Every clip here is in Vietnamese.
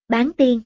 Bán tiên.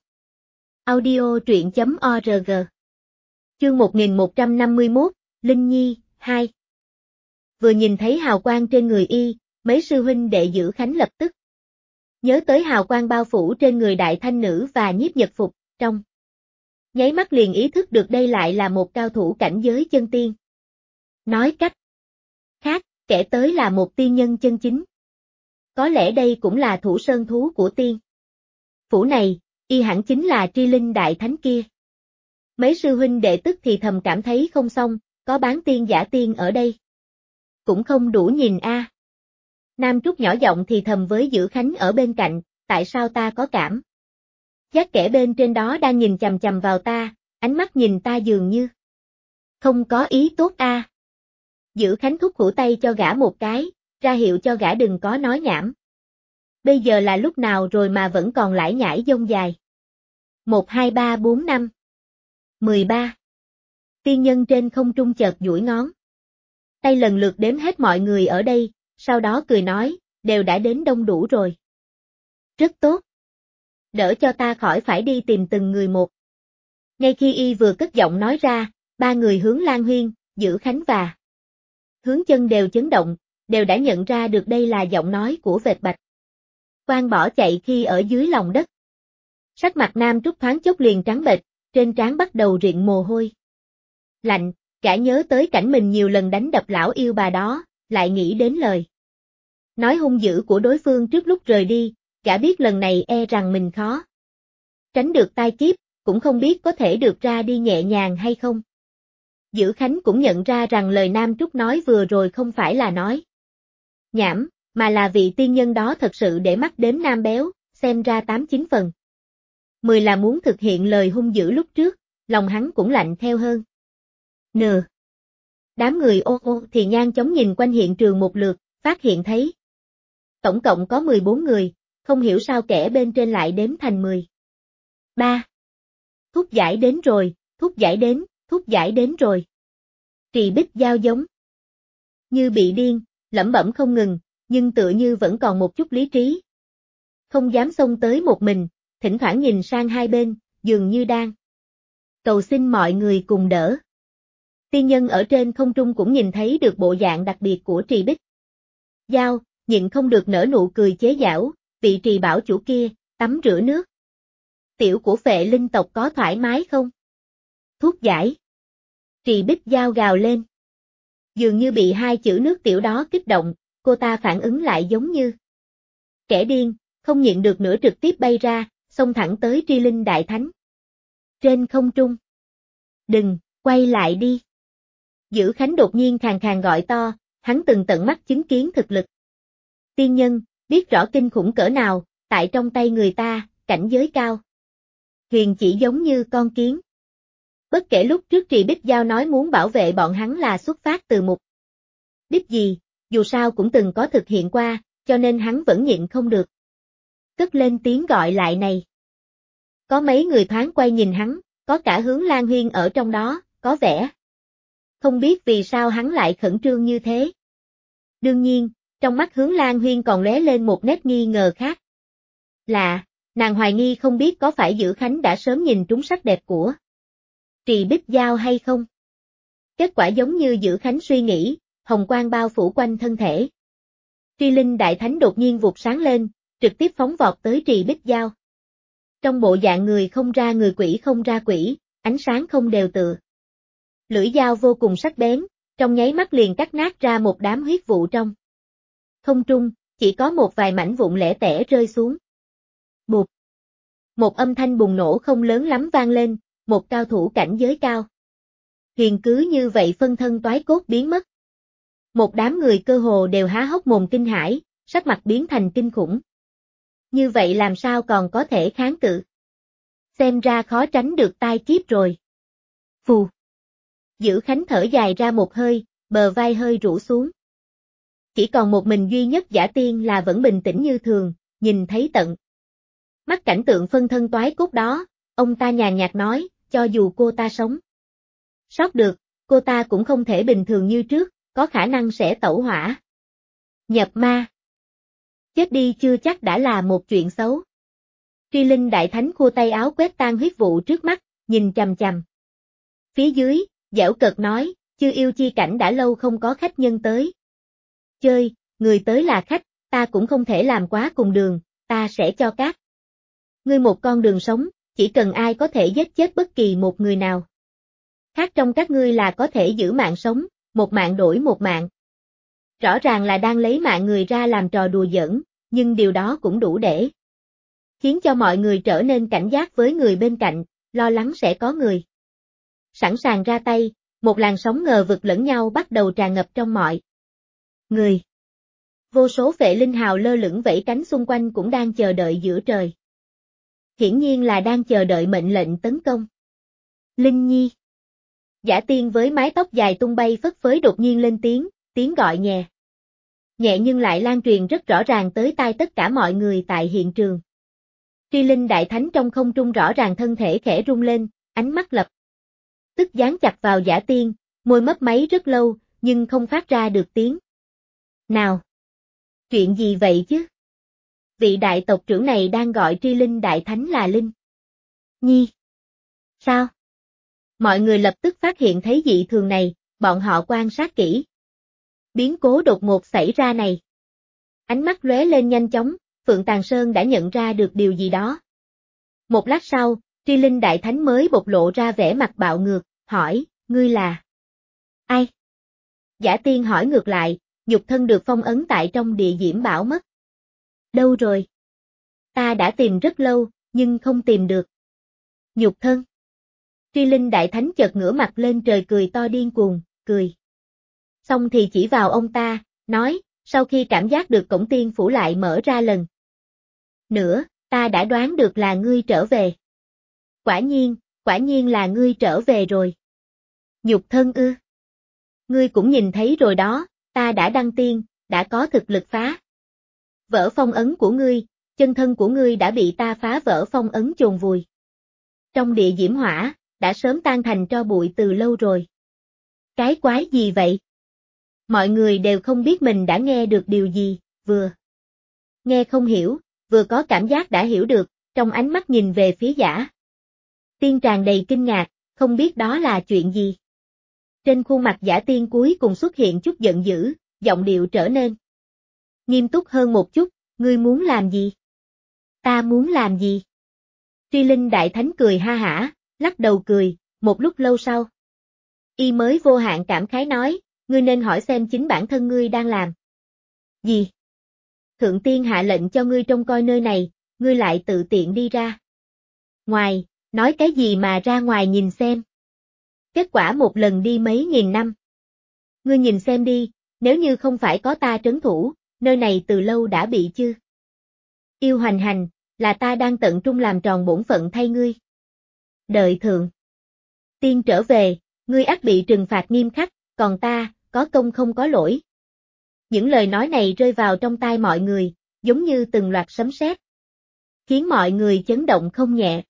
Audio truyện.org. Chương 1151, Linh Nhi, 2. Vừa nhìn thấy hào quang trên người y, mấy sư huynh đệ Giữ Khánh lập tức nhớ tới hào quang bao phủ trên người đại thanh nữ và nhiếp nhật phục, trong nháy mắt liền ý thức được đây lại là một cao thủ cảnh giới chân tiên. Nói cách khác, kẻ tới là một tiên nhân chân chính. Có lẽ đây cũng là thủ sơn thú của tiên phủ này, y hẳn chính là tri linh đại thánh kia. Mấy sư huynh đệ tức thì thầm cảm thấy không xong, có bán tiên giả tiên ở đây. Cũng không đủ nhìn a. Nam Trúc nhỏ giọng thì thầm với Giữ Khánh ở bên cạnh, tại sao ta có cảm giác kẻ bên trên đó đang nhìn chằm chằm vào ta, ánh mắt nhìn ta dường như không có ý tốt a. Giữ Khánh thúc khủ tay cho gã một cái, ra hiệu cho gã đừng có nói nhảm. Bây giờ là lúc nào rồi mà vẫn còn lải nhải dông dài. 1, 2, 3, 4, 5. 13. Tiên nhân trên không trung chợt duỗi ngón tay lần lượt đếm hết mọi người ở đây, sau đó cười nói, đều đã đến đông đủ rồi. Rất tốt. Đỡ cho ta khỏi phải đi tìm từng người một. Ngay khi y vừa cất giọng nói ra, ba người Hướng Lan Huyên, Giữ Khánh và Hướng Chân đều chấn động, đều đã nhận ra được đây là giọng nói của Vệt Bạch Quan bỏ chạy khi ở dưới lòng đất. Sắc mặt Nam Trúc thoáng chốc liền trắng bệch, trên trán bắt đầu rịn mồ hôi lạnh, cả nhớ tới cảnh mình nhiều lần đánh đập lão yêu bà đó, lại nghĩ đến lời nói hung dữ của đối phương trước lúc rời đi, gã biết lần này e rằng mình khó tránh được tai kiếp, cũng không biết có thể được ra đi nhẹ nhàng hay không. Giữ Khánh cũng nhận ra rằng lời Nam Trúc nói vừa rồi không phải là nói nhảm, mà là vị tiên nhân đó thật sự để mắt đếm nam béo, xem ra 8-9 phần 10 là muốn thực hiện lời hung dữ lúc trước, lòng hắn cũng lạnh theo hơn. Đám người ô ô thì nhanh chóng nhìn quanh hiện trường một lượt, phát hiện thấy tổng cộng có 14 người, không hiểu sao kẻ bên trên lại đếm thành 13. Thúc giải đến rồi, thúc giải đến rồi. Trì Bích Giao giống như bị điên, lẩm bẩm không ngừng, nhưng tựa như vẫn còn một chút lý trí. Không dám xông tới một mình, thỉnh thoảng nhìn sang hai bên, dường như đang cầu xin mọi người cùng đỡ. Tiên nhân ở trên không trung cũng nhìn thấy được bộ dạng đặc biệt của Trì Bích Giao, nhịn không được nở nụ cười chế giễu, vị Trì bảo chủ kia, tắm rửa nước tiểu của phệ linh tộc có thoải mái không? Thuốc giải. Trì Bích Giao gào lên. Dường như bị hai chữ nước tiểu đó kích động, cô ta phản ứng lại giống như kẻ điên, không nhịn được nữa trực tiếp bay ra, xông thẳng tới tri linh đại thánh. Trên không trung. Đừng, quay lại đi. Giữ Khánh đột nhiên khàn khàn gọi to, hắn từng tận mắt chứng kiến thực lực tiên nhân, biết rõ kinh khủng cỡ nào, tại trong tay người ta, cảnh giới cao huyền chỉ giống như con kiến. Bất kể lúc trước Trì Bích Giao nói muốn bảo vệ bọn hắn là xuất phát từ mục đích gì, dù sao cũng từng có thực hiện qua, cho nên hắn vẫn nhịn không được. Cất lên tiếng gọi lại này. Có mấy người thoáng quay nhìn hắn, có cả Hướng Lan Huyên ở trong đó, có vẻ không biết vì sao hắn lại khẩn trương như thế. Đương nhiên, trong mắt Hướng Lan Huyên còn lóe lên một nét nghi ngờ khác. Là, nàng hoài nghi không biết có phải Giữ Khánh đã sớm nhìn trúng sắc đẹp của Trì Bích Giao hay không. Kết quả giống như Giữ Khánh suy nghĩ, hồng quang bao phủ quanh thân thể. Tri Linh Đại Thánh đột nhiên vụt sáng lên, trực tiếp phóng vọt tới Trì Bích Giao. Trong bộ dạng người không ra người quỷ không ra quỷ, ánh sáng không đều tựa. Lưỡi dao vô cùng sắc bén, trong nháy mắt liền cắt nát ra một đám huyết vụ trong không trung, chỉ có một vài mảnh vụn lẻ tẻ rơi xuống. Bụp. Một âm thanh bùng nổ không lớn lắm vang lên, một cao thủ cảnh giới cao huyền cứ như vậy phân thân toái cốt biến mất. Một đám người cơ hồ đều há hốc mồm kinh hãi, sắc mặt biến thành kinh khủng. Như vậy làm sao còn có thể kháng cự? Xem ra khó tránh được tai kiếp rồi. Phù. Giữ Khánh thở dài ra một hơi, bờ vai hơi rũ xuống. Chỉ còn một mình duy nhất giả tiên là vẫn bình tĩnh như thường, nhìn thấy tận mắt cảnh tượng phân thân toái cốt đó, ông ta nhàn nhạt nói, cho dù cô ta sống sót được, cô ta cũng không thể bình thường như trước, có khả năng sẽ tẩu hỏa nhập ma. Chết đi chưa chắc đã là một chuyện xấu. Truy Linh Đại Thánh khua tay áo quét tan huyết vụ trước mắt, nhìn chằm chằm. Phía dưới, giễu cợt nói, chư yêu chi cảnh đã lâu không có khách nhân tới. Chơi, người tới là khách, ta cũng không thể làm quá cùng đường, ta sẽ cho các ngươi một con đường sống, chỉ cần ai có thể giết chết bất kỳ một người nào. Khác trong các ngươi là có thể giữ mạng sống, một mạng đổi một mạng. Rõ ràng là đang lấy mạng người ra làm trò đùa giỡn, nhưng điều đó cũng đủ để khiến cho mọi người trở nên cảnh giác với người bên cạnh, lo lắng sẽ có người sẵn sàng ra tay, một làn sóng ngờ vực lẫn nhau bắt đầu tràn ngập trong mọi người. Vô số phệ linh hào lơ lửng vẫy cánh xung quanh cũng đang chờ đợi giữa trời. Hiển nhiên là đang chờ đợi mệnh lệnh tấn công. Linh Nhi. Giả Tiên với mái tóc dài tung bay phất phới đột nhiên lên tiếng gọi nhẹ. Nhẹ nhưng lại lan truyền rất rõ ràng tới tai tất cả mọi người tại hiện trường. Truy Linh Đại Thánh trong không trung rõ ràng thân thể khẽ rung lên, ánh mắt lập tức dán chặt vào Giả Tiên, môi mấp máy rất lâu, nhưng không phát ra được tiếng nào. Chuyện gì vậy chứ? Vị đại tộc trưởng này đang gọi Truy Linh Đại Thánh là Linh Nhi. Sao? Mọi người lập tức phát hiện thấy dị thường này, bọn họ quan sát kỹ. Biến cố đột ngột xảy ra này. Ánh mắt lóe lên nhanh chóng, Phượng Tàn Sơn đã nhận ra được điều gì đó. Một lát sau, Truy Linh Đại Thánh mới bộc lộ ra vẻ mặt bạo ngược, hỏi, ngươi là ai? Giả Tiên hỏi ngược lại, nhục thân được phong ấn tại trong địa diễm bảo mất. Đâu rồi? Ta đã tìm rất lâu, nhưng không tìm được. Nhục thân. Truy Linh Đại Thánh chợt ngửa mặt lên trời cười to điên cuồng, cười. Xong thì chỉ vào ông ta, nói, sau khi cảm giác được cổng tiên phủ lại mở ra lần nữa, ta đã đoán được là ngươi trở về. Quả nhiên là ngươi trở về rồi. Nhục thân ư? Ngươi cũng nhìn thấy rồi đó, ta đã đăng tiên, đã có thực lực phá vỡ phong ấn của ngươi, chân thân của ngươi đã bị ta phá vỡ phong ấn chôn vùi trong địa diễm hỏa, đã sớm tan thành tro bụi từ lâu rồi. Cái quái gì vậy? Mọi người đều không biết mình đã nghe được điều gì, vừa nghe không hiểu, vừa có cảm giác đã hiểu được, trong ánh mắt nhìn về phía Giả Tiên tràn đầy kinh ngạc, không biết đó là chuyện gì. Trên khuôn mặt Giả Tiên cuối cùng xuất hiện chút giận dữ, giọng điệu trở nên nghiêm túc hơn một chút, ngươi muốn làm gì? Ta muốn làm gì? Truy Linh Đại Thánh cười ha hả, lắc đầu cười, một lúc lâu sau. Y mới vô hạn cảm khái nói, ngươi nên hỏi xem chính bản thân ngươi đang làm gì? Thượng tiên hạ lệnh cho ngươi trông coi nơi này, ngươi lại tự tiện đi ra ngoài, nói cái gì mà ra ngoài nhìn xem. Kết quả một lần đi mấy nghìn năm. Ngươi nhìn xem đi, nếu như không phải có ta trấn thủ, nơi này từ lâu đã bị chư yêu hoành hành, là ta đang tận trung làm tròn bổn phận thay ngươi. Đợi thượng tiên trở về, ngươi ắt bị trừng phạt nghiêm khắc, còn ta, có công không có lỗi. Những lời nói này rơi vào trong tai mọi người, giống như từng loạt sấm sét, khiến mọi người chấn động không nhẹ.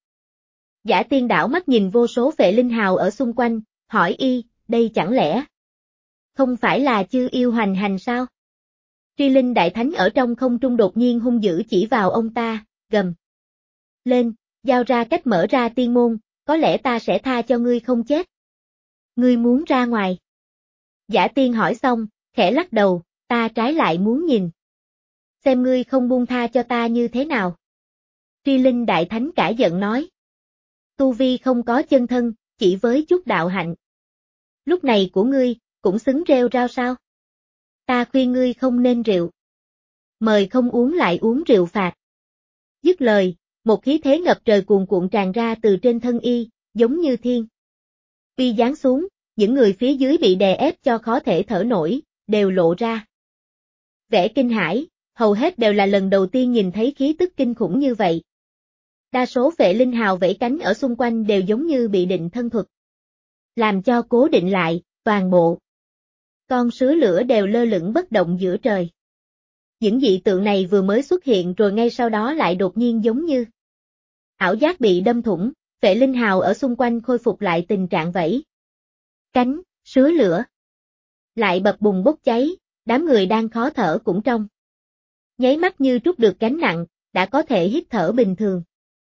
Giả Tiên đảo mắt nhìn vô số phệ linh hào ở xung quanh, hỏi y, đây chẳng lẽ không phải là chư yêu hoành hành sao? Truy Linh Đại Thánh ở trong không trung đột nhiên hung dữ chỉ vào ông ta, gầm lên, giao ra cách mở ra tiên môn, có lẽ ta sẽ tha cho ngươi không chết. Ngươi muốn ra ngoài? Giả Tiên hỏi xong, khẽ lắc đầu, ta trái lại muốn nhìn xem ngươi không buông tha cho ta như thế nào. Truy Linh Đại Thánh cả giận nói, tu vi không có chân thân, chỉ với chút đạo hạnh. Lúc này của ngươi, cũng xứng rêu rao sao? Ta khuyên ngươi không nên rượu. Mời không uống lại uống rượu phạt. Dứt lời, một khí thế ngập trời cuồn cuộn tràn ra từ trên thân y, giống như thiên uy giáng xuống, những người phía dưới bị đè ép cho khó thể thở nổi, đều lộ ra vẻ kinh hãi, hầu hết đều là lần đầu tiên nhìn thấy khí tức kinh khủng như vậy. Đa số phệ linh hào vẫy cánh ở xung quanh đều giống như bị định thân thuật làm cho cố định lại, toàn bộ con sứa lửa đều lơ lửng bất động giữa trời. Những dị tượng này vừa mới xuất hiện rồi ngay sau đó lại đột nhiên giống như ảo giác bị đâm thủng, phệ linh hào ở xung quanh khôi phục lại tình trạng vẫy cánh, sứa lửa lại bập bùng bốc cháy, đám người đang khó thở cũng trong nháy mắt như trút được gánh nặng, đã có thể hít thở bình thường.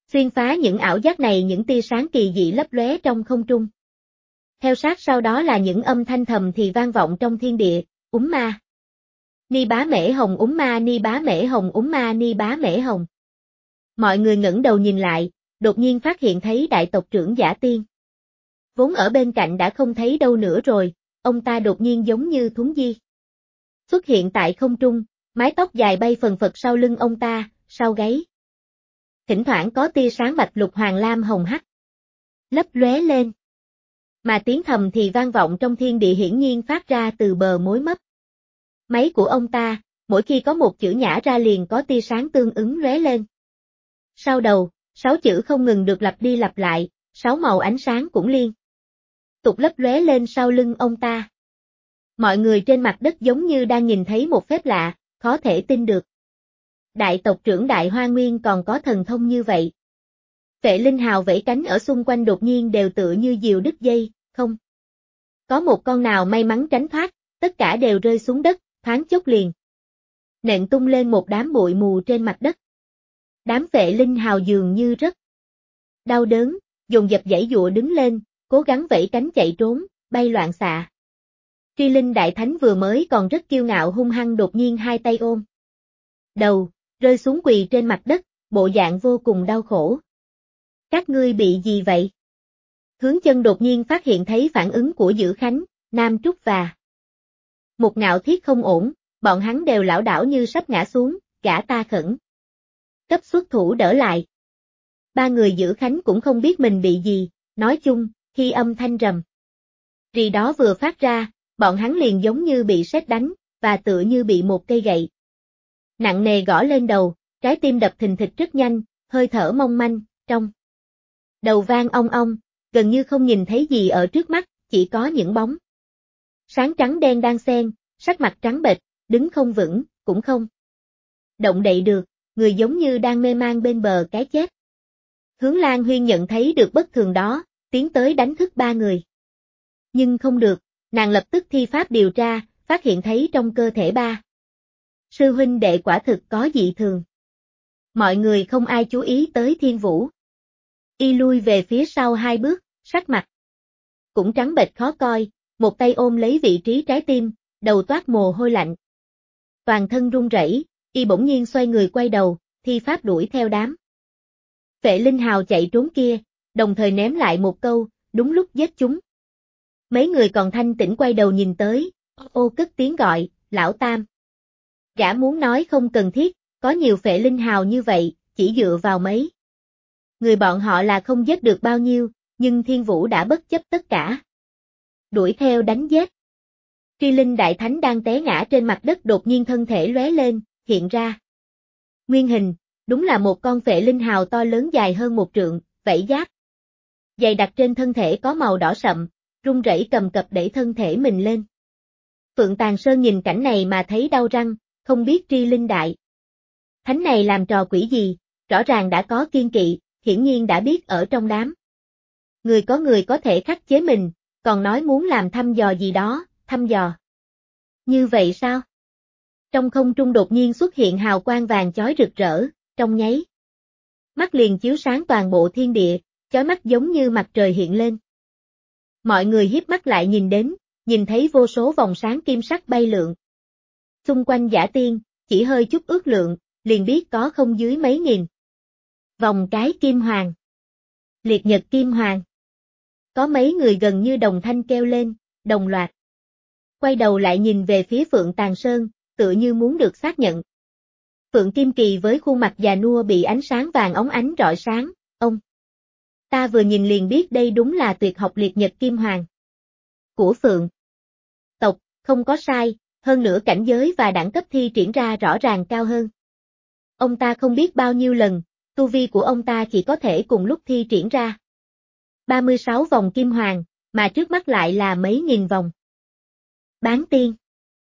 Xuyên phá những ảo giác này những tia sáng kỳ dị lấp lóe trong không trung. Theo sát sau đó là những âm thanh thầm thì vang vọng trong thiên địa, úm ma. Ni bá mễ hồng úm ma ni bá mễ hồng úm ma ni bá mễ hồng. Mọi người ngẩng đầu nhìn lại, đột nhiên phát hiện thấy đại tộc trưởng Giả Tiên. Vốn ở bên cạnh đã không thấy đâu nữa rồi, ông ta đột nhiên giống như thuấn di. Xuất hiện tại không trung, mái tóc dài bay phần phật sau lưng ông ta, sau gáy. Thỉnh thoảng có tia sáng bạch lục hoàng lam hồng hắc lấp lóe lên. Mà tiếng thầm thì vang vọng trong thiên địa hiển nhiên phát ra từ bờ mối mấp. Máy của ông ta, mỗi khi có một chữ nhả ra liền có tia sáng tương ứng lóe lên. Sau đầu, 6 chữ không ngừng được lặp đi lặp lại, 6 màu ánh sáng cũng liên tục lấp lóe lên sau lưng ông ta. Mọi người trên mặt đất giống như đang nhìn thấy một phép lạ, khó thể tin được. Đại tộc trưởng Đại Hoa Nguyên còn có thần thông như vậy. Phệ linh hào vẫy cánh ở xung quanh đột nhiên đều tựa như diều đứt dây, không có một con nào may mắn tránh thoát, tất cả đều rơi xuống đất, thoáng chốc liền nện tung lên một đám bụi mù trên mặt đất. Đám phệ linh hào dường như rất đau đớn, dồn dập giãy giụa đứng lên, cố gắng vẫy cánh chạy trốn, bay loạn xạ. Tri Linh Đại Thánh vừa mới còn rất kiêu ngạo hung hăng đột nhiên hai tay ôm đầu, rơi xuống quỳ trên mặt đất, bộ dạng vô cùng đau khổ. Các ngươi bị gì vậy? Hướng Chân đột nhiên phát hiện thấy phản ứng của Dữ Khánh, Nam Trúc và Một Ngạo Thiết không ổn, bọn hắn đều lảo đảo như sắp ngã xuống, gã ta khẩn cấp xuất thủ đỡ lại. Ba người Dữ Khánh cũng không biết mình bị gì, nói chung, khi âm thanh rầm rì đó vừa phát ra, bọn hắn liền giống như bị sét đánh, và tựa như bị một cây gậy nặng nề gõ lên đầu, trái tim đập thình thịch rất nhanh, hơi thở mong manh, trong đầu vang ong ong, gần như không nhìn thấy gì ở trước mắt, chỉ có những bóng sáng trắng đen đang xen, sắc mặt trắng bệch, đứng không vững, cũng không động đậy được, người giống như đang mê man bên bờ cái chết. Hướng Lan Huyên nhận thấy được bất thường đó, tiến tới đánh thức ba người. Nhưng không được, nàng lập tức thi pháp điều tra, phát hiện thấy trong cơ thể ba sư huynh đệ quả thực có dị thường. Mọi người không ai chú ý tới Thiên Vũ. Y lui về phía sau 2 bước, sắc mặt cũng trắng bệch khó coi, một tay ôm lấy vị trí trái tim, đầu toát mồ hôi lạnh. Toàn thân run rẩy, y bỗng nhiên xoay người quay đầu, thi pháp đuổi theo đám Phệ linh hào chạy trốn kia, đồng thời ném lại một câu, đúng lúc giết chúng. Mấy người còn thanh tĩnh quay đầu nhìn tới, ô cất tiếng gọi, lão tam. Gã muốn nói không cần thiết, có nhiều phệ linh hào như vậy, chỉ dựa vào mấy người bọn họ là không giết được bao nhiêu, nhưng Thiên Vũ đã bất chấp tất cả. Đuổi theo đánh giết. Tri Linh Đại Thánh đang té ngã trên mặt đất đột nhiên thân thể lóe lên, hiện ra. Nguyên hình, đúng là một con phệ linh hào to lớn dài hơn 1 trượng, vảy giáp dày đặc trên thân thể có màu đỏ sậm, run rẩy cầm cập đẩy thân thể mình lên. Phượng Tàn Sơn nhìn cảnh này mà thấy đau răng, không biết Tri Linh Đại Thánh này làm trò quỷ gì, rõ ràng đã có kiên kỵ, hiển nhiên đã biết ở trong đám người có thể khắc chế mình, còn nói muốn làm thăm dò gì đó, thăm dò. Như vậy sao? Trong không trung đột nhiên xuất hiện hào quang vàng chói rực rỡ, trong nháy mắt liền chiếu sáng toàn bộ thiên địa, chói mắt giống như mặt trời hiện lên. Mọi người híp mắt lại nhìn đến, nhìn thấy vô số vòng sáng kim sắc bay lượn. Xung quanh Giả Tiên, chỉ hơi chút ước lượng, liền biết có không dưới mấy nghìn. Vòng cái kim hoàng. Liệt nhật kim hoàng. Có mấy người gần như đồng thanh kêu lên, đồng loạt. Quay đầu lại nhìn về phía Phượng Tàn Sơn, tựa như muốn được xác nhận. Phượng Kim Kỳ với khuôn mặt già nua bị ánh sáng vàng óng ánh rọi sáng, ông. Ta vừa nhìn liền biết đây đúng là tuyệt học liệt nhật kim hoàng. Của Phượng tộc, không có sai, hơn nữa cảnh giới và đẳng cấp thi triển ra rõ ràng cao hơn. Ông ta không biết bao nhiêu lần, tu vi của ông ta chỉ có thể cùng lúc thi triển ra 36 vòng kim hoàng, mà trước mắt lại là mấy nghìn vòng. Bán tiên.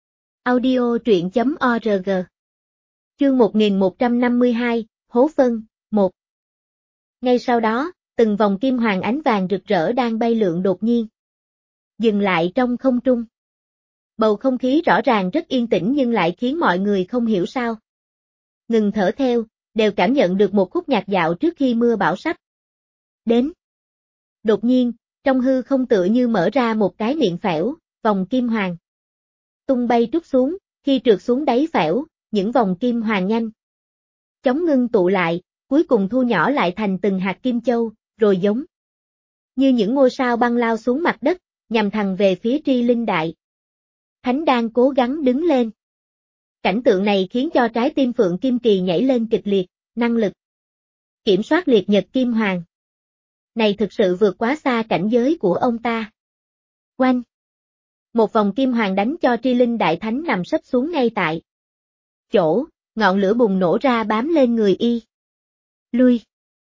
Audio truyện.org. Chương 1152, Hố Phân, 1. Ngay sau đó, từng vòng kim hoàng ánh vàng rực rỡ đang bay lượn đột nhiên dừng lại trong không trung. Bầu không khí rõ ràng rất yên tĩnh nhưng lại khiến mọi người không hiểu sao ngừng thở theo, đều cảm nhận được một khúc nhạc dạo trước khi mưa bão sắp đến. Đột nhiên, trong hư không tựa như mở ra một cái miệng phễu, vòng kim hoàng tung bay trút xuống, khi trượt xuống đáy phễu, những vòng kim hoàng nhanh chóng ngưng tụ lại, cuối cùng thu nhỏ lại thành từng hạt kim châu, rồi giống như những ngôi sao băng lao xuống mặt đất, nhằm thẳng về phía Tri Linh Đại Thánh đang cố gắng đứng lên. Cảnh tượng này khiến cho trái tim Phượng Kim Kỳ nhảy lên kịch liệt, năng lực kiểm soát liệt nhật kim hoàng này thực sự vượt quá xa cảnh giới của ông ta. Oanh! Một vòng kim hoàng đánh cho Tri Linh Đại Thánh nằm sấp xuống ngay tại chỗ, ngọn lửa bùng nổ ra bám lên người y. Lui!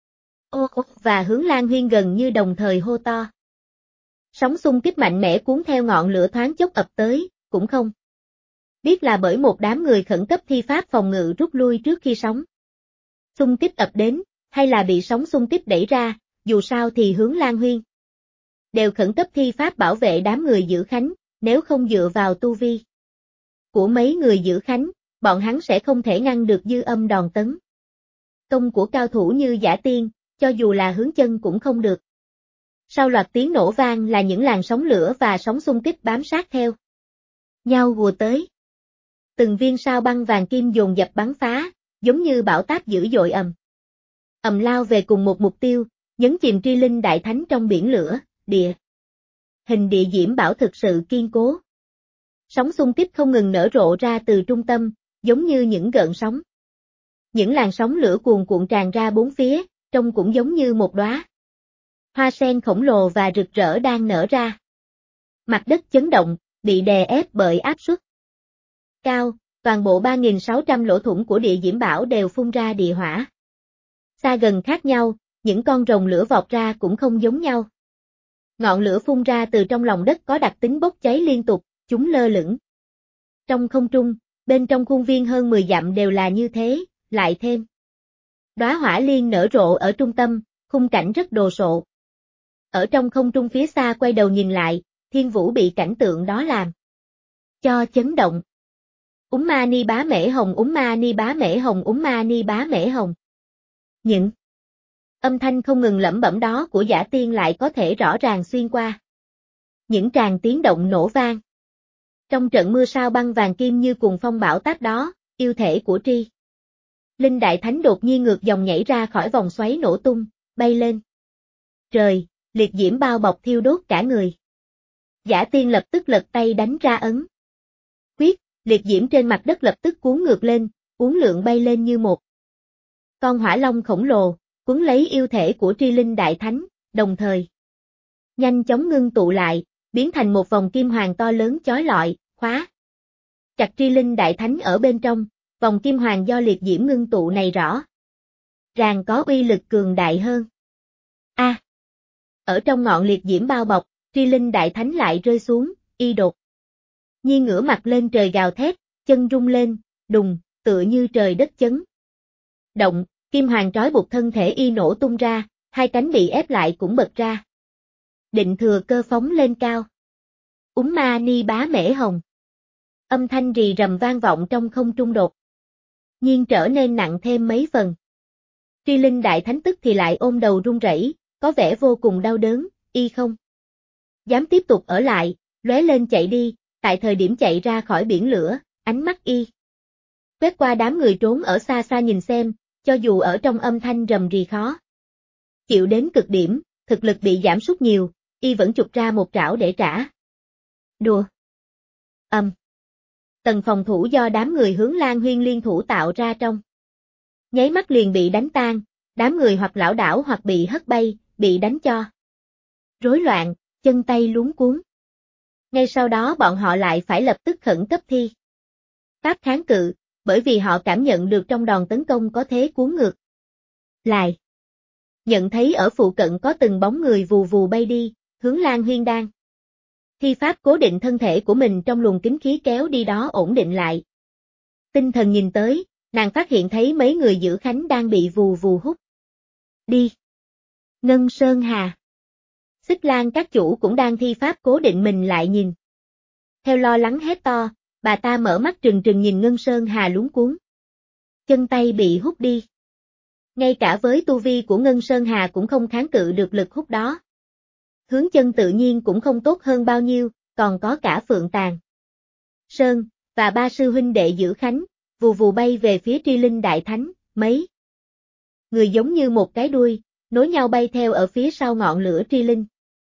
Ô và Hướng Lan Huyên gần như đồng thời hô to. Sóng xung kích mạnh mẽ cuốn theo ngọn lửa thoáng chốc ập tới, cũng không biết là bởi một đám người khẩn cấp thi pháp phòng ngự rút lui trước khi sóng xung kích ập đến, hay là bị sóng xung kích đẩy ra, dù sao thì Hướng Lan Huyên đều khẩn cấp thi pháp bảo vệ đám người giữ khánh, nếu không dựa vào tu vi của mấy người giữ khánh, bọn hắn sẽ không thể ngăn được dư âm đòn tấn công của cao thủ như Giả Tiên, cho dù là Hướng Chân cũng không được. Sau loạt tiếng nổ vang là những làn sóng lửa và sóng xung kích bám sát theo nhau ùa tới. Từng viên sao băng vàng kim dồn dập bắn phá, giống như bão táp dữ dội ầm lao về cùng một mục tiêu, nhấn chìm Tri Linh Đại Thánh trong biển lửa. Địa hình địa diễm bảo thực sự kiên cố. Sóng xung kích không ngừng nở rộ ra từ trung tâm, giống như những gợn sóng. Những làn sóng lửa cuồn cuộn tràn ra bốn phía, trông cũng giống như một đóa hoa sen khổng lồ và rực rỡ đang nở ra. Mặt đất chấn động, bị đè ép bởi áp suất cao, toàn bộ 3.600 lỗ thủng của địa diễm bảo đều phun ra địa hỏa. Xa gần khác nhau, những con rồng lửa vọt ra cũng không giống nhau. Ngọn lửa phun ra từ trong lòng đất có đặc tính bốc cháy liên tục, chúng lơ lửng trong không trung, bên trong khuôn viên hơn 10 dặm đều là như thế, lại thêm đóa hỏa liên nở rộ ở trung tâm, khung cảnh rất đồ sộ. Ở trong không trung phía xa quay đầu nhìn lại, Thiên Vũ bị cảnh tượng đó làm cho chấn động. Ma ni bá mễ hồng, ma ni bá mễ hồng, ma ni bá mễ hồng. Những âm thanh không ngừng lẩm bẩm đó của Giả Tiên lại có thể rõ ràng xuyên qua những tràng tiếng động nổ vang. Trong trận mưa sao băng vàng kim như cuồng phong bão táp đó, yêu thể của Tri Linh Đại Thánh đột nhiên ngược dòng nhảy ra khỏi vòng xoáy nổ tung, bay lên trời, liệt diễm bao bọc thiêu đốt cả người. Giả Tiên lập tức lật tay đánh ra ấn quyết, liệt diễm trên mặt đất lập tức cuốn ngược lên, uốn lượn bay lên như một con hỏa long khổng lồ, cuốn lấy yêu thể của Tri Linh Đại Thánh, đồng thời nhanh chóng ngưng tụ lại, biến thành một vòng kim hoàng to lớn chói lọi, khóa chặt Tri Linh Đại Thánh ở bên trong. Vòng kim hoàng do liệt diễm ngưng tụ này rõ ràng có uy lực cường đại hơn. Ở trong ngọn liệt diễm bao bọc, Tri Linh Đại Thánh lại rơi xuống, y đột nhiên ngửa mặt lên trời gào thét, chân rung lên, đùng, tựa như trời đất chấn động, kim hoàng trói buộc thân thể y nổ tung ra, hai cánh bị ép lại cũng bật ra. Định thừa cơ phóng lên cao. Ma ni bá mễ hồng. Âm thanh rì rầm vang vọng trong không trung đột nhiên trở nên nặng thêm mấy phần. Tri Linh Đại Thánh tức thì lại ôm đầu run rẩy, có vẻ vô cùng đau đớn, y không dám tiếp tục ở lại, lóe lên chạy đi, tại thời điểm chạy ra khỏi biển lửa, ánh mắt y quét qua đám người trốn ở xa xa nhìn xem, cho dù ở trong âm thanh rầm rì khó chịu đến cực điểm, thực lực bị giảm sút nhiều, y vẫn chụp ra một trảo để trả đùa. Tầng phòng thủ do đám người Hướng Lan Huyên liên thủ tạo ra trong nháy mắt liền bị đánh tan, đám người hoặc lảo đảo hoặc bị hất bay, bị đánh cho rối loạn, chân tay luống cuống. Ngay sau đó bọn họ lại phải lập tức khẩn cấp thi pháp kháng cự, bởi vì họ cảm nhận được trong đòn tấn công có thế cuốn ngược lại. Nhận thấy ở phụ cận có từng bóng người vù vù bay đi, Hướng Lan Huyên đang thi pháp cố định thân thể của mình trong luồng kính khí kéo đi đó ổn định lại. Tinh thần nhìn tới, nàng phát hiện thấy mấy người giữ khánh đang bị vù vù hút đi. Ngân Sơn Hà, Xích Lan các chủ cũng đang thi pháp cố định mình lại nhìn. Theo lo lắng hét to, bà ta mở mắt trừng trừng nhìn Ngân Sơn Hà luống cuống. Chân tay bị hút đi. Ngay cả với tu vi của Ngân Sơn Hà cũng không kháng cự được lực hút đó. Hướng chân tự nhiên cũng không tốt hơn bao nhiêu, còn có cả Phượng Tàn Sơn, và ba sư huynh đệ giữ khánh, vù vù bay về phía Tri Linh Đại Thánh, mấy người giống như một cái đuôi, nối nhau bay theo ở phía sau ngọn lửa Tri Linh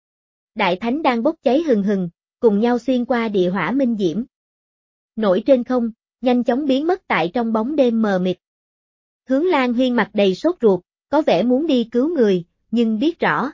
Đại Thánh đang bốc cháy hừng hừng, cùng nhau xuyên qua địa hỏa minh diễm. Nổi trên không, nhanh chóng biến mất tại trong bóng đêm mờ mịt. Hướng Lan Huyên mặt đầy sốt ruột, có vẻ muốn đi cứu người, nhưng biết rõ.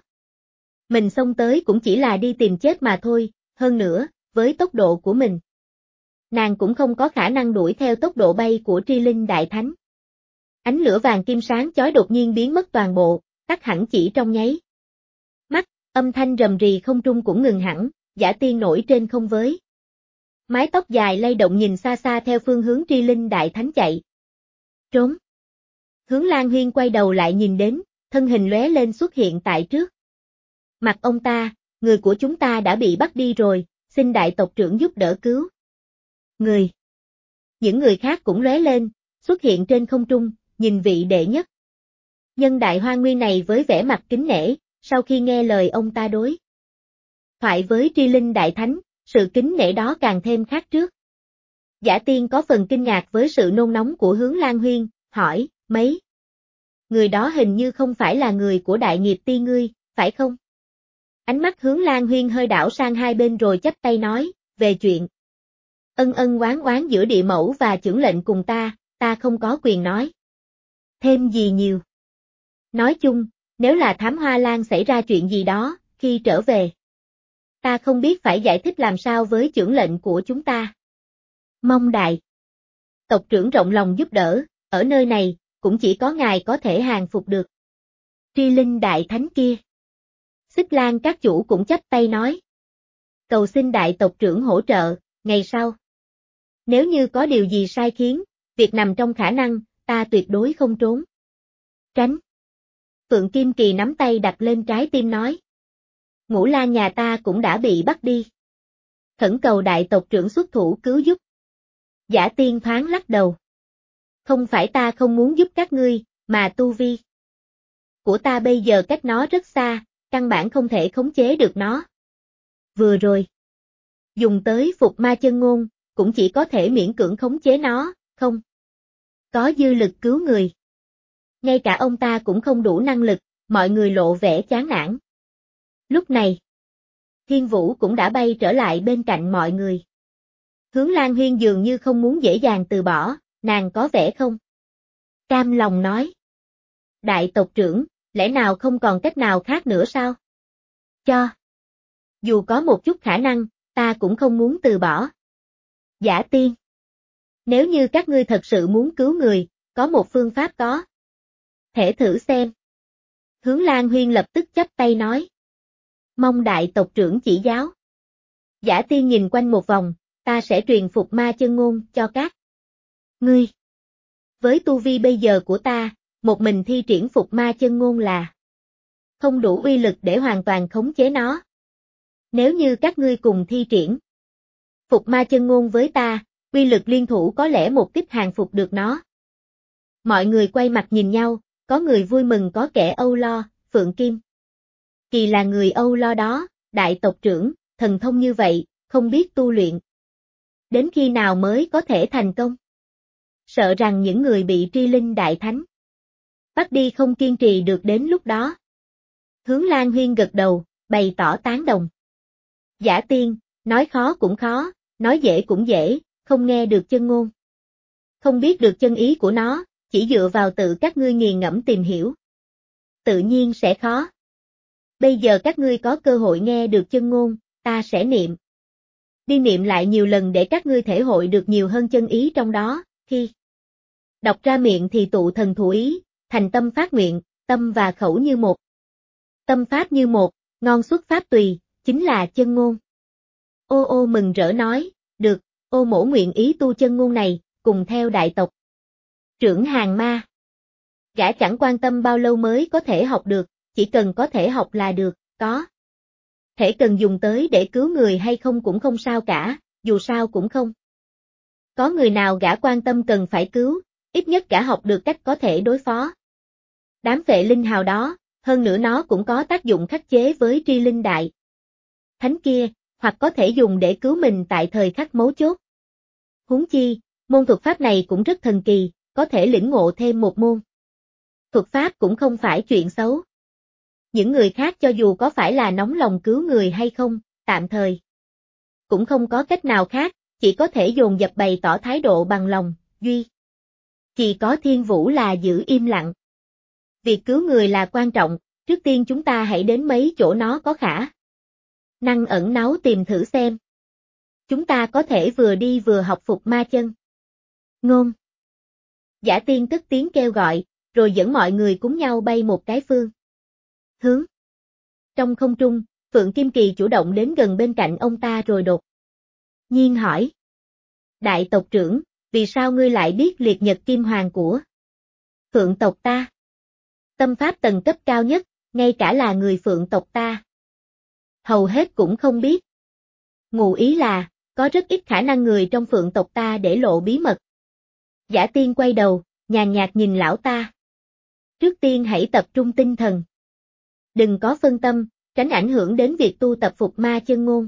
Mình xông tới cũng chỉ là đi tìm chết mà thôi, hơn nữa, với tốc độ của mình. Nàng cũng không có khả năng đuổi theo tốc độ bay của Tri Linh Đại Thánh. Ánh lửa vàng kim sáng chói đột nhiên biến mất toàn bộ, tắt hẳn chỉ trong nháy mắt, âm thanh rầm rì không trung cũng ngừng hẳn, Giả Tiên nổi trên không với. Mái tóc dài lay động nhìn xa xa theo phương hướng Tri Linh Đại Thánh chạy. Trốn. Hướng Lan Huyên quay đầu lại nhìn đến, thân hình lóe lên xuất hiện tại trước mặt ông ta, người của chúng ta đã bị bắt đi rồi, xin đại tộc trưởng giúp đỡ cứu. Người. Những người khác cũng lóe lên, xuất hiện trên không trung, nhìn vị đệ nhất nhân đại hoa nguyên này với vẻ mặt kính nể, sau khi nghe lời ông ta đối thoại với Tri Linh Đại Thánh, sự kính nể đó càng thêm khác trước. Giả Tiên có phần kinh ngạc với sự nôn nóng của Hướng Lan Huyên, hỏi, mấy người đó hình như không phải là người của đại nghiệp ti ngươi, phải không? Ánh mắt Hướng Lan Huyên hơi đảo sang hai bên rồi chắp tay nói, về chuyện ân ân oán oán giữa địa mẫu và chưởng lệnh cùng ta không có quyền nói thêm gì nhiều. Nói chung, nếu là Thám Hoa Lan xảy ra chuyện gì đó, khi trở về, ta không biết phải giải thích làm sao với chưởng lệnh của chúng ta. Mong đại tộc trưởng rộng lòng giúp đỡ, ở nơi này, cũng chỉ có ngài có thể hàng phục được Tri Linh Đại Thánh kia. Xích Lan các chủ cũng chắp tay nói, cầu xin đại tộc trưởng hỗ trợ, ngày sau. Nếu như có điều gì sai khiến, việc nằm trong khả năng, ta tuyệt đối không trốn tránh. Phượng Kim Kỳ nắm tay đặt lên trái tim nói, Ngũ Lan nhà ta cũng đã bị bắt đi. Khẩn cầu đại tộc trưởng xuất thủ cứu giúp. Giả Tiên thoáng lắc đầu. Không phải ta không muốn giúp các ngươi, mà tu vi của ta bây giờ cách nó rất xa, căn bản không thể khống chế được nó. Vừa rồi, dùng tới phục ma chân ngôn, cũng chỉ có thể miễn cưỡng khống chế nó, không có dư lực cứu người. Ngay cả ông ta cũng không đủ năng lực, mọi người lộ vẻ chán nản. Lúc này, Thiên Vũ cũng đã bay trở lại bên cạnh mọi người. Hướng Lan Huyên dường như không muốn dễ dàng từ bỏ, nàng có vẻ không cam lòng nói. Đại tộc trưởng, lẽ nào không còn cách nào khác nữa sao? Dù có một chút khả năng, ta cũng không muốn từ bỏ. Giả Tiên, nếu như các ngươi thật sự muốn cứu người, có một phương pháp có thể thử xem. Hướng Lan Huyên lập tức chắp tay nói. Mong đại tộc trưởng chỉ giáo. Giả Tiên nhìn quanh một vòng, ta sẽ truyền phục ma chân ngôn cho các ngươi. Với tu vi bây giờ của ta, một mình thi triển phục ma chân ngôn là không đủ uy lực để hoàn toàn khống chế nó. Nếu như các ngươi cùng thi triển phục ma chân ngôn với ta, uy lực liên thủ có lẽ một kích hàng phục được nó. Mọi người quay mặt nhìn nhau, có người vui mừng có kẻ âu lo, Phượng Kim Kỳ là người âu lo đó, đại tộc trưởng, thần thông như vậy, không biết tu luyện đến khi nào mới có thể thành công. Sợ rằng những người bị Tri Linh Đại Thánh bắt đi không kiên trì được đến lúc đó. Hướng Lan Huyên gật đầu, bày tỏ tán đồng. Giả Tiên, nói khó cũng khó, nói dễ cũng dễ, không nghe được chân ngôn. Không biết được chân ý của nó, chỉ dựa vào tự các ngươi nghiền ngẫm tìm hiểu. Tự nhiên sẽ khó. Bây giờ các ngươi có cơ hội nghe được chân ngôn, ta sẽ niệm. Đi niệm lại nhiều lần để các ngươi thể hội được nhiều hơn chân ý trong đó, khi đọc ra miệng thì tụ thần thủ ý, thành tâm phát nguyện, tâm và khẩu như một. Tâm pháp như một, ngon xuất pháp tùy, chính là chân ngôn. Ô ô mừng rỡ nói, được, ô mổ nguyện ý tu chân ngôn này, cùng theo đại tộc trưởng hàng ma. Gã chẳng quan tâm bao lâu mới có thể học được, chỉ cần có thể học là được, có thể cần dùng tới để cứu người hay không cũng không sao cả, dù sao cũng không có người nào gã quan tâm cần phải cứu, ít nhất gã học được cách có thể đối phó Đám phệ linh hào đó, hơn nữa nó cũng có tác dụng khắc chế với tri linh đại thánh kia, hoặc có thể dùng để cứu mình tại thời khắc mấu chốt. Huống chi, môn thuật pháp này cũng rất thần kỳ, có thể lĩnh ngộ thêm một môn. Thuật pháp cũng không phải chuyện xấu. Những người khác cho dù có phải là nóng lòng cứu người hay không, tạm thời cũng không có cách nào khác, chỉ có thể dồn dập bày tỏ thái độ bằng lòng, duy. Chỉ có Thiên Vũ là giữ im lặng. Việc cứu người là quan trọng, trước tiên chúng ta hãy đến mấy chỗ nó có khả năng ẩn náu tìm thử xem. Chúng ta có thể vừa đi vừa học phục ma chân ngôn. Giả Tiên cất tiếng kêu gọi, rồi dẫn mọi người cúng nhau bay một cái phương hướng. Trong không trung, Phượng Kim Kỳ chủ động đến gần bên cạnh ông ta rồi đột nhiên hỏi. Đại tộc trưởng, vì sao ngươi lại biết liệt nhật kim hoàng của Phượng tộc ta? Tâm pháp tầng cấp cao nhất, ngay cả là người Phượng tộc ta hầu hết cũng không biết. Ngụ ý là, có rất ít khả năng người trong Phượng tộc ta để lộ bí mật. Giả Tiên quay đầu, nhàn nhạt nhìn lão ta. Trước tiên hãy tập trung tinh thần. Đừng có phân tâm, tránh ảnh hưởng đến việc tu tập phục ma chân ngôn.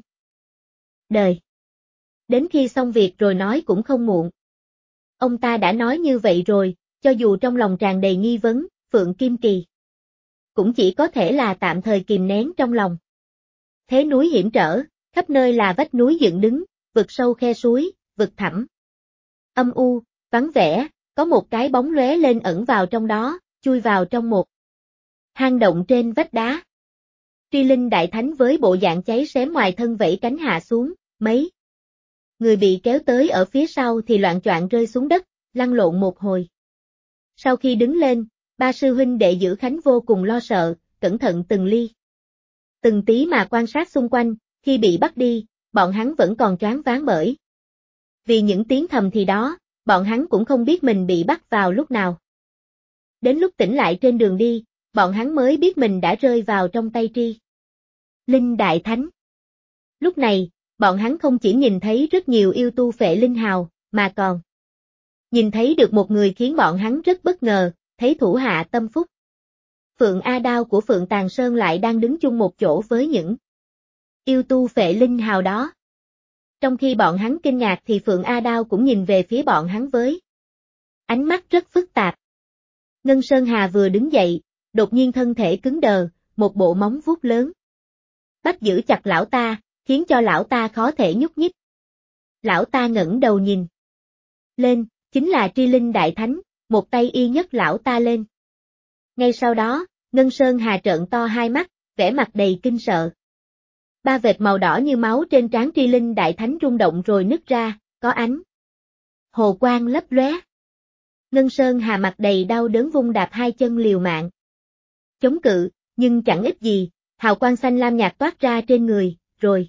Đời. Đến khi xong việc rồi nói cũng không muộn. Ông ta đã nói như vậy rồi, cho dù trong lòng tràn đầy nghi vấn, Phượng Kim Kỳ cũng chỉ có thể là tạm thời kìm nén trong lòng. Thế núi hiểm trở, khắp nơi là vách núi dựng đứng, vực sâu khe suối, vực thẳm âm u, vắng vẻ, có một cái bóng lóe lên ẩn vào trong đó, chui vào trong một hang động trên vách đá. Tri Linh Đại Thánh với bộ dạng cháy xém ngoài thân vẫy cánh hạ xuống, mấy người bị kéo tới ở phía sau thì loạng choạng rơi xuống đất, lăn lộn một hồi. Sau khi đứng lên, ba sư huynh đệ Giữ Khánh vô cùng lo sợ, cẩn thận từng ly từng tí mà quan sát xung quanh, khi bị bắt đi, bọn hắn vẫn còn choáng váng bởi vì những tiếng thầm thì đó, bọn hắn cũng không biết mình bị bắt vào lúc nào. Đến lúc tỉnh lại trên đường đi, bọn hắn mới biết mình đã rơi vào trong tay Tri Linh Đại Thánh. Lúc này, bọn hắn không chỉ nhìn thấy rất nhiều yêu tu phệ linh hào, mà còn nhìn thấy được một người khiến bọn hắn rất bất ngờ, thấy thủ hạ tâm phúc. Phượng A Đao của Phượng Tàng Sơn lại đang đứng chung một chỗ với những yêu tu phệ linh hào đó. Trong khi bọn hắn kinh ngạc thì Phượng A Đao cũng nhìn về phía bọn hắn với ánh mắt rất phức tạp. Ngân Sơn Hà vừa đứng dậy, đột nhiên thân thể cứng đờ, một bộ móng vuốt lớn bắt giữ chặt lão ta, khiến cho lão ta khó thể nhúc nhích. Lão ta ngẩng đầu nhìn lên, chính là Tri Linh Đại Thánh, một tay y nhấc lão ta lên. Ngay sau đó, Ngân Sơn Hà trợn to hai mắt, vẻ mặt đầy kinh sợ. Ba vệt màu đỏ như máu trên trán Tri Linh Đại Thánh rung động rồi nứt ra, có ánh hồ quang lấp lóe. Ngân Sơn Hà mặt đầy đau đớn vung đạp hai chân liều mạng chống cự, nhưng chẳng ích gì, hào quang xanh lam nhạt toát ra trên người, rồi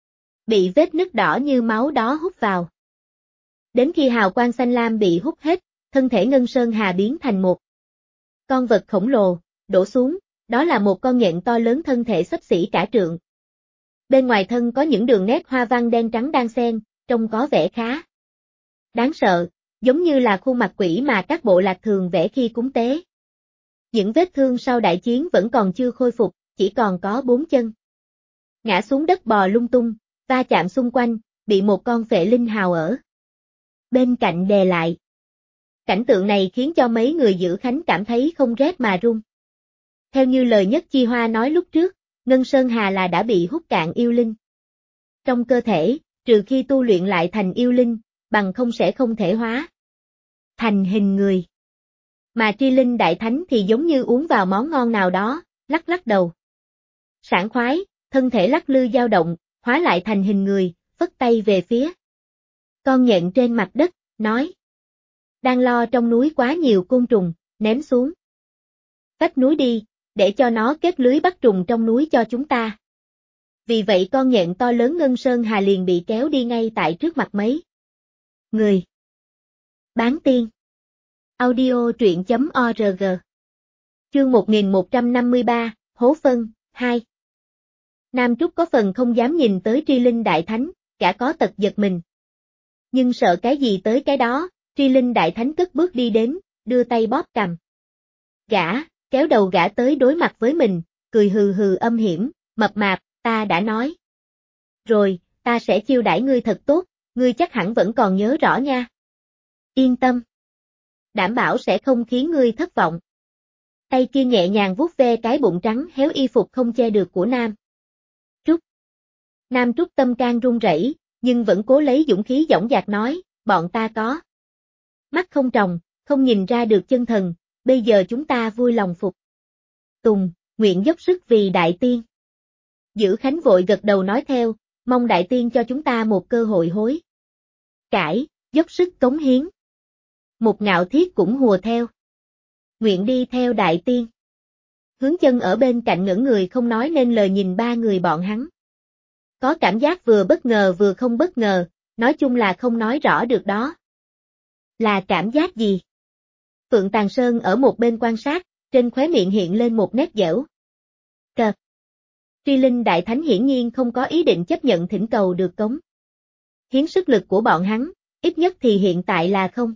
bị vết nứt đỏ như máu đó hút vào. Đến khi hào quang xanh lam bị hút hết, thân thể Ngân Sơn Hà biến thành một con vật khổng lồ, đổ xuống, đó là một con nhện to lớn thân thể xấp xỉ cả trượng. Bên ngoài thân có những đường nét hoa văn đen trắng đan xen, trông có vẻ khá đáng sợ, giống như là khuôn mặt quỷ mà các bộ lạc thường vẽ khi cúng tế. Những vết thương sau đại chiến vẫn còn chưa khôi phục, chỉ còn có 4 chân. Ngã xuống đất bò lung tung, va chạm xung quanh, bị một con phệ linh hào ở bên cạnh đè lại. Cảnh tượng này khiến cho mấy người Giữ Khánh cảm thấy không rét mà run. Theo như lời Nhất Chi Hoa nói lúc trước, Ngân Sơn Hà là đã bị hút cạn yêu linh trong cơ thể, trừ khi tu luyện lại thành yêu linh, bằng không sẽ không thể hóa thành hình người. Mà Tri Linh Đại Thánh thì giống như uống vào món ngon nào đó, lắc lắc đầu. Sảng khoái, thân thể lắc lư dao động, hóa lại thành hình người, phất tay về phía con nhện trên mặt đất, nói. Đang lo trong núi quá nhiều côn trùng, ném xuống vách núi đi, để cho nó kết lưới bắt trùng trong núi cho chúng ta. Vì vậy con nhện to lớn Ngân Sơn Hà liền bị kéo đi ngay tại trước mặt mấy người. Bán tiên. Audio truyện.org. Chương 1153, Hố Phân, 2. Nam Trúc có phần không dám nhìn tới Tri Linh Đại Thánh, cả có tật giật mình. Nhưng sợ cái gì tới cái đó, Tri Linh Đại Thánh cất bước đi đến, đưa tay bóp cằm gã, kéo đầu gã tới đối mặt với mình, cười hừ hừ âm hiểm, mập mạp, ta đã nói. Rồi, ta sẽ chiêu đãi ngươi thật tốt, ngươi chắc hẳn vẫn còn nhớ rõ nha. Yên tâm. Đảm bảo sẽ không khiến ngươi thất vọng. Tay kia nhẹ nhàng vuốt ve cái bụng trắng héo y phục không che được của Nam Trúc. Nam Trúc tâm can run rẩy, nhưng vẫn cố lấy dũng khí dõng dạc nói, bọn ta có mắt không tròng, không nhìn ra được chân thần, bây giờ chúng ta vui lòng phục tùng, nguyện dốc sức vì đại tiên. Dữ Khánh vội gật đầu nói theo, mong đại tiên cho chúng ta một cơ hội hối cải, dốc sức cống hiến. Một Ngạo Thiết cũng hùa theo. Nguyện đi theo đại tiên. Hướng Chân ở bên cạnh ngẩn người không nói nên lời nhìn ba người bọn hắn. Có cảm giác vừa bất ngờ vừa không bất ngờ, nói chung là không nói rõ được đó. Là cảm giác gì? Phượng Tàng Sơn ở một bên quan sát, trên khóe miệng hiện lên một nét dẻo. Cợt. Tri Linh Đại Thánh hiển nhiên không có ý định chấp nhận thỉnh cầu được cống hiến sức lực của bọn hắn, ít nhất thì hiện tại là không.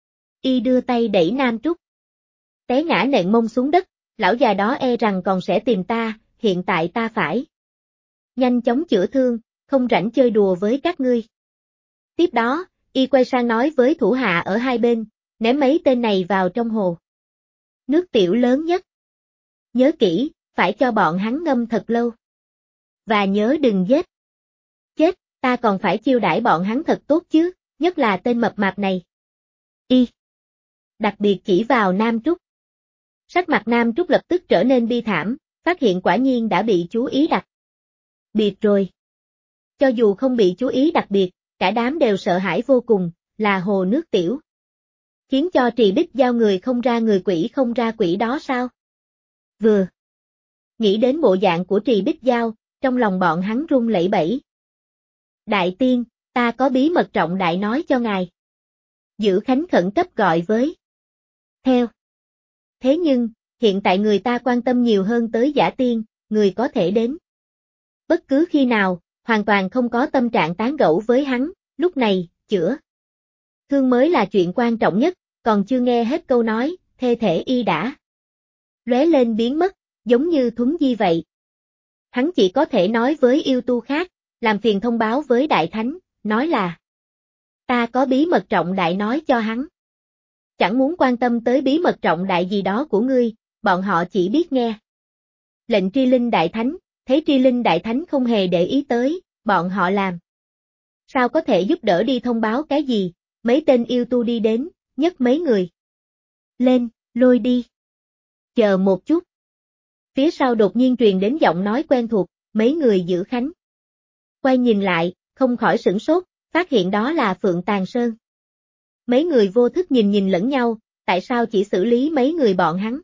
Y đưa tay đẩy Nam Trúc. Té ngã nện mông xuống đất, lão già đó e rằng còn sẽ tìm ta, hiện tại ta phải nhanh chóng chữa thương, không rảnh chơi đùa với các ngươi. Tiếp đó, Y quay sang nói với thủ hạ ở hai bên, ném mấy tên này vào trong hồ nước tiểu lớn nhất. Nhớ kỹ, phải cho bọn hắn ngâm thật lâu. Và nhớ đừng giết. Chết, ta còn phải chiêu đãi bọn hắn thật tốt chứ, nhất là tên mập mạp này. Y đặc biệt chỉ vào Nam Trúc. Sắc mặt Nam Trúc lập tức trở nên bi thảm, phát hiện quả nhiên đã bị chú ý đặc biệt rồi. Cho dù không bị chú ý đặc biệt, cả đám đều sợ hãi vô cùng, là hồ nước tiểu. Khiến cho Trì Bích Giao người không ra người quỷ không ra quỷ đó sao? Vừa nghĩ đến bộ dạng của Trì Bích Giao, trong lòng bọn hắn run lẩy bẩy. Đại tiên, ta có bí mật trọng đại nói cho ngài. Dữ Khánh khẩn cấp gọi với theo. Thế nhưng, hiện tại người ta quan tâm nhiều hơn tới Giả Tiên, người có thể đến bất cứ khi nào, hoàn toàn không có tâm trạng tán gẫu với hắn, lúc này, chữa thương mới là chuyện quan trọng nhất, còn chưa nghe hết câu nói, thê thể Y đã lóe lên biến mất, giống như thuấn di vậy. Hắn chỉ có thể nói với yêu tu khác, làm phiền thông báo với Đại Thánh, nói là ta có bí mật trọng đại nói cho hắn. Chẳng muốn quan tâm tới bí mật trọng đại gì đó của ngươi, bọn họ chỉ biết nghe lệnh Tri Linh Đại Thánh, thấy Tri Linh Đại Thánh không hề để ý tới, bọn họ làm sao có thể giúp đỡ đi thông báo cái gì, mấy tên yêu tu đi đến, nhấc mấy người lên, lôi đi. Chờ một chút. Phía sau đột nhiên truyền đến giọng nói quen thuộc, mấy người Dữ Khánh. Quay nhìn lại, không khỏi sửng sốt, phát hiện đó là Phượng Tàng Sơn. Mấy người vô thức nhìn lẫn nhau, tại sao chỉ xử lý mấy người bọn hắn?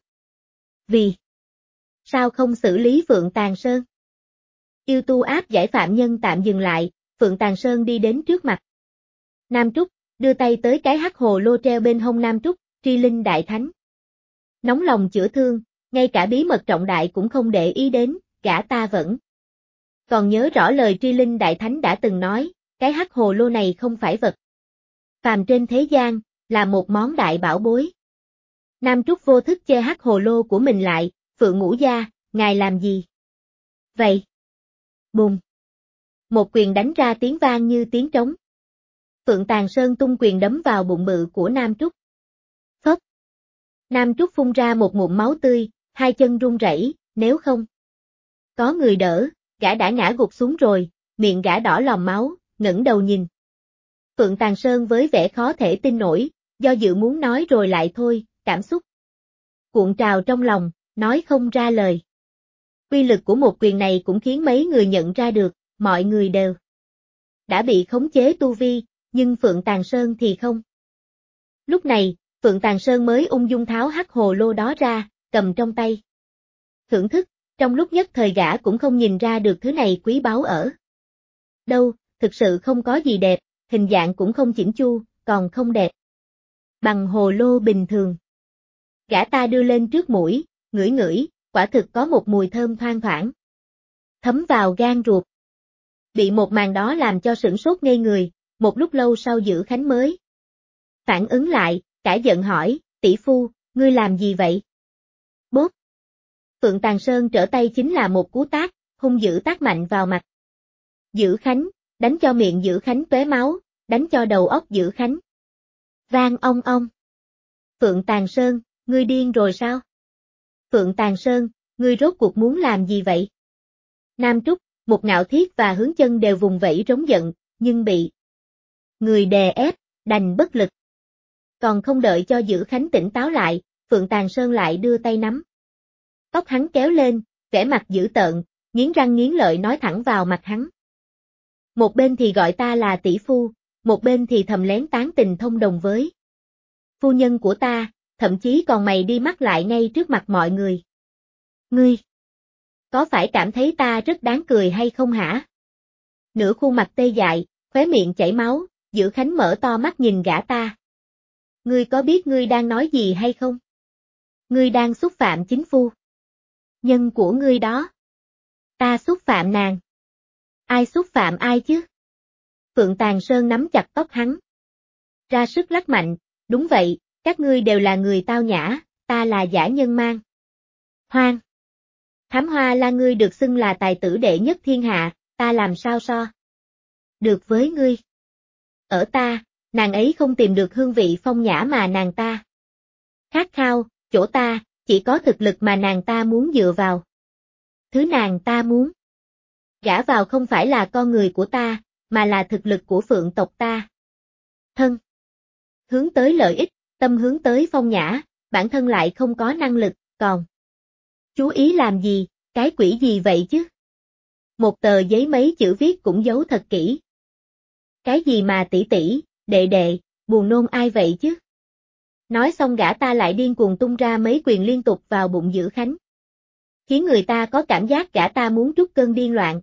Vì sao không xử lý Phượng Tàng Sơn? Yêu tu áp giải phạm nhân tạm dừng lại, Phượng Tàng Sơn đi đến trước mặt Nam Trúc, đưa tay tới cái hắc hồ lô treo bên hông Nam Trúc, Tri Linh Đại Thánh. Nóng lòng chữa thương, ngay cả bí mật trọng đại cũng không để ý đến, gã ta vẫn còn nhớ rõ lời Tri Linh Đại Thánh đã từng nói, cái hắc hồ lô này không phải vật phàm trên thế gian, là một món đại bảo bối. Nam Trúc vô thức che hắc hồ lô của mình lại, Phượng Ngũ Gia, ngài làm gì? Vậy. Bùm. Một quyền đánh ra tiếng vang như tiếng trống. Phượng Tàng Sơn tung quyền đấm vào bụng bự của Nam Trúc. Phốc. Nam Trúc phun ra một ngụm máu tươi, hai chân run rẩy, nếu không có người đỡ, gã đã ngã gục xuống rồi, miệng gã đỏ lòm máu, ngẩng đầu nhìn. Phượng Tàng Sơn với vẻ khó thể tin nổi, do dự muốn nói rồi lại thôi, cảm xúc cuộn trào trong lòng, nói không ra lời. Uy lực của một quyền này cũng khiến mấy người nhận ra được, mọi người đều đã bị khống chế tu vi, nhưng Phượng Tàng Sơn thì không. Lúc này, Phượng Tàng Sơn mới ung dung tháo hắc hồ lô đó ra, cầm trong tay. Thưởng thức, trong lúc nhất thời gã cũng không nhìn ra được thứ này quý báu ở đâu, thực sự không có gì đẹp, hình dạng cũng không chỉnh chu, còn không đẹp bằng hồ lô bình thường. Gã ta đưa lên trước mũi, ngửi ngửi, quả thực có một mùi thơm thoang thoảng, thấm vào gan ruột. Bị một màn đó làm cho sửng sốt ngây người, một lúc lâu sau Dữ Khánh mới phản ứng lại, cả giận hỏi, tỷ phu, ngươi làm gì vậy? Bốp. Phượng Tàng Sơn trở tay chính là một cú tát, hung dữ tát mạnh vào mặt. Dữ Khánh, đánh cho miệng Dữ Khánh tóe máu, đánh cho đầu óc Dữ Khánh. Vang ong ong. Phượng Tàng Sơn, ngươi điên rồi sao? Phượng Tàng Sơn, ngươi rốt cuộc muốn làm gì vậy? Nam Trúc, Một Ngạo Thiết và Hướng Chân đều vùng vẫy rống giận, nhưng bị người đè ép, đành bất lực. Còn không đợi cho Dữ Khánh tỉnh táo lại, Phượng Tàng Sơn lại đưa tay nắm tóc hắn kéo lên, vẻ mặt dữ tợn, nghiến răng nghiến lợi nói thẳng vào mặt hắn. Một bên thì gọi ta là tỷ phu, một bên thì thầm lén tán tình thông đồng với phu nhân của ta, thậm chí còn mày đi mắt lại ngay trước mặt mọi người. Ngươi, có phải cảm thấy ta rất đáng cười hay không hả? Nửa khuôn mặt tê dại, khóe miệng chảy máu, Dữ Khánh mở to mắt nhìn gã ta. Ngươi có biết ngươi đang nói gì hay không? Ngươi đang xúc phạm chính phu nhân của ngươi đó. Ta xúc phạm nàng. Ai xúc phạm ai chứ? Phượng Tàng Sơn nắm chặt tóc hắn. Ra sức lắc mạnh, đúng vậy, các ngươi đều là người tao nhã, ta là giả nhân mang. Hoang. Thám Hoa La ngươi được xưng là tài tử đệ nhất thiên hạ, ta làm sao so được với ngươi. Ở ta, nàng ấy không tìm được hương vị phong nhã mà nàng ta khát khao, chỗ ta, chỉ có thực lực mà nàng ta muốn dựa vào. Thứ nàng ta muốn gả vào không phải là con người của ta, mà là thực lực của Phượng tộc ta. Thân hướng tới lợi ích, tâm hướng tới phong nhã, bản thân lại không có năng lực, còn chú ý làm gì, cái quỷ gì vậy chứ? Một tờ giấy mấy chữ viết cũng giấu thật kỹ. Cái gì mà tỷ tỷ, đệ đệ, buồn nôn ai vậy chứ? Nói xong gã ta lại điên cuồng tung ra mấy quyền liên tục vào bụng Dữ Khánh. Khiến người ta có cảm giác gã ta muốn trút cơn điên loạn.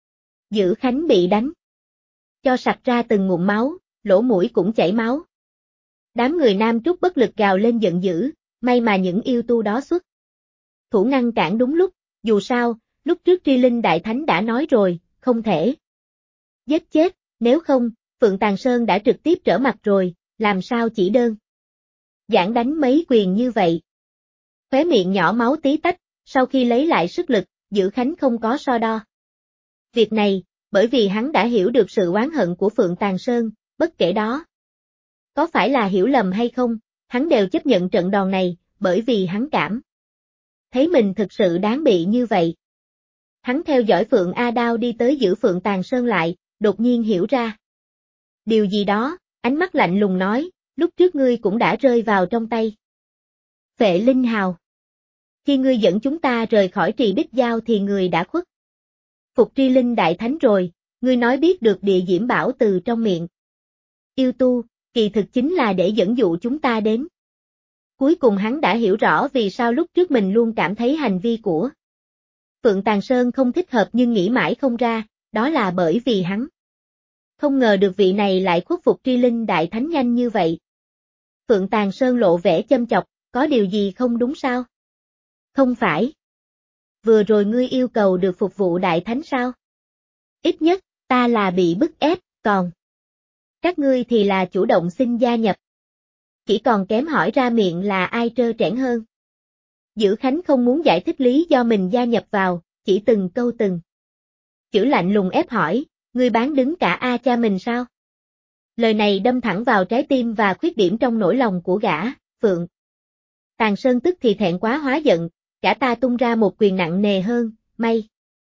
Dữ Khánh bị đánh cho sặc ra từng ngụm máu, lỗ mũi cũng chảy máu. Đám người Nam Trúc bất lực gào lên giận dữ, may mà những yêu tu đó xuất thủ ngăn cản đúng lúc, dù sao, lúc trước Tri Linh Đại Thánh đã nói rồi, không thể giết chết, nếu không, Phượng Tàng Sơn đã trực tiếp trở mặt rồi, làm sao chỉ đơn giản đánh mấy quyền như vậy. Khóe miệng nhỏ máu tí tách, sau khi lấy lại sức lực, Dữ Khánh không có so đo việc này, bởi vì hắn đã hiểu được sự oán hận của Phượng Tàng Sơn, bất kể đó có phải là hiểu lầm hay không, hắn đều chấp nhận trận đòn này, bởi vì hắn cảm thấy mình thực sự đáng bị như vậy. Hắn theo dõi Phượng A Đao đi tới giữ Phượng Tàng Sơn lại, đột nhiên hiểu ra điều gì đó, ánh mắt lạnh lùng nói, lúc trước ngươi cũng đã rơi vào trong tay Phệ Linh Hào. Khi ngươi dẫn chúng ta rời khỏi Trì Bích Giao thì ngươi đã khuất phục Tri Linh Đại Thánh rồi, ngươi nói biết được địa diễm bảo từ trong miệng yêu tu, kỳ thực chính là để dẫn dụ chúng ta đến. Cuối cùng hắn đã hiểu rõ vì sao lúc trước mình luôn cảm thấy hành vi của Phượng Tàng Sơn không thích hợp nhưng nghĩ mãi không ra, đó là bởi vì hắn không ngờ được vị này lại khuất phục Tri Linh Đại Thánh nhanh như vậy. Phượng Tàng Sơn lộ vẻ châm chọc, có điều gì không đúng sao? Không phải. Vừa rồi ngươi yêu cầu được phục vụ Đại Thánh sao? Ít nhất, ta là bị bức ép, còn các ngươi thì là chủ động xin gia nhập. Chỉ còn kém hỏi ra miệng là ai trơ trẽn hơn. Dữ Khánh không muốn giải thích lý do mình gia nhập vào, chỉ từng câu từng chữ lạnh lùng ép hỏi, ngươi bán đứng cả A cha mình sao? Lời này đâm thẳng vào trái tim và khuyết điểm trong nỗi lòng của gã, Phượng Tàng Sơn tức thì thẹn quá hóa giận, gã ta tung ra một quyền nặng nề hơn, may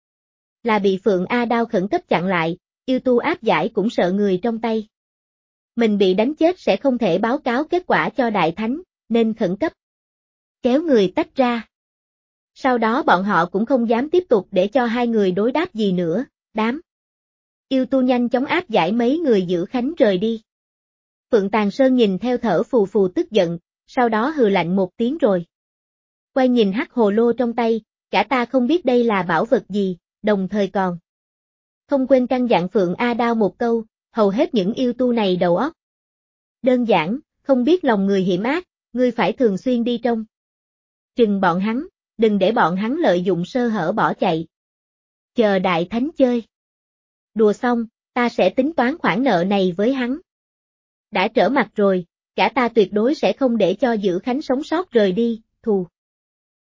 là bị Phượng A Đao khẩn cấp chặn lại, yêu tu áp giải cũng sợ người trong tay mình bị đánh chết sẽ không thể báo cáo kết quả cho Đại Thánh, nên khẩn cấp kéo người tách ra. Sau đó bọn họ cũng không dám tiếp tục để cho hai người đối đáp gì nữa, đám yêu tu nhanh chóng áp giải mấy người Dữ Khánh rời đi. Phượng Tàng Sơn nhìn theo thở phù phù tức giận, sau đó hừ lạnh một tiếng rồi quay nhìn hắc hồ lô trong tay, cả ta không biết đây là bảo vật gì, đồng thời còn không quên căn dặn Phượng A Đao một câu, hầu hết những yêu tu này đầu óc đơn giản, không biết lòng người hiểm ác, ngươi phải thường xuyên đi trong chừng bọn hắn, đừng để bọn hắn lợi dụng sơ hở bỏ chạy. Chờ Đại Thánh chơi đùa xong, ta sẽ tính toán khoản nợ này với hắn. Đã trở mặt rồi, cả ta tuyệt đối sẽ không để cho Dữ Khánh sống sót rời đi, thù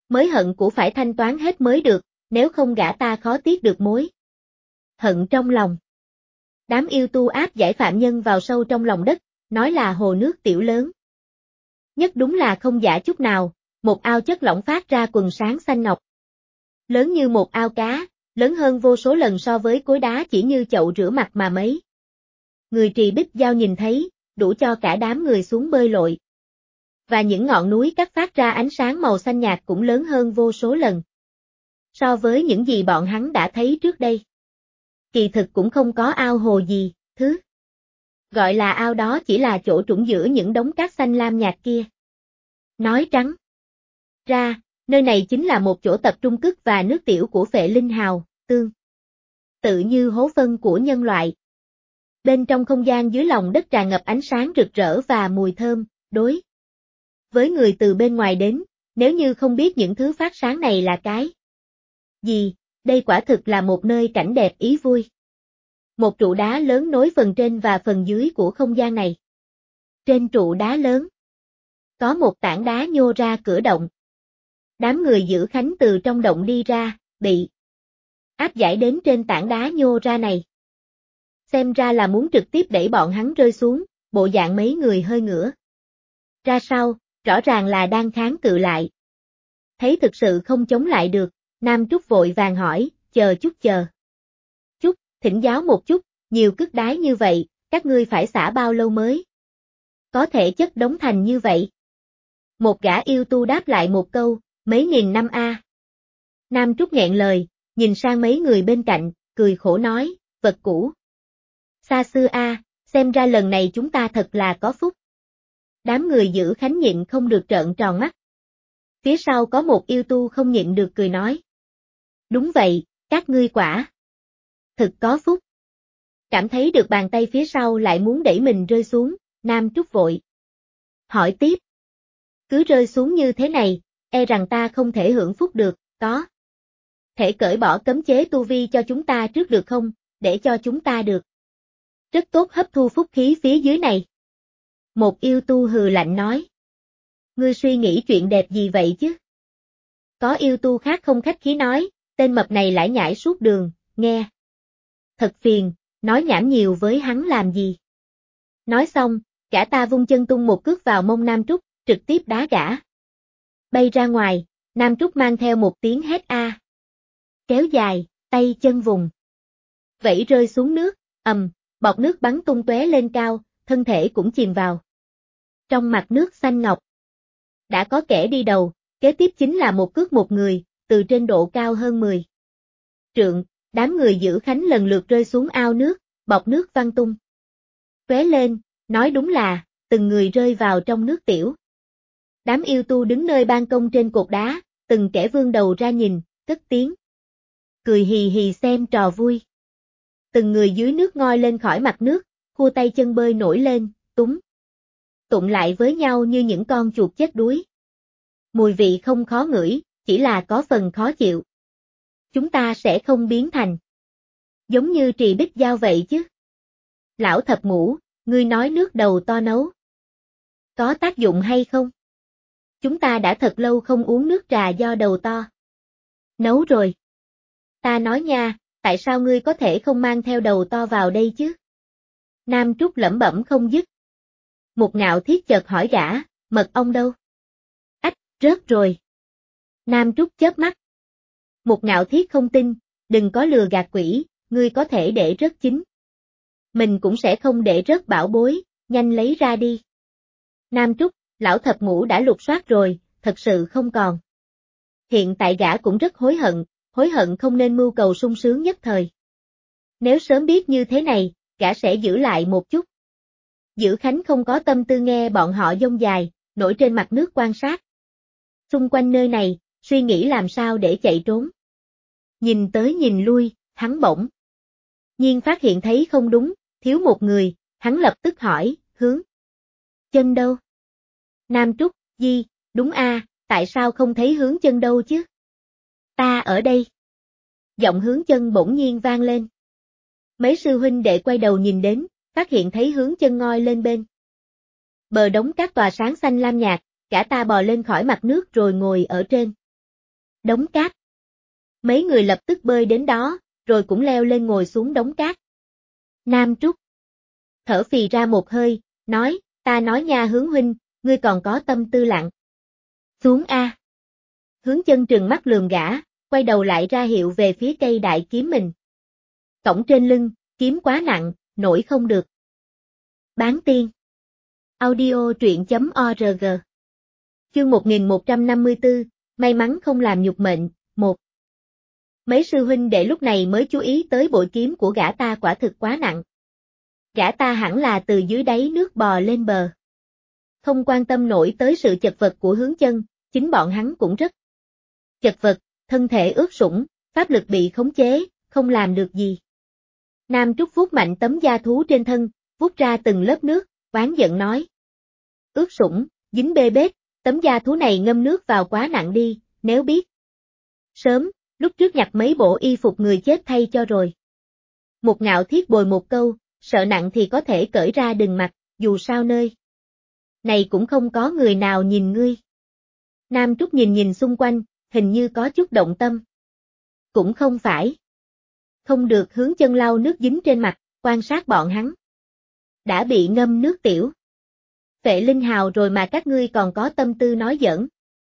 Mới hận của phải thanh toán hết mới được, nếu không gã ta khó tiếc được mối hận trong lòng. Đám yêu tu áp giải phạm nhân vào sâu trong lòng đất, nói là hồ nước tiểu lớn. Nhất đúng là không giả chút nào, một ao chất lỏng phát ra quầng sáng xanh ngọc. Lớn như một ao cá, lớn hơn vô số lần so với khối đá chỉ như chậu rửa mặt mà mấy. Người Trì Bích Giao nhìn thấy, đủ cho cả đám người xuống bơi lội. Và những ngọn núi cắt phát ra ánh sáng màu xanh nhạt cũng lớn hơn vô số lần. So với những gì bọn hắn đã thấy trước đây. Kỳ thực cũng không có ao hồ gì, thứ gọi là ao đó chỉ là chỗ trũng giữa những đống cát xanh lam nhạt kia. Nói trắng ra, nơi này chính là một chỗ tập trung cức và nước tiểu của phệ linh hào, tương tự như hố phân của nhân loại. Bên trong không gian dưới lòng đất tràn ngập ánh sáng rực rỡ và mùi thơm, đối với người từ bên ngoài đến, nếu như không biết những thứ phát sáng này là cái gì, đây quả thực là một nơi cảnh đẹp ý vui. Một trụ đá lớn nối phần trên và phần dưới của không gian này. Trên trụ đá lớn, có một tảng đá nhô ra cửa động. Đám người giữ khánh từ trong động đi ra, bị áp giải đến trên tảng đá nhô ra này. Xem ra là muốn trực tiếp đẩy bọn hắn rơi xuống, bộ dạng mấy người hơi ngửa ra sau, rõ ràng là đang kháng cự lại. Thấy thực sự không chống lại được, Nam Trúc vội vàng hỏi, chờ chút. Thỉnh giáo một chút, nhiều cước đái như vậy, các ngươi phải xả bao lâu mới có thể chất đóng thành như vậy? Một gã yêu tu đáp lại một câu, mấy nghìn năm a. Nam Trúc nghẹn lời, nhìn sang mấy người bên cạnh, cười khổ nói, vật cũ xa xưa a, xem ra lần này chúng ta thật là có phúc. Đám người giữ khánh nhịn không được trợn tròn mắt. Phía sau có một yêu tu không nhịn được cười nói. Đúng vậy, các ngươi quả thực có phúc. Cảm thấy được bàn tay phía sau lại muốn đẩy mình rơi xuống, Nam Trúc vội hỏi tiếp. Cứ rơi xuống như thế này, e rằng ta không thể hưởng phúc được, có thể cởi bỏ cấm chế tu vi cho chúng ta trước được không, để cho chúng ta được rất tốt hấp thu phúc khí phía dưới này. Một yêu tu hừ lạnh nói. Ngươi suy nghĩ chuyện đẹp gì vậy chứ? Có yêu tu khác không khách khí nói, tên mập này lải nhải suốt đường, nghe thật phiền, nói nhảm nhiều với hắn làm gì. Nói xong, gã ta vung chân tung một cước vào mông Nam Trúc, trực tiếp đá gã bay ra ngoài, Nam Trúc mang theo một tiếng hét a. Kéo dài, tay chân vùng vẫy rơi xuống nước, bọt nước bắn tung tóe lên cao, thân thể cũng chìm vào trong mặt nước xanh ngọc. Đã có kẻ đi đầu, kế tiếp chính là một cước một người, từ trên độ cao hơn 10 trượng, đám người giữ khánh lần lượt rơi xuống ao nước, bọt nước văng tung tóe lên, nói đúng là từng người rơi vào trong nước tiểu. Đám yêu tu đứng nơi ban công trên cột đá, từng kẻ vươn đầu ra nhìn, cất tiếng cười hì hì xem trò vui. Từng người dưới nước ngoi lên khỏi mặt nước, khua tay chân bơi nổi lên, tụng lại với nhau như những con chuột chết đuối. Mùi vị không khó ngửi, chỉ là có phần khó chịu. Chúng ta sẽ không biến thành giống như Trì Bích Giao vậy chứ. Lão thập ngũ, ngươi nói nước đầu to nấu có tác dụng hay không? Chúng ta đã thật lâu không uống nước trà do đầu to nấu rồi. Ta nói nha, tại sao ngươi có thể không mang theo đầu to vào đây chứ? Nam Trúc lẩm bẩm không dứt. Một Ngạo Thiết chợt hỏi gã, mật ong đâu? Ách, rớt rồi. Nam Trúc chớp mắt. Một Ngạo Thiết không tin, đừng có lừa gạt quỷ, ngươi có thể để rớt chính. Mình cũng sẽ không để rớt bảo bối, nhanh lấy ra đi. Nam Trúc, lão thập ngũ đã lục soát rồi, thật sự không còn. Hiện tại gã cũng rất hối hận không nên mưu cầu sung sướng nhất thời. Nếu sớm biết như thế này, gã sẽ giữ lại một chút. Giữ Khánh không có tâm tư nghe bọn họ dông dài, nổi trên mặt nước quan sát. Xung quanh nơi này, suy nghĩ làm sao để chạy trốn. Nhìn tới nhìn lui, hắn bỗng nhiên phát hiện thấy không đúng, thiếu một người, hắn lập tức hỏi, Hướng Chân đâu? Nam Trúc, đúng a, tại sao không thấy Hướng Chân đâu chứ? Ta ở đây. Giọng Hướng Chân bỗng nhiên vang lên. Mấy sư huynh đệ quay đầu nhìn đến, phát hiện thấy Hướng Chân ngoi lên bên bờ đống cát tòa sáng xanh lam nhạt, cả ta bò lên khỏi mặt nước rồi ngồi ở trên Đống cát. Mấy người lập tức bơi đến đó, rồi cũng leo lên ngồi xuống đống cát. Nam Trúc thở phì ra một hơi, nói, ta nói nha Hướng huynh, ngươi còn có tâm tư lặn. Xuống a. Hướng Chân trừng mắt lườm gã, quay đầu lại ra hiệu về phía cây đại kiếm mình. Cổng trên lưng, kiếm quá nặng, nổi không được. Bán tiên. Audio truyện.org. Chương 1154, may mắn không làm nhục mệnh, 1. Mấy sư huynh đệ lúc này mới chú ý tới bội kiếm của gã ta quả thực quá nặng. Gã ta hẳn là từ dưới đáy nước bò lên bờ. Không quan tâm nổi tới sự chật vật của Hướng Chân, chính bọn hắn cũng rất chật vật, thân thể ướt sũng, pháp lực bị khống chế, không làm được gì. Nam Trúc vuốt mạnh tấm da thú trên thân, vuốt ra từng lớp nước, oán giận nói. Ướt sũng, dính bê bết, tấm da thú này ngâm nước vào quá nặng đi, nếu biết. Sớm, lúc trước nhặt mấy bộ y phục người chết thay cho rồi. Một Ngạo Thiết bồi một câu, sợ nặng thì có thể cởi ra đừng mặc, dù sao nơi này cũng không có người nào nhìn ngươi. Nam Trúc nhìn nhìn xung quanh, hình như có chút động tâm. Cũng không phải. Không được. Hướng Chân lau nước dính trên mặt, quan sát bọn hắn. Đã bị ngâm nước tiểu. Phệ Linh Hào rồi mà các ngươi còn có tâm tư nói giỡn.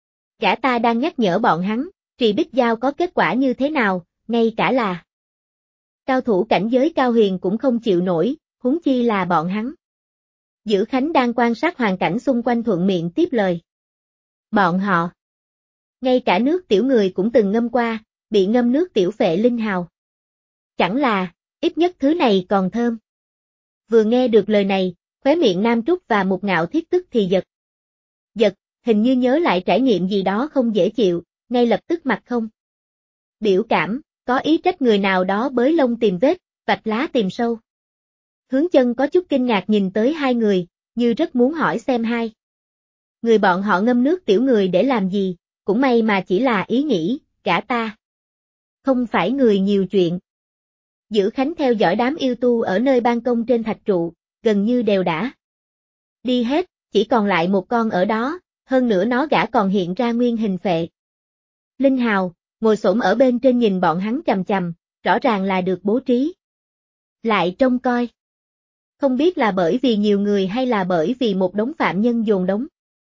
Gã ta đang nhắc nhở bọn hắn, Trì Bích Giao có kết quả như thế nào, ngay cả là cao thủ cảnh giới cao huyền cũng không chịu nổi, huống chi là bọn hắn. Dữ Khánh đang quan sát hoàn cảnh xung quanh thuận miệng tiếp lời. Bọn họ, ngay cả nước tiểu người cũng từng ngâm qua, bị ngâm nước tiểu Phệ Linh Hào. Chẳng là, ít nhất thứ này còn thơm. Vừa nghe được lời này, khóe miệng Nam Trúc và Một Ngạo Thiết tức thì giật. Giật, hình như nhớ lại trải nghiệm gì đó không dễ chịu, ngay lập tức mặt không. Biểu cảm, có ý trách người nào đó bới lông tìm vết, vạch lá tìm sâu. Hướng Chân có chút kinh ngạc nhìn tới hai người, như rất muốn hỏi xem hai người bọn họ ngâm nước tiểu người để làm gì, cũng may mà chỉ là ý nghĩ, gã ta không phải người nhiều chuyện. Dữ Khánh theo dõi đám yêu tu ở nơi ban công trên thạch trụ, gần như đều đã đi hết, chỉ còn lại một con ở đó, hơn nữa nó gã còn hiện ra nguyên hình Phệ Linh Hào, ngồi xổm ở bên trên nhìn bọn hắn chằm chằm, rõ ràng là được bố trí lại trông coi. Không biết là bởi vì nhiều người hay là bởi vì một đống phạm nhân dồn đống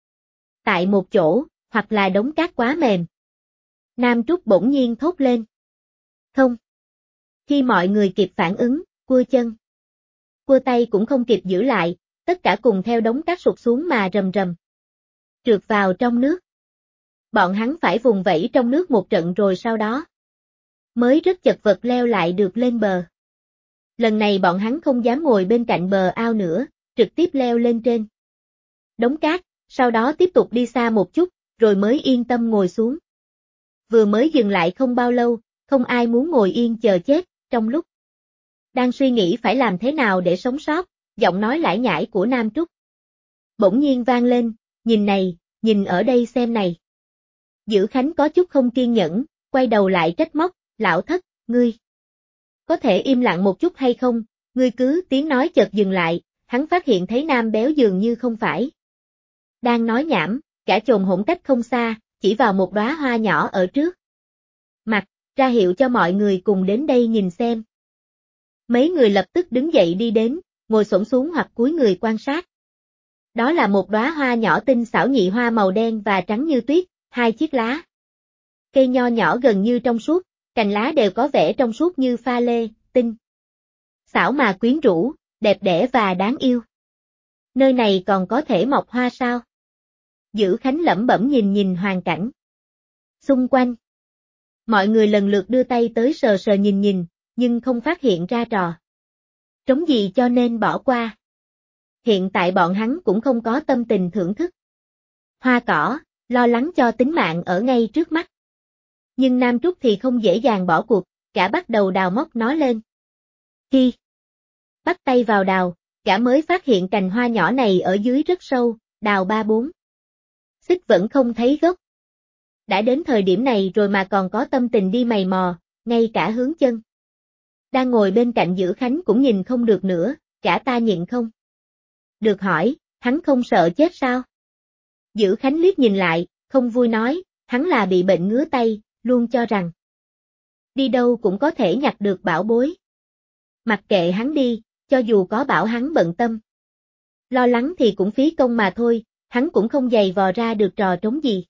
tại một chỗ, hoặc là đống cát quá mềm. Nam Trúc bỗng nhiên thốt lên. Không. Khi mọi người kịp phản ứng, cua chân, cua tay cũng không kịp giữ lại, tất cả cùng theo đống cát sụt xuống mà rầm rầm trượt vào trong nước. Bọn hắn phải vùng vẫy trong nước một trận rồi sau đó mới rất chật vật leo lại được lên bờ. Lần này bọn hắn không dám ngồi bên cạnh bờ ao nữa, trực tiếp leo lên trên đống cát, sau đó tiếp tục đi xa một chút, rồi mới yên tâm ngồi xuống. Vừa mới dừng lại không bao lâu, không ai muốn ngồi yên chờ chết, trong lúc đang suy nghĩ phải làm thế nào để sống sót, giọng nói lải nhải của Nam Trúc bỗng nhiên vang lên, nhìn này, nhìn ở đây xem này. Dữ Khánh có chút không kiên nhẫn, quay đầu lại trách móc, lão thất, ngươi có thể im lặng một chút hay không, ngươi cứ tiếng nói chợt dừng lại, hắn phát hiện thấy Nam Béo dường như không phải đang nói nhảm, cả chồn hổn cách không xa, chỉ vào một đóa hoa nhỏ ở trước mặt, ra hiệu cho mọi người cùng đến đây nhìn xem. Mấy người lập tức đứng dậy đi đến, ngồi xổm xuống hoặc cúi người quan sát. Đó là một đóa hoa nhỏ tinh xảo nhị hoa màu đen và trắng như tuyết, hai chiếc lá cây nho nhỏ gần như trong suốt, cành lá đều có vẻ trong suốt như pha lê, tinh xảo mà quyến rũ, đẹp đẽ và đáng yêu. Nơi này còn có thể mọc hoa sao? Dữ Khánh lẩm bẩm nhìn nhìn hoàn cảnh xung quanh. Mọi người lần lượt đưa tay tới sờ sờ nhìn nhìn, nhưng không phát hiện ra trò trống gì cho nên bỏ qua. Hiện tại bọn hắn cũng không có tâm tình thưởng thức hoa cỏ, lo lắng cho tính mạng ở ngay trước mắt. Nhưng Nam Trúc thì không dễ dàng bỏ cuộc, gã bắt đầu đào móc nó lên. Khi bắt tay vào đào, gã mới phát hiện cành hoa nhỏ này ở dưới rất sâu, đào 3-4 xích vẫn không thấy gốc. Đã đến thời điểm này rồi mà còn có tâm tình đi mày mò, ngay cả Hướng Chân đang ngồi bên cạnh Dữ Khánh cũng nhìn không được nữa, gã ta nhịn không được hỏi, hắn không sợ chết sao? Dữ Khánh liếc nhìn lại, không vui nói, hắn là bị bệnh ngứa tay, luôn cho rằng đi đâu cũng có thể nhặt được bảo bối. Mặc kệ hắn đi, cho dù có bảo hắn bận tâm. Lo lắng thì cũng phí công mà thôi, hắn cũng không giày vò ra được trò trống gì.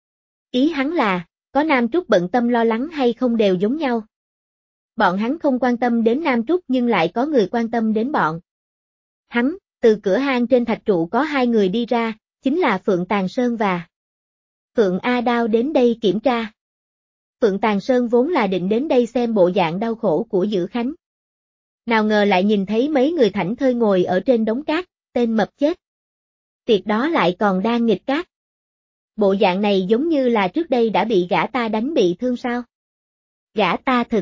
Ý hắn là, có Nam Trúc bận tâm lo lắng hay không đều giống nhau. Bọn hắn không quan tâm đến Nam Trúc nhưng lại có người quan tâm đến bọn. Hắn, từ cửa hang trên thạch trụ có hai người đi ra, chính là Phượng Tàng Sơn và Phượng A Đao đến đây kiểm tra. Phượng Tàng Sơn vốn là định đến đây xem bộ dạng đau khổ của Dữ Khánh. Nào ngờ lại nhìn thấy mấy người thảnh thơi ngồi ở trên đống cát, tên mập chết. Tiệc đó lại còn đang nghịch cát. Bộ dạng này giống như là trước đây đã bị gã ta đánh bị thương sao? Gã ta thực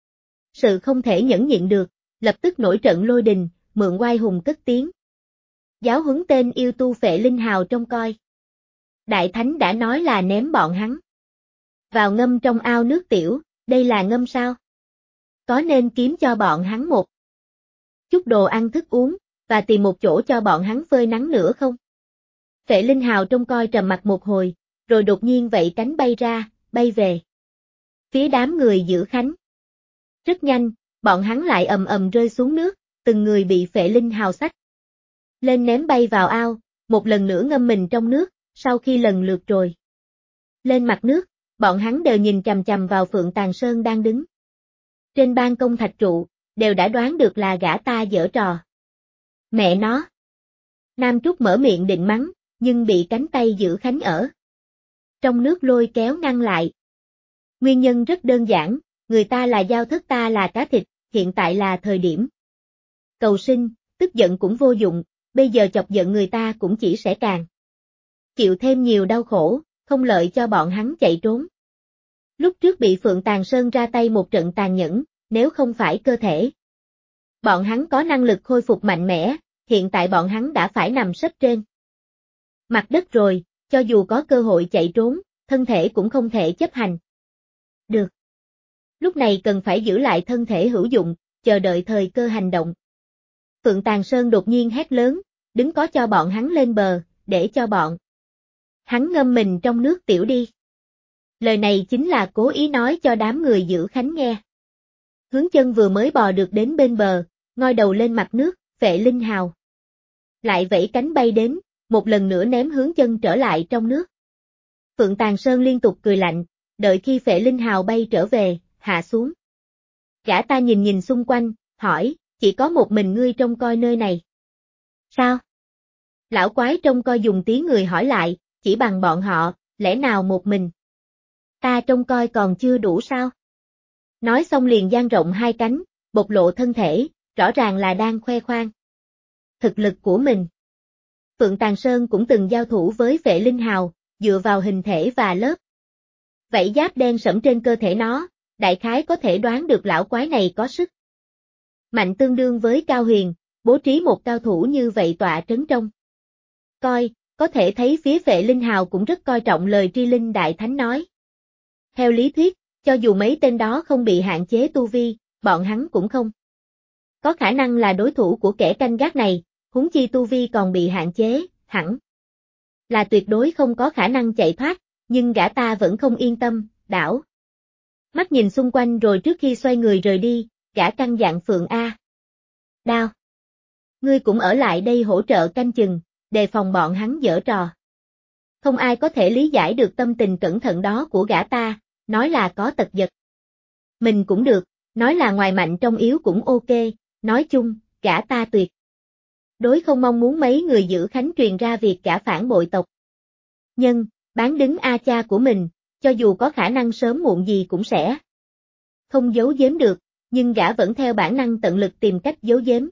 sự không thể nhẫn nhịn được, lập tức nổi trận lôi đình, mượn oai hùng cất tiếng. Giáo huấn tên yêu tu Phệ Linh Hào trông coi. Đại Thánh đã nói là ném bọn hắn vào ngâm trong ao nước tiểu, đây là ngâm sao? Có nên kiếm cho bọn hắn một chút đồ ăn thức uống, và tìm một chỗ cho bọn hắn phơi nắng nữa không? Phệ Linh Hào trông coi trầm mặt một hồi, rồi đột nhiên vẫy cánh bay ra, bay về phía đám người Dữ Khánh. Rất nhanh, bọn hắn lại ầm ầm rơi xuống nước, từng người bị Phệ Linh Hào xách lên ném bay vào ao, một lần nữa ngâm mình trong nước, sau khi lần lượt rồi lên mặt nước, bọn hắn đều nhìn chằm chằm vào Phượng Tàng Sơn đang đứng trên ban công thạch trụ, đều đã đoán được là gã ta giở trò. Mẹ nó! Nam Trúc mở miệng định mắng, nhưng bị cánh tay Dữ Khánh ở trong nước lôi kéo ngăn lại. Nguyên nhân rất đơn giản, người ta là dao thớt ta là cá thịt, hiện tại là thời điểm cầu sinh, tức giận cũng vô dụng, bây giờ chọc giận người ta cũng chỉ sẽ càng chịu thêm nhiều đau khổ, không lợi cho bọn hắn chạy trốn. Lúc trước bị Phượng Tàng Sơn ra tay một trận tàn nhẫn, nếu không phải cơ thể bọn hắn có năng lực khôi phục mạnh mẽ, hiện tại bọn hắn đã phải nằm sấp trên mặt đất rồi, cho dù có cơ hội chạy trốn, thân thể cũng không thể chấp hành được. Lúc này cần phải giữ lại thân thể hữu dụng, chờ đợi thời cơ hành động. Phượng Tàng Sơn đột nhiên hét lớn, đứng có cho bọn hắn lên bờ, để cho bọn hắn ngâm mình trong nước tiểu đi. Lời này chính là cố ý nói cho đám người Dữ Khánh nghe. Hướng Chân vừa mới bò được đến bên bờ, ngoi đầu lên mặt nước, Phệ Linh Hào lại vẫy cánh bay đến, một lần nữa ném Hướng Chân trở lại trong nước. Phượng Tàng Sơn liên tục cười lạnh, đợi khi Phệ Linh Hào bay trở về, hạ xuống. Gã ta nhìn nhìn xung quanh, hỏi, chỉ có một mình ngươi trông coi nơi này. Sao? Lão quái trông coi dùng tiếng người hỏi lại, chỉ bằng bọn họ, lẽ nào một mình? Ta trông coi còn chưa đủ sao? Nói xong liền dang rộng hai cánh, bộc lộ thân thể, rõ ràng là đang khoe khoang thực lực của mình. Phượng Tàng Sơn cũng từng giao thủ với Phệ Linh Hào, dựa vào hình thể và lớp vảy giáp đen sẫm trên cơ thể nó, đại khái có thể đoán được lão quái này có sức mạnh tương đương với Cao Huyền, bố trí một cao thủ như vậy tọa trấn trong coi, có thể thấy phía Phệ Linh Hào cũng rất coi trọng lời Tri Linh Đại Thánh nói. Theo lý thuyết, cho dù mấy tên đó không bị hạn chế tu vi, bọn hắn cũng không có khả năng là đối thủ của kẻ canh gác này, huống chi tu vi còn bị hạn chế, hẳn là tuyệt đối không có khả năng chạy thoát, nhưng gã ta vẫn không yên tâm, đảo mắt nhìn xung quanh rồi trước khi xoay người rời đi, gã căn dặn Phượng A Đao. Ngươi cũng ở lại đây hỗ trợ canh chừng, đề phòng bọn hắn giở trò. Không ai có thể lý giải được tâm tình cẩn thận đó của gã ta, nói là có tật giật. Mình cũng được, nói là ngoài mạnh trong yếu cũng ok, nói chung, gã ta tuyệt đối không mong muốn mấy người Dữ Khánh truyền ra việc gã phản bội tộc nhân, bán đứng A cha của mình, cho dù có khả năng sớm muộn gì cũng sẽ không giấu giếm được, nhưng gã vẫn theo bản năng tận lực tìm cách giấu giếm.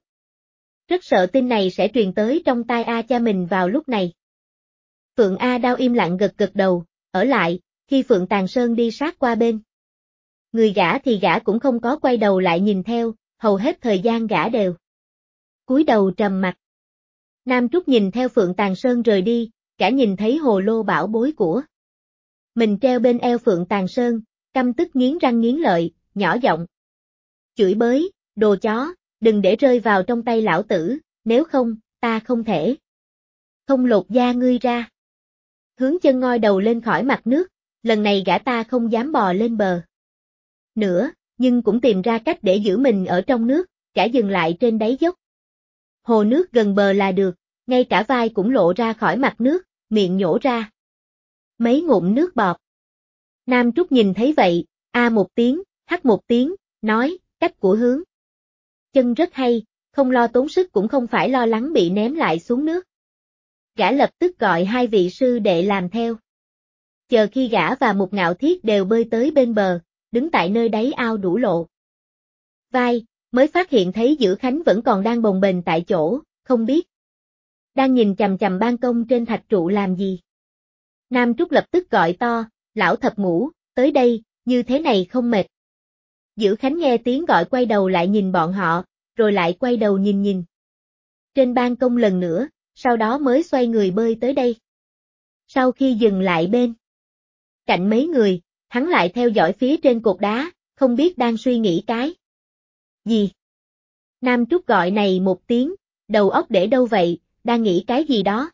Rất sợ tin này sẽ truyền tới trong tai A cha mình vào lúc này. Phượng A Đao im lặng gật gật đầu, ở lại, khi Phượng Tàng Sơn đi sát qua bên người gã thì gã cũng không có quay đầu lại nhìn theo, hầu hết thời gian gã đều cúi đầu trầm mặc. Nam Trúc nhìn theo Phượng Tàng Sơn rời đi, gã nhìn thấy hồ lô bảo bối của mình treo bên eo Phượng Tàng Sơn, căm tức nghiến răng nghiến lợi, nhỏ giọng chửi bới, đồ chó, đừng để rơi vào trong tay lão tử, nếu không, ta không thể không lột da ngươi ra. Hướng Chân ngoi đầu lên khỏi mặt nước, lần này gã ta không dám bò lên bờ nữa, nhưng cũng tìm ra cách để giữ mình ở trong nước, gã dừng lại trên đáy dốc. Hồ nước gần bờ là được, ngay cả vai cũng lộ ra khỏi mặt nước, miệng nhổ ra mấy ngụm nước bọt. Nam Trúc nhìn thấy vậy, a một tiếng, hắt một tiếng, nói, cách của Hướng Chân rất hay, không lo tốn sức cũng không phải lo lắng bị ném lại xuống nước. Gã lập tức gọi hai vị sư đệ làm theo. Chờ khi gã và Mục Ngạo Thiết đều bơi tới bên bờ, đứng tại nơi đáy ao đủ lộ vai, mới phát hiện thấy Dữ Khánh vẫn còn đang bồng bềnh tại chỗ, không biết đang nhìn chằm chằm ban công trên thạch trụ làm gì. Nam Trúc lập tức gọi to, lão thập ngũ, tới đây, như thế này không mệt. Dữ Khánh nghe tiếng gọi quay đầu lại nhìn bọn họ, rồi lại quay đầu nhìn trên ban công lần nữa, sau đó mới xoay người bơi tới đây. Sau khi dừng lại bên cạnh mấy người, hắn lại theo dõi phía trên cột đá, không biết đang suy nghĩ cái gì. Nam Trúc gọi này một tiếng, đầu óc để đâu vậy, đang nghĩ cái gì đó.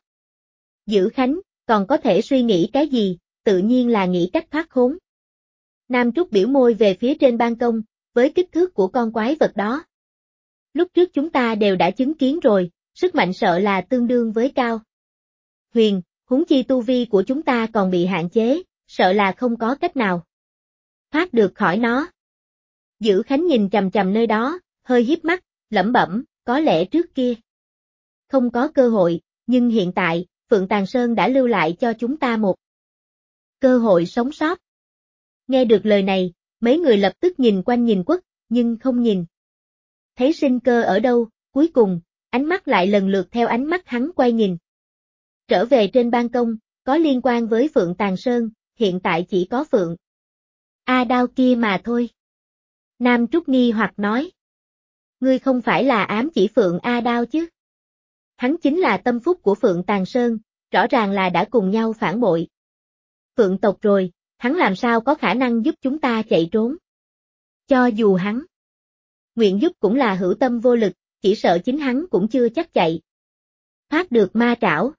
Dữ Khánh, còn có thể suy nghĩ cái gì, tự nhiên là nghĩ cách thoát khốn. Nam Trúc biểu môi về phía trên ban công, với kích thước của con quái vật đó. Lúc trước chúng ta đều đã chứng kiến rồi, sức mạnh sợ là tương đương với Cao Huyền, huống chi tu vi của chúng ta còn bị hạn chế, sợ là không có cách nào thoát được khỏi nó. Dữ Khánh nhìn chằm chằm nơi đó, hơi híp mắt, lẩm bẩm, có lẽ trước kia không có cơ hội, nhưng hiện tại, Phượng Tàng Sơn đã lưu lại cho chúng ta một cơ hội sống sót. Nghe được lời này, mấy người lập tức nhìn quanh nhìn quất, nhưng không nhìn thấy sinh cơ ở đâu, cuối cùng, ánh mắt lại lần lượt theo ánh mắt hắn quay nhìn. Trở về trên ban công, có liên quan với Phượng Tàng Sơn, hiện tại chỉ có Phượng A Đao kia mà thôi. Nam Trúc nghi hoặc nói. Ngươi không phải là ám chỉ Phượng A Đao chứ? Hắn chính là tâm phúc của Phượng Tàng Sơn, rõ ràng là đã cùng nhau phản bội Phượng tộc rồi, hắn làm sao có khả năng giúp chúng ta chạy trốn? Cho dù hắn nguyện giúp cũng là hữu tâm vô lực, chỉ sợ chính hắn cũng chưa chắc chạy thoát được ma trảo.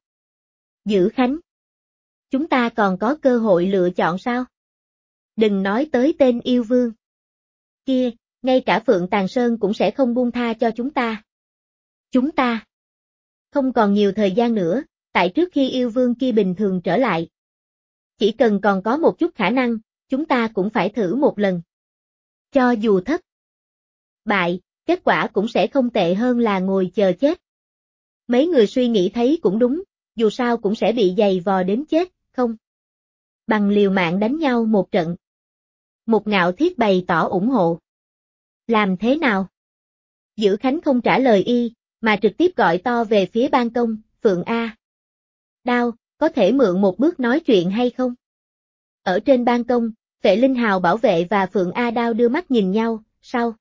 Dữ Khánh, chúng ta còn có cơ hội lựa chọn sao? Đừng nói tới tên yêu vương kia, ngay cả Phượng Tàng Sơn cũng sẽ không buông tha cho chúng ta. Chúng ta không còn nhiều thời gian nữa, tại trước khi yêu vương kia bình thường trở lại. Chỉ cần còn có một chút khả năng, chúng ta cũng phải thử một lần. Cho dù thất bại, kết quả cũng sẽ không tệ hơn là ngồi chờ chết. Mấy người suy nghĩ thấy cũng đúng, dù sao cũng sẽ bị giày vò đến chết, không bằng liều mạng đánh nhau một trận. Mục Ngạo Thiết bày tỏ ủng hộ. Làm thế nào? Dữ Khánh không trả lời y, mà trực tiếp gọi to về phía ban công, Phượng A Đao, có thể mượn một bước nói chuyện hay không? Ở trên ban công, Vệ Linh Hào bảo vệ và Phượng A Đao đưa mắt nhìn nhau, sau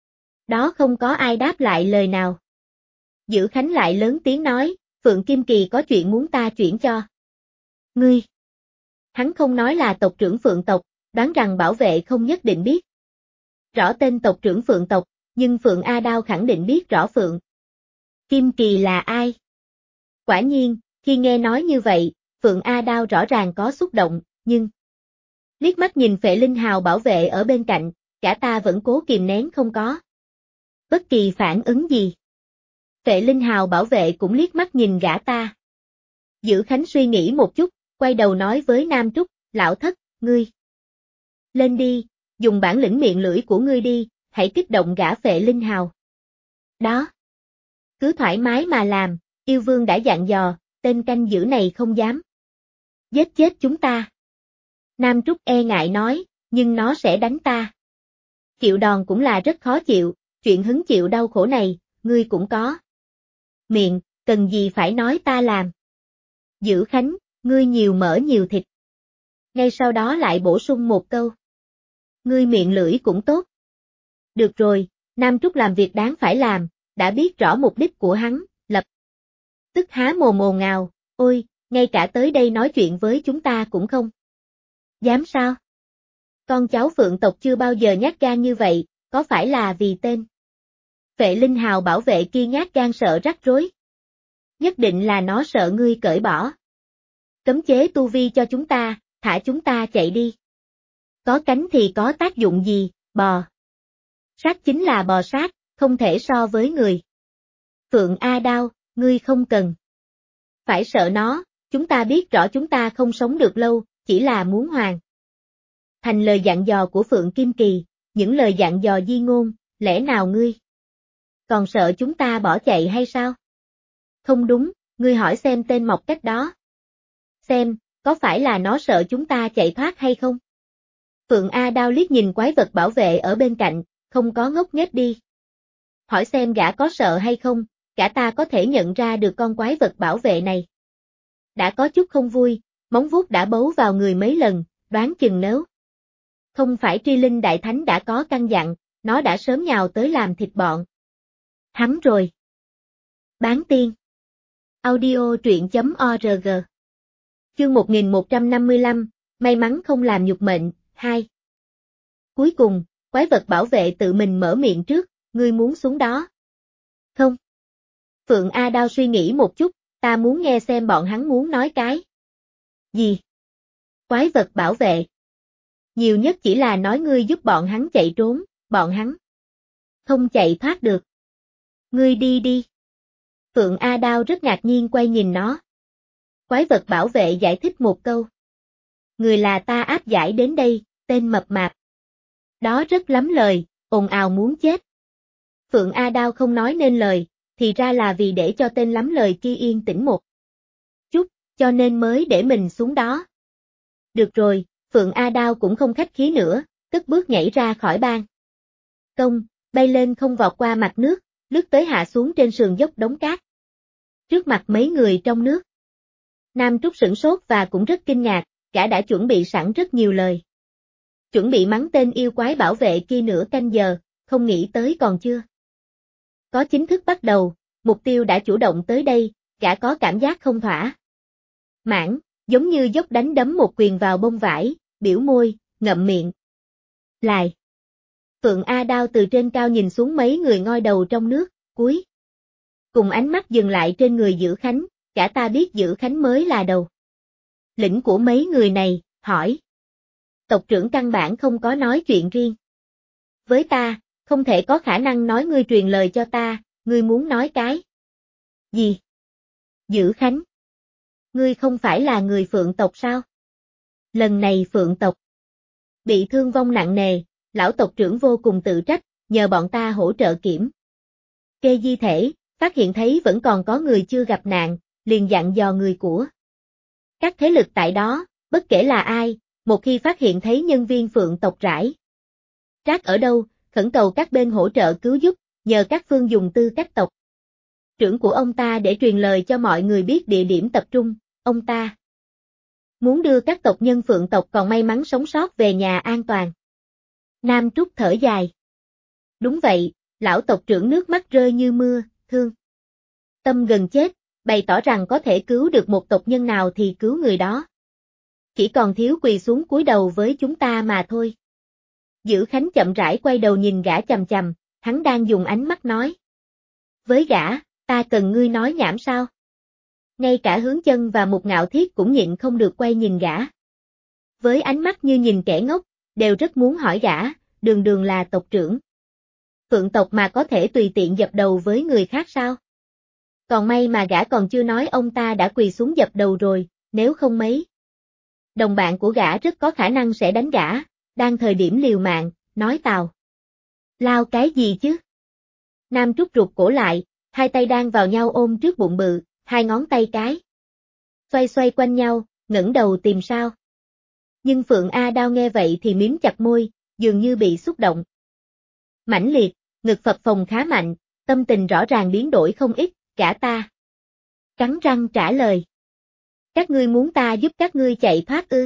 đó không có ai đáp lại lời nào. Dữ Khánh lại lớn tiếng nói, Phượng Kim Kỳ có chuyện muốn ta chuyển cho ngươi. Hắn không nói là tộc trưởng Phượng tộc, đoán rằng bảo vệ không nhất định biết rõ tên tộc trưởng Phượng tộc, nhưng Phượng A Đao khẳng định biết rõ Phượng Kim Kỳ là ai. Quả nhiên, khi nghe nói như vậy, Phượng A Đao rõ ràng có xúc động, nhưng liếc mắt nhìn Phệ Linh Hào bảo vệ ở bên cạnh, cả ta vẫn cố kìm nén không có bất kỳ phản ứng gì. Phệ Linh Hào bảo vệ cũng liếc mắt nhìn gã ta. Dữ Khánh suy nghĩ một chút, quay đầu nói với Nam Trúc, lão thất, ngươi lên đi, dùng bản lĩnh miệng lưỡi của ngươi đi, hãy kích động gã Phệ Linh Hào. Đó, cứ thoải mái mà làm, yêu vương đã dặn dò, tên canh giữ này không dám giết chết chúng ta. Nam Trúc e ngại nói, nhưng nó sẽ đánh ta. Chịu đòn cũng là rất khó chịu, chuyện hứng chịu đau khổ này, ngươi cũng có miệng, cần gì phải nói ta làm. Dữ Khánh, ngươi nhiều mỡ nhiều thịt. Ngay sau đó lại bổ sung một câu. Ngươi miệng lưỡi cũng tốt. Được rồi, Nam Trúc làm việc đáng phải làm, đã biết rõ mục đích của hắn, lập tức há mồm ồn ào, ôi, ngay cả tới đây nói chuyện với chúng ta cũng không dám sao? Con cháu Phượng tộc chưa bao giờ nhát gan như vậy, có phải là vì tên Phệ Linh Hào bảo vệ kia nhát gan sợ rắc rối? Nhất định là nó sợ ngươi cởi bỏ cấm chế tu vi cho chúng ta, thả chúng ta chạy đi. Có cánh thì có tác dụng gì, bò. Sát chính là bò sát, không thể so với người. Phượng A Đao, ngươi không cần phải sợ nó, chúng ta biết rõ chúng ta không sống được lâu, chỉ là muốn hoàn thành lời dặn dò của Phượng Kim Kỳ, những lời dặn dò di ngôn, lẽ nào ngươi còn sợ chúng ta bỏ chạy hay sao? Không đúng, ngươi hỏi xem tên mọc cách đó. Xem, có phải là nó sợ chúng ta chạy thoát hay không? Phượng A Đao liếc nhìn quái vật bảo vệ ở bên cạnh, không có ngốc nghếch đi. Hỏi xem gã có sợ hay không, cả ta có thể nhận ra được con quái vật bảo vệ này. Đã có chút không vui, móng vuốt đã bấu vào người mấy lần, đoán chừng nếu không phải Tri Linh Đại Thánh đã có căn dặn, nó đã sớm nhào tới làm thịt bọn hắn rồi. Bán tiên. Audio truyện.org. Chương 1155, may mắn không làm nhục mệnh, 2. Cuối cùng, quái vật bảo vệ tự mình mở miệng trước, ngươi muốn xuống đó. Không. Phượng A Đao suy nghĩ một chút, ta muốn nghe xem bọn hắn muốn nói cái gì. Quái vật bảo vệ. Nhiều nhất chỉ là nói ngươi giúp bọn hắn chạy trốn, bọn hắn không chạy thoát được. Ngươi đi đi. Phượng A Đao rất ngạc nhiên quay nhìn nó. Quái vật bảo vệ giải thích một câu. Người là ta áp giải đến đây, tên mập mạp. Đó rất lắm lời, ồn ào muốn chết. Phượng A Đao không nói nên lời, thì ra là vì để cho tên lắm lời kia yên tĩnh một chút, cho nên mới để mình xuống đó. Được rồi, Phượng A Đao cũng không khách khí nữa, cất bước nhảy ra khỏi bang công, bay lên không vọt qua mặt nước, lướt tới hạ xuống trên sườn dốc đống cát. Trước mặt mấy người trong nước. Nam Trúc sửng sốt và cũng rất kinh ngạc, gã đã chuẩn bị sẵn rất nhiều lời. Chuẩn bị mắng tên yêu quái bảo vệ kia nửa canh giờ, không nghĩ tới còn chưa. Có chính thức bắt đầu, mục tiêu đã chủ động tới đây, gã có cảm giác không thỏa mãn, giống như dốc đánh đấm một quyền vào bông vải, biểu môi, ngậm miệng. Lại. Phượng A Đao từ trên cao nhìn xuống mấy người ngoi đầu trong nước, cuối cùng ánh mắt dừng lại trên người Dữ Khánh, cả ta biết Dữ Khánh mới là đầu lĩnh của mấy người này, hỏi. Tộc trưởng căn bản không có nói chuyện riêng với ta, không thể có khả năng nói ngươi truyền lời cho ta, ngươi muốn nói cái gì? Dữ Khánh. Ngươi không phải là người Phượng tộc sao? Lần này Phượng tộc bị thương vong nặng nề, lão tộc trưởng vô cùng tự trách, nhờ bọn ta hỗ trợ kiểm kê di thể, phát hiện thấy vẫn còn có người chưa gặp nạn, liền dặn dò người của các thế lực tại đó, bất kể là ai, một khi phát hiện thấy nhân viên Phượng tộc rải rác ở đâu, khẩn cầu các bên hỗ trợ cứu giúp, nhờ các phương dùng tư cách tộc trưởng của ông ta để truyền lời cho mọi người biết địa điểm tập trung, ông ta muốn đưa các tộc nhân Phượng tộc còn may mắn sống sót về nhà an toàn. Nam Trúc thở dài. Đúng vậy, lão tộc trưởng nước mắt rơi như mưa, thương tâm gần chết, bày tỏ rằng có thể cứu được một tộc nhân nào thì cứu người đó. Chỉ còn thiếu quỳ xuống cúi đầu với chúng ta mà thôi. Dữ Khánh chậm rãi quay đầu nhìn gã chằm chằm, hắn đang dùng ánh mắt nói. Với gã, ta cần ngươi nói nhảm sao? Ngay cả Hướng Chân và Mục Ngạo Thiết cũng nhịn không được quay nhìn gã. Với ánh mắt như nhìn kẻ ngốc, đều rất muốn hỏi gã, đường đường là tộc trưởng. Phượng tộc mà có thể tùy tiện dập đầu với người khác sao? Còn may mà gã còn chưa nói ông ta đã quỳ xuống dập đầu rồi, nếu không mấy. Đồng bạn của gã rất có khả năng sẽ đánh gã, đang thời điểm liều mạng, nói tào. Lao cái gì chứ? Nam Trúc rụt cổ lại, hai tay đang vào nhau ôm trước bụng bự, hai ngón tay cái. Xoay xoay quanh nhau, ngẩng đầu tìm sao. Nhưng Phượng A Đao nghe vậy thì miếm chặt môi, dường như bị xúc động. Mãnh liệt, ngực phập phồng khá mạnh, tâm tình rõ ràng biến đổi không ít, cả ta. Cắn răng trả lời. Các ngươi muốn ta giúp các ngươi chạy thoát ư?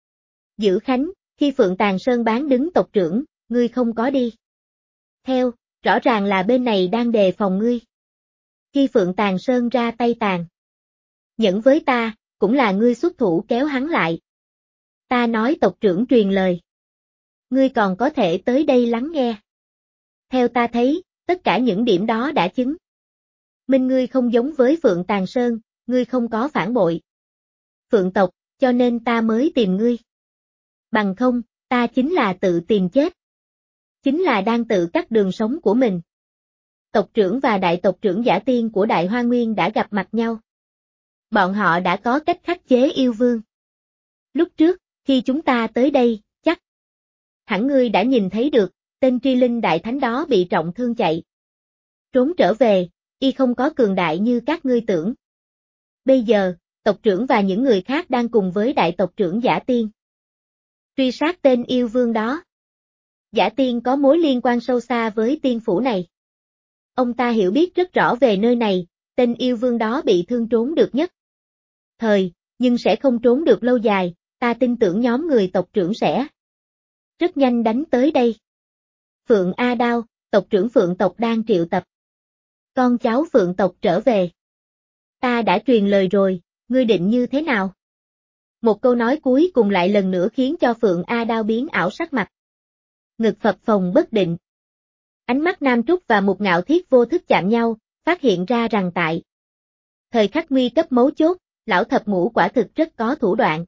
Dữ Khánh, khi Phượng Tàn Sơn bán đứng tộc trưởng, ngươi không có đi. Theo, rõ ràng là bên này đang đề phòng ngươi. Khi Phượng Tàn Sơn ra tay tàn nhẫn với ta, cũng là ngươi xuất thủ kéo hắn lại. Ta nói tộc trưởng truyền lời. Ngươi còn có thể tới đây lắng nghe. Theo ta thấy, tất cả những điểm đó đã chứng minh ngươi không giống với Phượng Tàn Sơn, ngươi không có phản bội Phượng tộc, cho nên ta mới tìm ngươi. Bằng không, ta chính là tự tìm chết. Chính là đang tự cắt đường sống của mình. Tộc trưởng và đại tộc trưởng Giả Tiên của Đại Hoa Nguyên đã gặp mặt nhau. Bọn họ đã có cách khắc chế yêu vương. Lúc trước, khi chúng ta tới đây, chắc hẳn ngươi đã nhìn thấy được, tên Tri Linh Đại Thánh đó bị trọng thương chạy. Trốn trở về, y không có cường đại như các ngươi tưởng. Bây giờ, tộc trưởng và những người khác đang cùng với đại tộc trưởng Giả Tiên truy sát tên yêu vương đó. Giả Tiên có mối liên quan sâu xa với tiên phủ này. Ông ta hiểu biết rất rõ về nơi này, tên yêu vương đó bị thương trốn được nhất nhưng sẽ không trốn được lâu dài, ta tin tưởng nhóm người tộc trưởng sẽ rất nhanh đánh tới đây. Phượng A Đao, tộc trưởng Phượng tộc đang triệu tập con cháu Phượng tộc trở về. Ta đã truyền lời rồi, ngươi định như thế nào? Một câu nói cuối cùng lại lần nữa khiến cho Phượng A Đao biến ảo sắc mặt. Ngực phập phồng bất định. Ánh mắt Nam Trúc và Mục Ngạo Thiết vô thức chạm nhau, phát hiện ra rằng tại thời khắc nguy cấp mấu chốt, lão thập ngũ quả thực rất có thủ đoạn.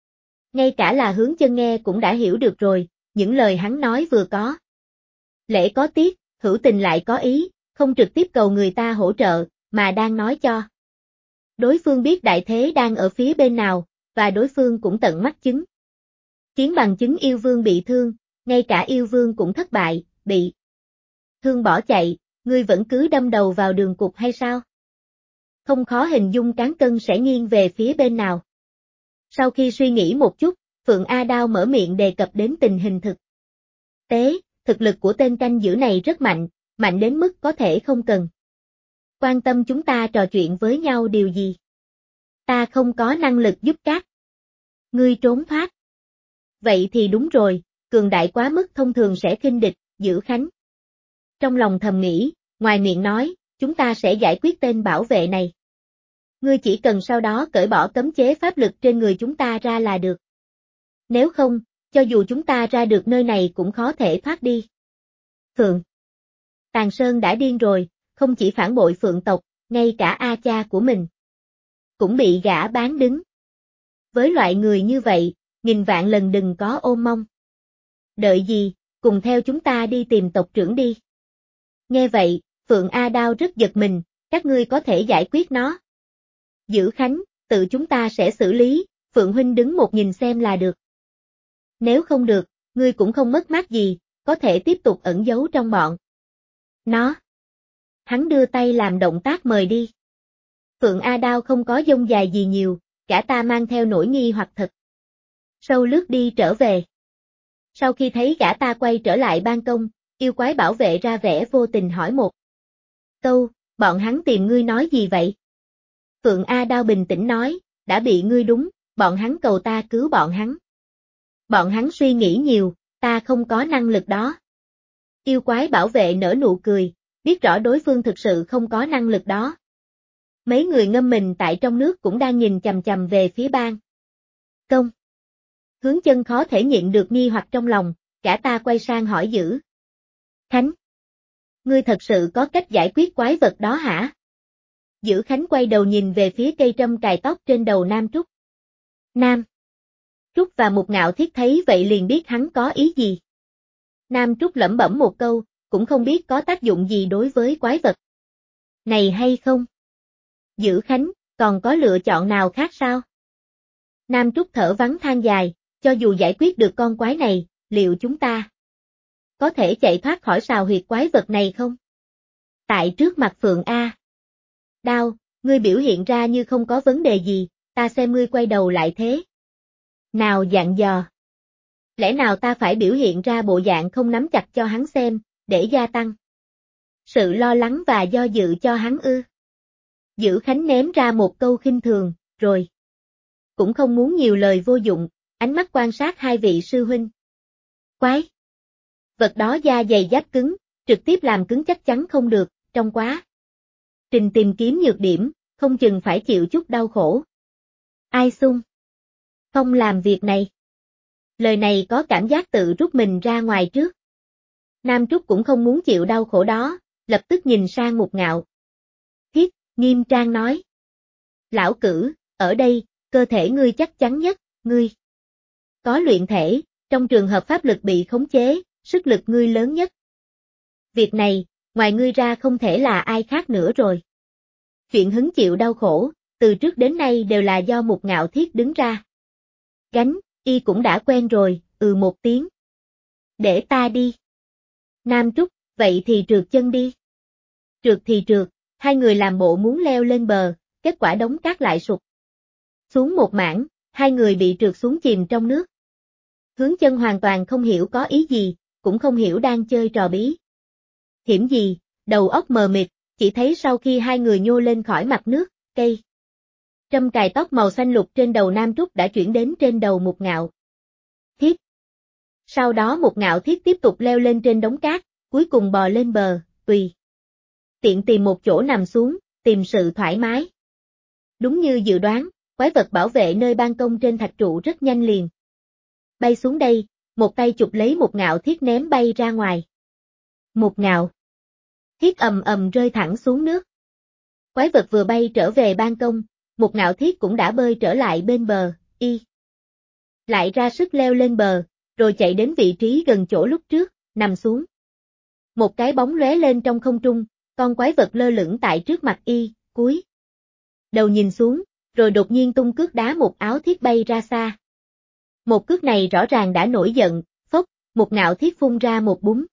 Ngay cả là Hướng Chân nghe cũng đã hiểu được rồi, những lời hắn nói vừa có lễ có tiết, hữu tình lại có ý, không trực tiếp cầu người ta hỗ trợ, mà đang nói cho đối phương biết đại thế đang ở phía bên nào, và đối phương cũng tận mắt chứng kiến bằng chứng yêu vương bị thương, ngay cả yêu vương cũng thất bại, bị thương bỏ chạy, ngươi vẫn cứ đâm đầu vào đường cục hay sao? Không khó hình dung cán cân sẽ nghiêng về phía bên nào. Sau khi suy nghĩ một chút, Phượng A Đao mở miệng đề cập đến tình hình thực tế, thực lực của tên canh giữ này rất mạnh, mạnh đến mức có thể không cần quan tâm chúng ta trò chuyện với nhau điều gì. Ta không có năng lực giúp các ngươi trốn thoát. Vậy thì đúng rồi, cường đại quá mức thông thường sẽ khinh địch, Giữ Khánh trong lòng thầm nghĩ, ngoài miệng nói, chúng ta sẽ giải quyết tên bảo vệ này. Ngươi chỉ cần sau đó cởi bỏ cấm chế pháp lực trên người chúng ta ra là được. Nếu không, cho dù chúng ta ra được nơi này cũng khó thể thoát đi. Phượng Tàng Sơn đã điên rồi, không chỉ phản bội Phượng tộc, ngay cả A cha của mình cũng bị gã bán đứng. Với loại người như vậy, nghìn vạn lần đừng có ôm mong đợi gì, cùng theo chúng ta đi tìm tộc trưởng đi. Nghe vậy, Phượng A Đao rất giật mình, các ngươi có thể giải quyết nó. Giữ Khánh, tự chúng ta sẽ xử lý, Phượng huynh đứng một nhìn xem là được. Nếu không được, ngươi cũng không mất mát gì, có thể tiếp tục ẩn giấu trong bọn nó. Hắn đưa tay làm động tác mời đi. Phượng A Đao không có dông dài gì nhiều, cả ta mang theo nỗi nghi hoặc thật sâu lướt đi trở về. Sau khi thấy gã ta quay trở lại ban công, yêu quái bảo vệ ra vẻ vô tình hỏi một câu, bọn hắn tìm ngươi nói gì vậy? Phượng A Đao bình tĩnh nói, đã bị ngươi đúng, bọn hắn cầu ta cứu bọn hắn. Bọn hắn suy nghĩ nhiều, ta không có năng lực đó. Yêu quái bảo vệ nở nụ cười, biết rõ đối phương thực sự không có năng lực đó. Mấy người ngâm mình tại trong nước cũng đang nhìn chằm chằm về phía ban công. Hướng Chân khó thể nhịn được nghi hoặc trong lòng, cả ta quay sang hỏi Giữ Khánh. Ngươi thật sự có cách giải quyết quái vật đó hả? Giữ Khánh quay đầu nhìn về phía cây trâm cài tóc trên đầu Nam Trúc. Nam Trúc và Mục Ngạo Thiết thấy vậy liền biết hắn có ý gì. Nam Trúc lẩm bẩm một câu, cũng không biết có tác dụng gì đối với quái vật này hay không. Giữ Khánh, còn có lựa chọn nào khác sao? Nam Trúc thở vắng than dài, cho dù giải quyết được con quái này, liệu chúng ta có thể chạy thoát khỏi sào huyệt quái vật này không? Tại trước mặt Phượng A Đao, ngươi biểu hiện ra như không có vấn đề gì, ta xem ngươi quay đầu lại thế nào dặn dò. Lẽ nào ta phải biểu hiện ra bộ dạng không nắm chặt cho hắn xem, để gia tăng sự lo lắng và do dự cho hắn ư? Giữ Khánh ném ra một câu khinh thường, rồi cũng không muốn nhiều lời vô dụng, ánh mắt quan sát hai vị sư huynh. Quái vật đó da dày giáp cứng, trực tiếp làm cứng chắc chắn không được, trong quá trình tìm kiếm nhược điểm, không chừng phải chịu chút đau khổ. Ai xung không làm việc này? Lời này có cảm giác tự rút mình ra ngoài trước. Nam Trúc cũng không muốn chịu đau khổ đó, lập tức nhìn sang Mục Ngạo Thiết, nghiêm trang nói. Lão Cử, ở đây, cơ thể ngươi chắc chắn nhất, ngươi có luyện thể, Trong trường hợp pháp lực bị khống chế, sức lực ngươi lớn nhất. Việc này, ngoài ngươi ra không thể là ai khác nữa rồi. Chuyện hứng chịu đau khổ, từ trước đến nay đều là do Mục Ngạo Thiết đứng ra. Gánh, y cũng đã quen rồi, một tiếng. Để ta đi. Nam Trúc, vậy thì trượt chân đi. Trượt thì trượt, hai người làm bộ muốn leo lên bờ, kết quả đống cát lại sụt xuống một mảng, hai người bị trượt xuống chìm trong nước. Hướng Chân hoàn toàn không hiểu có ý gì, cũng không hiểu đang chơi trò bí hiểm gì, đầu óc mờ mịt, chỉ thấy sau khi hai người nhô lên khỏi mặt nước, cây trâm cài tóc màu xanh lục trên đầu Nam Trúc đã chuyển đến trên đầu Mục Ngạo Thiết. Sau đó Mục Ngạo Thiết tiếp tục leo lên trên đống cát, cuối cùng bò lên bờ, tùy tiện tìm một chỗ nằm xuống, tìm sự thoải mái. Đúng như dự đoán, quái vật bảo vệ nơi ban công trên thạch trụ rất nhanh liền bay xuống đây, một tay chụp lấy Mục Ngạo Thiết ném bay ra ngoài. Mục Ngạo Thiết ầm ầm rơi thẳng xuống nước. Quái vật vừa bay trở về ban công, Mục Ngạo Thiết cũng đã bơi trở lại bên bờ, y lại ra sức leo lên bờ, rồi chạy đến vị trí gần chỗ lúc trước, nằm xuống. Một cái bóng lóe lên trong không trung, con quái vật lơ lửng tại trước mặt y, cúi đầu nhìn xuống, rồi đột nhiên tung cước đá Mục Áo Thiết bay ra xa. Một cước này rõ ràng đã nổi giận, phốc, Mục Ngạo Thiết phun ra một búng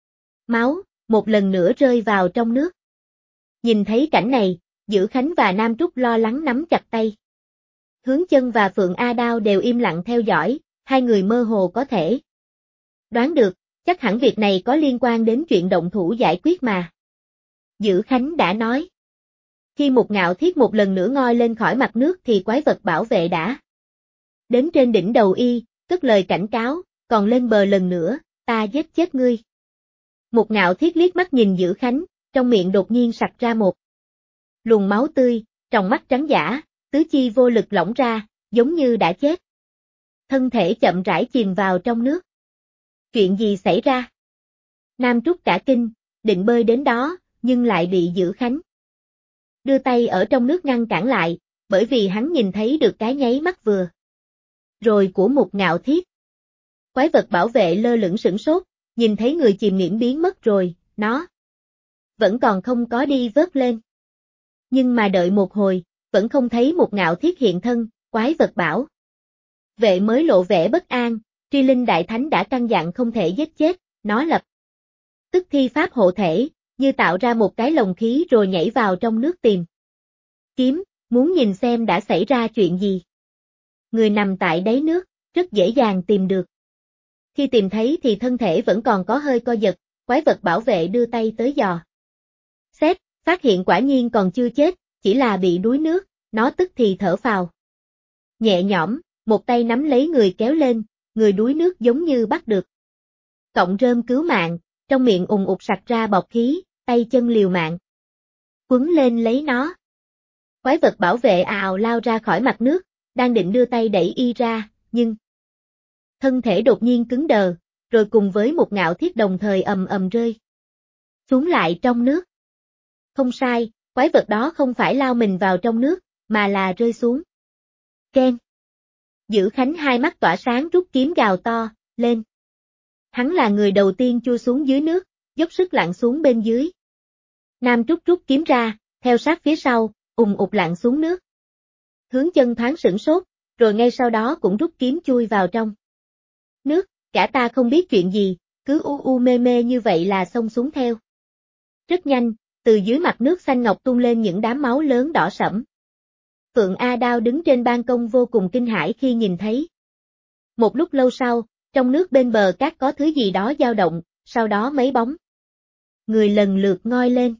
máu, một lần nữa rơi vào trong nước. Nhìn thấy cảnh này, Dữ Khánh và Nam Trúc lo lắng nắm chặt tay. Hướng Chân và Phượng A Đao đều im lặng theo dõi, hai người mơ hồ có thể đoán được, chắc hẳn việc này có liên quan đến chuyện động thủ giải quyết mà. Dữ Khánh đã nói. Khi Mục Ngạo Thiết một lần nữa ngoi lên khỏi mặt nước thì quái vật bảo vệ đã đến trên đỉnh đầu y, cất lời cảnh cáo, còn lên bờ lần nữa, ta giết chết ngươi. Mục Ngạo Thiết liếc mắt nhìn Dữ Khánh, trong miệng đột nhiên sặc ra một luồng máu tươi, tròng mắt trắng dã, tứ chi vô lực lỏng ra, giống như đã chết. Thân thể chậm rãi chìm vào trong nước. Chuyện gì xảy ra? Nam Trúc cả kinh, định bơi đến đó, nhưng lại bị Dữ Khánh đưa tay ở trong nước ngăn cản lại, bởi vì hắn nhìn thấy được cái nháy mắt vừa rồi của Mục Ngạo Thiết. Quái vật bảo vệ lơ lửng sửng sốt, nhìn thấy người chìm nghiễm biến mất rồi, nó vẫn còn không có đi vớt lên. Nhưng mà đợi một hồi, vẫn không thấy Mục Ngạo Thiết hiện thân, quái vật bảo vệ mới lộ vẻ bất an, Tri Linh Đại Thánh đã căn dặn không thể giết chết, nó lập tức thi pháp hộ thể, như tạo ra một cái lồng khí rồi nhảy vào trong nước tìm kiếm, muốn nhìn xem đã xảy ra chuyện gì. Người nằm tại đáy nước, rất dễ dàng tìm được. Khi tìm thấy thì thân thể vẫn còn có hơi co giật, quái vật bảo vệ đưa tay tới dò xét, phát hiện quả nhiên còn chưa chết, chỉ là bị đuối nước, nó tức thì thở phào nhẹ nhõm, một tay nắm lấy người kéo lên, người đuối nước giống như bắt được cọng rơm cứu mạng, trong miệng ùng ục sặc ra bọt khí, tay chân liều mạng quấn lên lấy nó. Quái vật bảo vệ ào lao ra khỏi mặt nước, đang định đưa tay đẩy y ra, nhưng thân thể đột nhiên cứng đờ, rồi cùng với Mục Ngạo Thiết đồng thời ầm ầm rơi xuống lại trong nước. Không sai, quái vật đó không phải lao mình vào trong nước, mà là rơi xuống. Keng. Dữ Khánh hai mắt tỏa sáng rút kiếm gào to, lên. Hắn là người đầu tiên chui xuống dưới nước, dốc sức lặn xuống bên dưới. Nam Trúc rút kiếm ra, theo sát phía sau, ùng ục lặn xuống nước. Hướng Chân thoáng sửng sốt, rồi ngay sau đó cũng rút kiếm chui vào trong nước, cả ta không biết chuyện gì, cứ mê mê như vậy là xông xuống theo. Rất nhanh, từ dưới mặt nước xanh ngọc tung lên những đám máu lớn đỏ sẫm. Phượng A Đao đứng trên ban công vô cùng kinh hãi khi nhìn thấy. Một lúc lâu sau, trong nước bên bờ cát có thứ gì đó dao động, sau đó mấy bóng người lần lượt ngoi lên.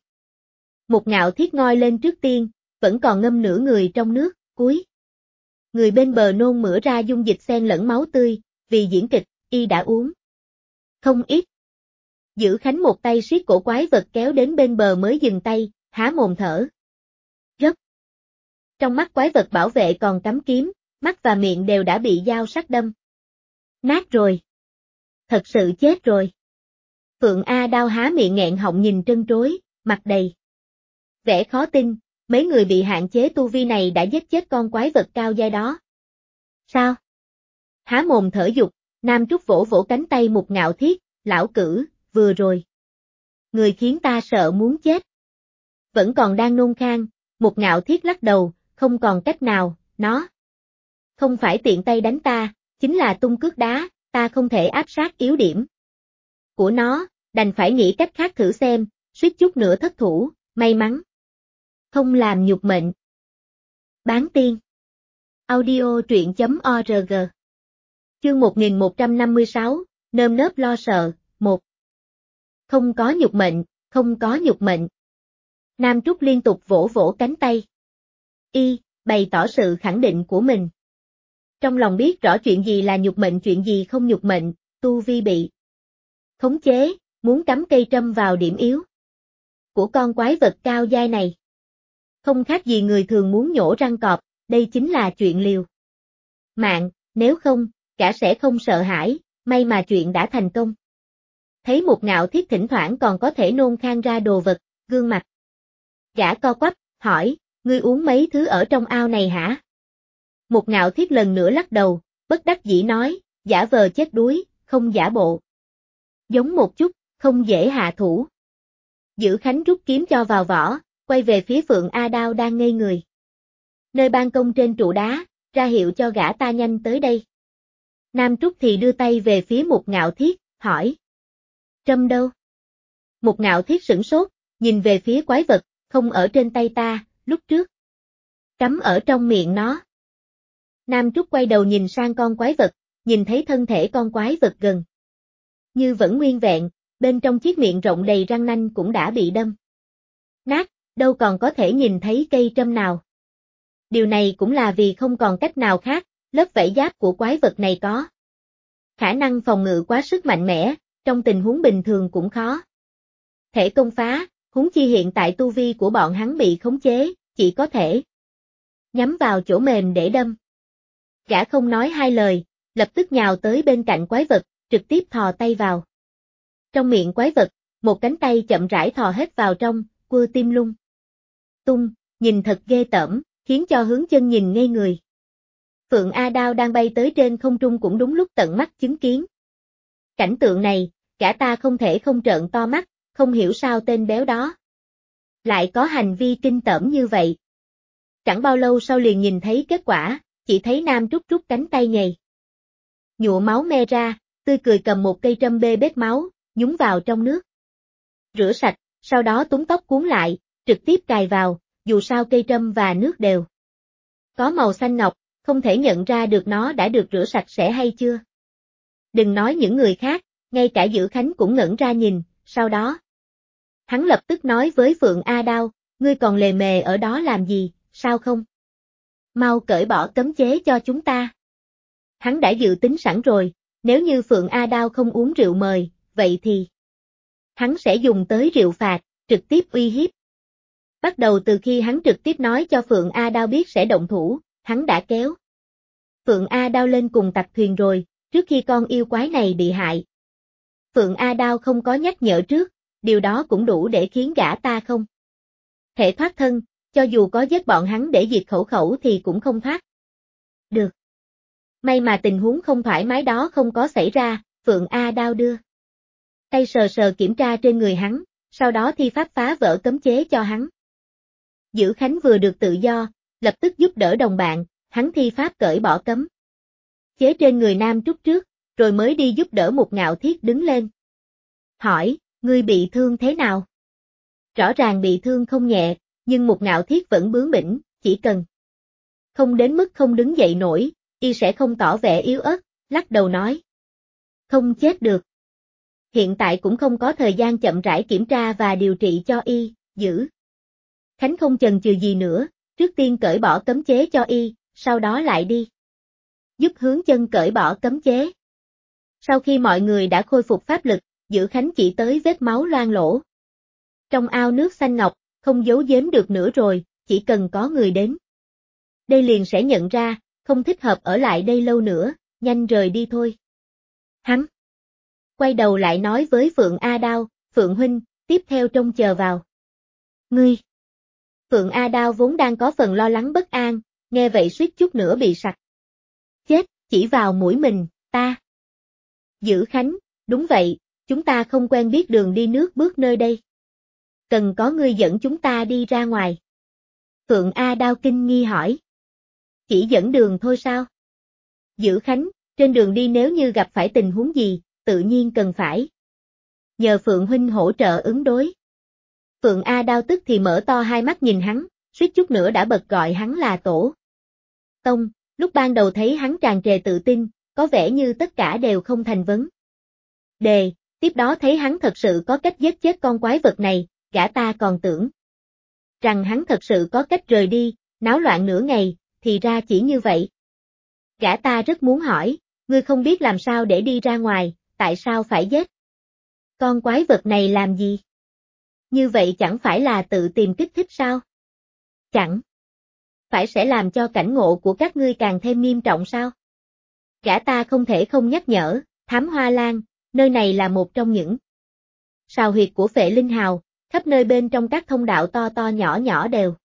Mục Ngạo Thiết ngoi lên trước tiên, vẫn còn ngâm nửa người trong nước, cuối người bên bờ nôn mửa ra dung dịch xen lẫn máu tươi, vì diễn kịch, y đã uống không ít. Dữ Khánh một tay siết cổ quái vật kéo đến bên bờ mới dừng tay, há mồm thở gấp. Trong mắt quái vật bảo vệ còn cắm kiếm, mắt và miệng đều đã bị dao sắc đâm nát rồi. Thật sự chết rồi. Phượng A Đao há miệng nghẹn họng nhìn trân trối, mặt đầy vẻ khó tin, mấy người bị hạn chế tu vi này đã giết chết con quái vật cao giai đó. Sao? Há mồm thở dục, Nam Trúc vỗ vỗ cánh tay Mục Ngạo Thiết, lão cử, vừa rồi. Người khiến ta sợ muốn chết. Vẫn còn đang nôn khan, Mục Ngạo Thiết lắc đầu, không còn cách nào, nó. Không phải tiện tay đánh ta, chính là tung cước đá, ta không thể áp sát yếu điểm của nó, đành phải nghĩ cách khác thử xem, suýt chút nữa thất thủ, may mắn. Không làm nhục mệnh. Bán tiên. Audio truyện.org. Chương 1156, nơm nớp lo sợ, 1. Không có nhục mệnh, không có nhục mệnh. Nam Trúc liên tục vỗ vỗ cánh tay. Bày tỏ sự khẳng định của mình. Trong lòng biết rõ chuyện gì là nhục mệnh, chuyện gì không nhục mệnh, tu vi bị khống chế, muốn cắm cây trâm vào điểm yếu của con quái vật cao giai này. Không khác gì người thường muốn nhổ răng cọp, đây chính là chuyện liều mạng, nếu không, cả sẽ không sợ hãi, may mà chuyện đã thành công. Thấy Mục Ngạo Thiết thỉnh thoảng còn có thể nôn khan ra đồ vật, gương mặt gã co quắp, hỏi, ngươi uống mấy thứ ở trong ao này hả? Mục Ngạo Thiết lần nữa lắc đầu, bất đắc dĩ nói, giả vờ chết đuối, không giả bộ. Giống một chút, không dễ hạ thủ. Dữ Khánh rút kiếm cho vào vỏ, quay về phía Phượng A Đao đang ngây người. Nơi ban công trên trụ đá, ra hiệu cho gã ta nhanh tới đây. Nam Trúc thì đưa tay về phía Mục Ngạo Thiết, hỏi. Trâm đâu? Mục Ngạo Thiết sửng sốt, nhìn về phía quái vật, không ở trên tay ta, lúc trước. Cắm ở trong miệng nó. Nam Trúc quay đầu nhìn sang con quái vật, nhìn thấy thân thể con quái vật gần như vẫn nguyên vẹn, bên trong chiếc miệng rộng đầy răng nanh cũng đã bị đâm nát, đâu còn có thể nhìn thấy cây trâm nào. Điều này cũng là vì không còn cách nào khác, lớp vảy giáp của quái vật này có khả năng phòng ngự quá sức mạnh mẽ, trong tình huống bình thường cũng khó thể công phá, huống chi hiện tại tu vi của bọn hắn bị khống chế, chỉ có thể nhắm vào chỗ mềm để đâm. Gã không nói hai lời, lập tức nhào tới bên cạnh quái vật, trực tiếp thò tay vào. Trong miệng quái vật, một cánh tay chậm rãi thò hết vào trong, cua tim lung tung, nhìn thật ghê tởm, khiến cho Hướng Chân nhìn ngây người. Phượng A Đao đang bay tới trên không trung cũng đúng lúc tận mắt chứng kiến. Cảnh tượng này, gã ta không thể không trợn to mắt, không hiểu sao tên béo đó lại có hành vi kinh tởm như vậy. Chẳng bao lâu sau liền nhìn thấy kết quả, chỉ thấy Nam Trúc rút cánh tay nhầy nhụa máu me ra, tươi cười cầm một cây trâm bê bết máu, nhúng vào trong nước. Rửa sạch, sau đó túm tóc cuốn lại, trực tiếp cài vào, dù sao cây trâm và nước đều có màu xanh ngọc, không thể nhận ra được nó đã được rửa sạch sẽ hay chưa. Đừng nói những người khác, ngay cả Dữ Khánh cũng ngẩn ra nhìn, sau đó hắn lập tức nói với Phượng A Đao, ngươi còn lề mề ở đó làm gì, sao không? Mau cởi bỏ cấm chế cho chúng ta. Hắn đã dự tính sẵn rồi, nếu như Phượng A Đao không uống rượu mời, vậy thì hắn sẽ dùng tới rượu phạt, trực tiếp uy hiếp. Bắt đầu từ khi hắn trực tiếp nói cho Phượng A Đao biết sẽ động thủ, hắn đã kéo Phượng A Đao lên cùng tặc thuyền rồi, trước khi con yêu quái này bị hại. Phượng A Đao không có nhắc nhở trước, điều đó cũng đủ để khiến gã ta không thể thoát thân, cho dù có giết bọn hắn để diệt khẩu khẩu thì cũng không thoát được. May mà tình huống không thoải mái đó không có xảy ra, Phượng A Đao đưa tay sờ sờ kiểm tra trên người hắn, sau đó thi pháp phá vỡ cấm chế cho hắn. Dữ Khánh vừa được tự do, lập tức giúp đỡ đồng bạn, hắn thi pháp cởi bỏ cấm chế trên người Nam Trúc trước, rồi mới đi giúp đỡ Mục Ngạo Thiết đứng lên. Hỏi, ngươi bị thương thế nào? Rõ ràng bị thương không nhẹ, nhưng Mục Ngạo Thiết vẫn bướng bỉnh, chỉ cần không đến mức không đứng dậy nổi, y sẽ không tỏ vẻ yếu ớt, lắc đầu nói. Không chết được. Hiện tại cũng không có thời gian chậm rãi kiểm tra và điều trị cho y, Dữ Khánh không chần chừ gì nữa, trước tiên cởi bỏ cấm chế cho y, sau đó lại đi giúp Hướng Chân cởi bỏ cấm chế. Sau khi mọi người đã khôi phục pháp lực, Dữ Khánh chỉ tới vết máu loang lỗ trong ao nước xanh ngọc, không giấu giếm được nữa rồi, chỉ cần có người đến đây liền sẽ nhận ra, không thích hợp ở lại đây lâu nữa, nhanh rời đi thôi. Hắn quay đầu lại nói với Phượng A Đao, Phượng huynh, tiếp theo trông chờ vào ngươi. Phượng A Đao vốn đang có phần lo lắng bất an, nghe vậy suýt chút nữa bị sặc chết, chỉ vào mũi mình, ta Dữ Khánh, đúng vậy, chúng ta không quen biết đường đi nước bước nơi đây. Cần có người dẫn chúng ta đi ra ngoài. Phượng A Đao kinh nghi hỏi. Chỉ dẫn đường thôi sao? Dữ Khánh, trên đường đi nếu như gặp phải tình huống gì, tự nhiên cần phải nhờ Phượng huynh hỗ trợ ứng đối. Phượng A Đao tức thì mở to hai mắt nhìn hắn, suýt chút nữa đã bật gọi hắn là tổ tông, lúc ban đầu thấy hắn tràn trề tự tin, có vẻ như tất cả đều không thành vấn đề, tiếp đó thấy hắn thật sự có cách giết chết con quái vật này, gã ta còn tưởng rằng hắn thật sự có cách rời đi, náo loạn nửa ngày, thì ra chỉ như vậy. Gã ta rất muốn hỏi, ngươi không biết làm sao để đi ra ngoài, tại sao phải giết con quái vật này làm gì? Như vậy chẳng phải là tự tìm kích thích sao? Chẳng phải sẽ làm cho cảnh ngộ của các ngươi càng thêm nghiêm trọng sao? Gã ta không thể không nhắc nhở, Thám Hoa Lan, nơi này là một trong những sào huyệt của Phệ Linh Hào, khắp nơi bên trong các thông đạo to to nhỏ nhỏ đều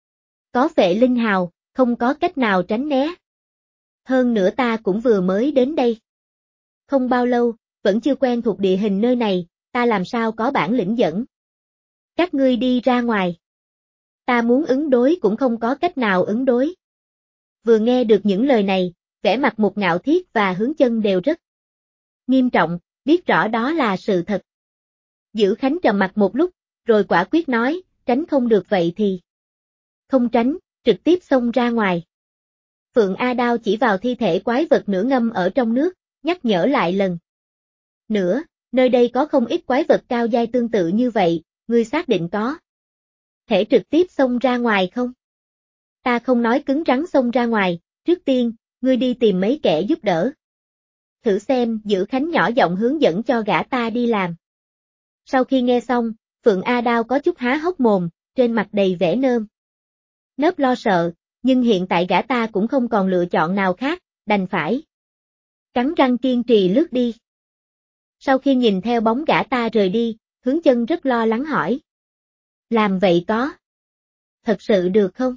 có Phệ Linh Hào, không có cách nào tránh né. Hơn nữa ta cũng vừa mới đến đây. Không bao lâu, vẫn chưa quen thuộc địa hình nơi này, ta làm sao có bản lĩnh dẫn các ngươi đi ra ngoài. Ta muốn ứng đối cũng không có cách nào ứng đối. Vừa nghe được những lời này, vẻ mặt Mục Ngạo Thiết và Hướng Chân đều rất nghiêm trọng, biết rõ đó là sự thật. Dữ Khánh trầm mặt một lúc, rồi quả quyết nói, tránh không được vậy thì không tránh, trực tiếp xông ra ngoài. Phượng A Đao chỉ vào thi thể quái vật nửa ngâm ở trong nước, nhắc nhở lại lần nữa, nơi đây có không ít quái vật cao giai tương tự như vậy, ngươi xác định có thể trực tiếp xông ra ngoài không? Ta không nói cứng rắn xông ra ngoài, trước tiên, ngươi đi tìm mấy kẻ giúp đỡ. Thử xem, Dữ Khánh nhỏ giọng hướng dẫn cho gã ta đi làm. Sau khi nghe xong, Phượng A Đao có chút há hốc mồm, trên mặt đầy vẻ nớp lo sợ, nhưng hiện tại gã ta cũng không còn lựa chọn nào khác, đành phải cắn răng kiên trì lướt đi. Sau khi nhìn theo bóng gã ta rời đi, Hướng Chân rất lo lắng hỏi. Làm vậy có thật sự được không?